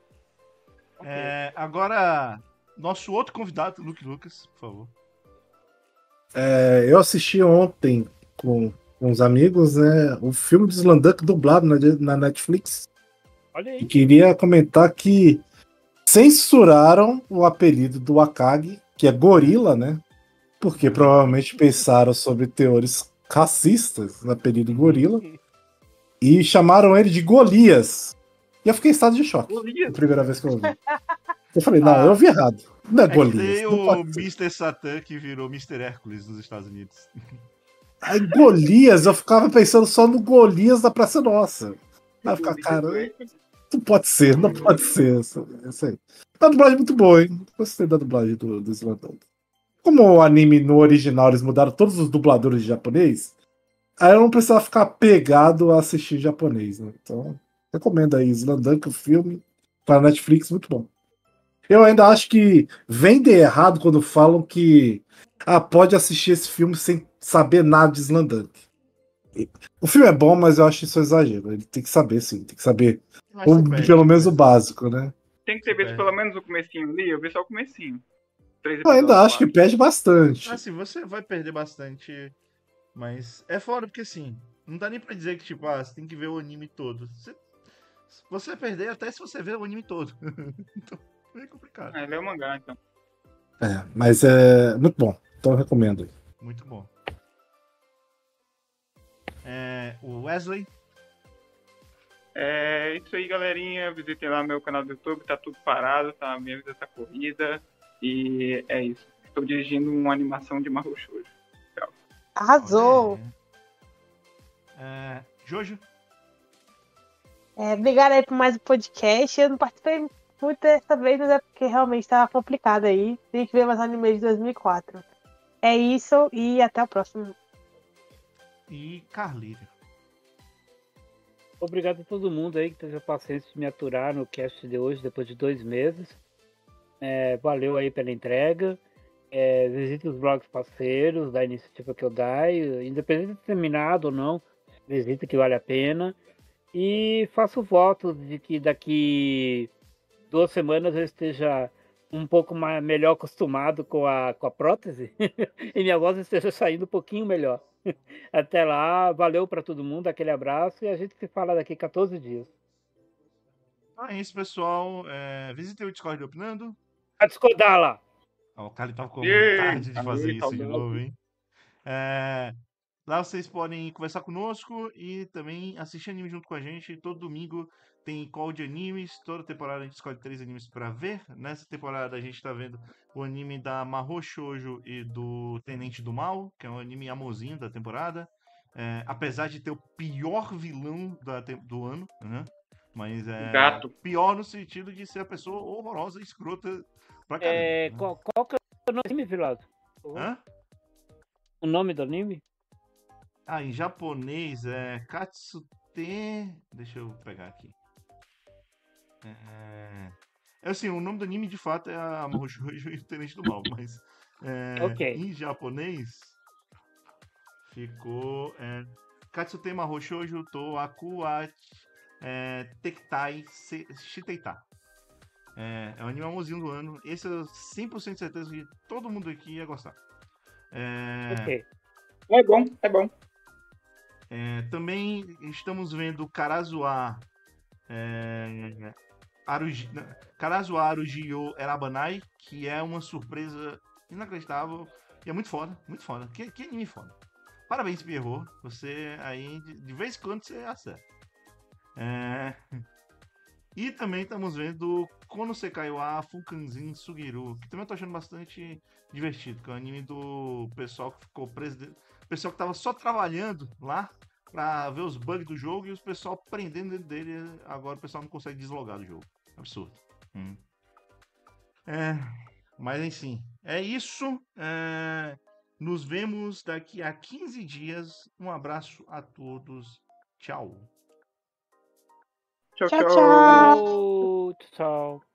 É, agora, nosso outro convidado, Luke Lucas, por favor. É, eu assisti ontem com, com os amigos, né, o filme de Slandunk dublado na, na Netflix. Olha E aí. queria comentar que censuraram o apelido do Akagi, que é gorila, né? Porque provavelmente pensaram sobre teores racistas no apelido gorila e chamaram ele de Golias. E eu fiquei em estado de choque. Golias? A primeira vez que eu ouvi. Eu falei, não, eu ouvi errado. Não é É que Golias. tem Não o pode ser. mister Satan que virou mister Hércules nos Estados Unidos. Aí, Golias, eu ficava pensando só no Golias da Praça Nossa. Aí eu ficava, cara, não pode ser, não pode ser. Isso, isso aí. A dublagem é muito boa, hein? Gostei da dublagem do, do Slandunk. Como o anime no original eles mudaram todos os dubladores de japonês, aí eu não precisava ficar pegado a assistir japonês, né? Então, recomendo aí Slandunk, o filme, para Netflix, muito bom. Eu ainda acho que vendem errado quando falam que ah, pode assistir esse filme sem saber nada de Slandunk. O filme é bom, mas eu acho isso um exagero. Ele tem que saber, sim. Tem que saber Mas o- você perde, pelo menos o mas- básico, né? Tem que ter visto É. pelo menos o comecinho ali, eu vi só o comecinho. Três Eu ainda episódios, acho que perde bastante. Assim, você vai perder bastante, mas é foda porque assim, não dá nem pra dizer que tipo, ah, você tem que ver o anime todo. Você, você vai perder até se você ver o anime todo. Então, é complicado. Ah, ele é o mangá, então. É, mas é muito bom. Então eu recomendo aí. Muito bom. É, o Wesley, É isso aí, galerinha. Visitem lá meu canal do YouTube, tá tudo parado, tá? Minha vida tá corrida. E é isso. Estou dirigindo uma animação de Mahou Shoujo. Arrasou! É, é, Jojo, É, obrigada aí por mais um podcast. Eu não participei muito dessa vez, mas é porque realmente estava complicado aí. Tem que ver mais anime de dois mil e quatro. É isso e até o próximo. e Carlírio. Obrigado a todo mundo aí que teve a paciência de me aturar no cast de hoje, depois de dois meses. É, valeu aí pela entrega. É, visite os blogs parceiros da iniciativa que eu dei, independente de terminado ou não, visita que vale a pena. E faço voto de que daqui duas semanas eu esteja um pouco mais, melhor acostumado com a, com a prótese e minha voz esteja saindo um pouquinho melhor. Até lá, valeu para todo mundo, aquele abraço e a gente se fala daqui quatorze dias. Então é isso, pessoal. É, visitem o Discord do Opinando. A discordar lá! Ó, o cara tava com Yay! vontade de fazer Aí, isso de saudade. novo, hein? É, lá vocês podem conversar conosco e também assistir anime junto com a gente. Todo domingo tem call de animes. Toda temporada a gente escolhe três animes pra ver. Nessa temporada a gente tá vendo o anime da Mahou Shoujo e do Tenente do Mal, que é um anime amorzinho da temporada. É, apesar de ter o pior vilão da tem- do ano, né? Mas é Gato. pior no sentido de ser a pessoa horrorosa e escrota pra caramba. É, né? qual, qual que é o nome do anime, Vilado? Hã? O nome do anime? Ah, em japonês é Katsute. Deixa eu pegar aqui. É, É assim, o nome do anime de fato é a Mahou Shoujo e o Tenente do Mal, mas é, Ok. em japonês ficou é, Katsutei Mahou Shoujo to Aku wa é, Tekitai se- Shiteita. É, é o anime famosinho do ano. Esse eu cem por cento certeza que todo mundo aqui ia gostar. É, Ok. É bom, é bom. é, também estamos vendo Karazuha é, Aruji, não, Karazuha Aruji-yo Erabanai, que é uma surpresa inacreditável e é muito foda, muito foda. Que, que anime foda. Parabéns, Pierrot. Você aí, de, de vez em quando, você acerta. É, e também estamos vendo Kono Sekai wa Fukanzin Sugiru, que também eu tô achando bastante divertido, que é o anime do pessoal que ficou preso, de- pessoal que tava só trabalhando lá pra ver os bugs do jogo e os pessoal prendendo dentro dele, agora o pessoal não consegue deslogar do jogo. Absurdo. Hum. É, mas enfim, é isso. É, nos vemos daqui a quinze dias. Um abraço a todos. Tchau. Tchau, Tchau, tchau. tchau. Oh, tchau.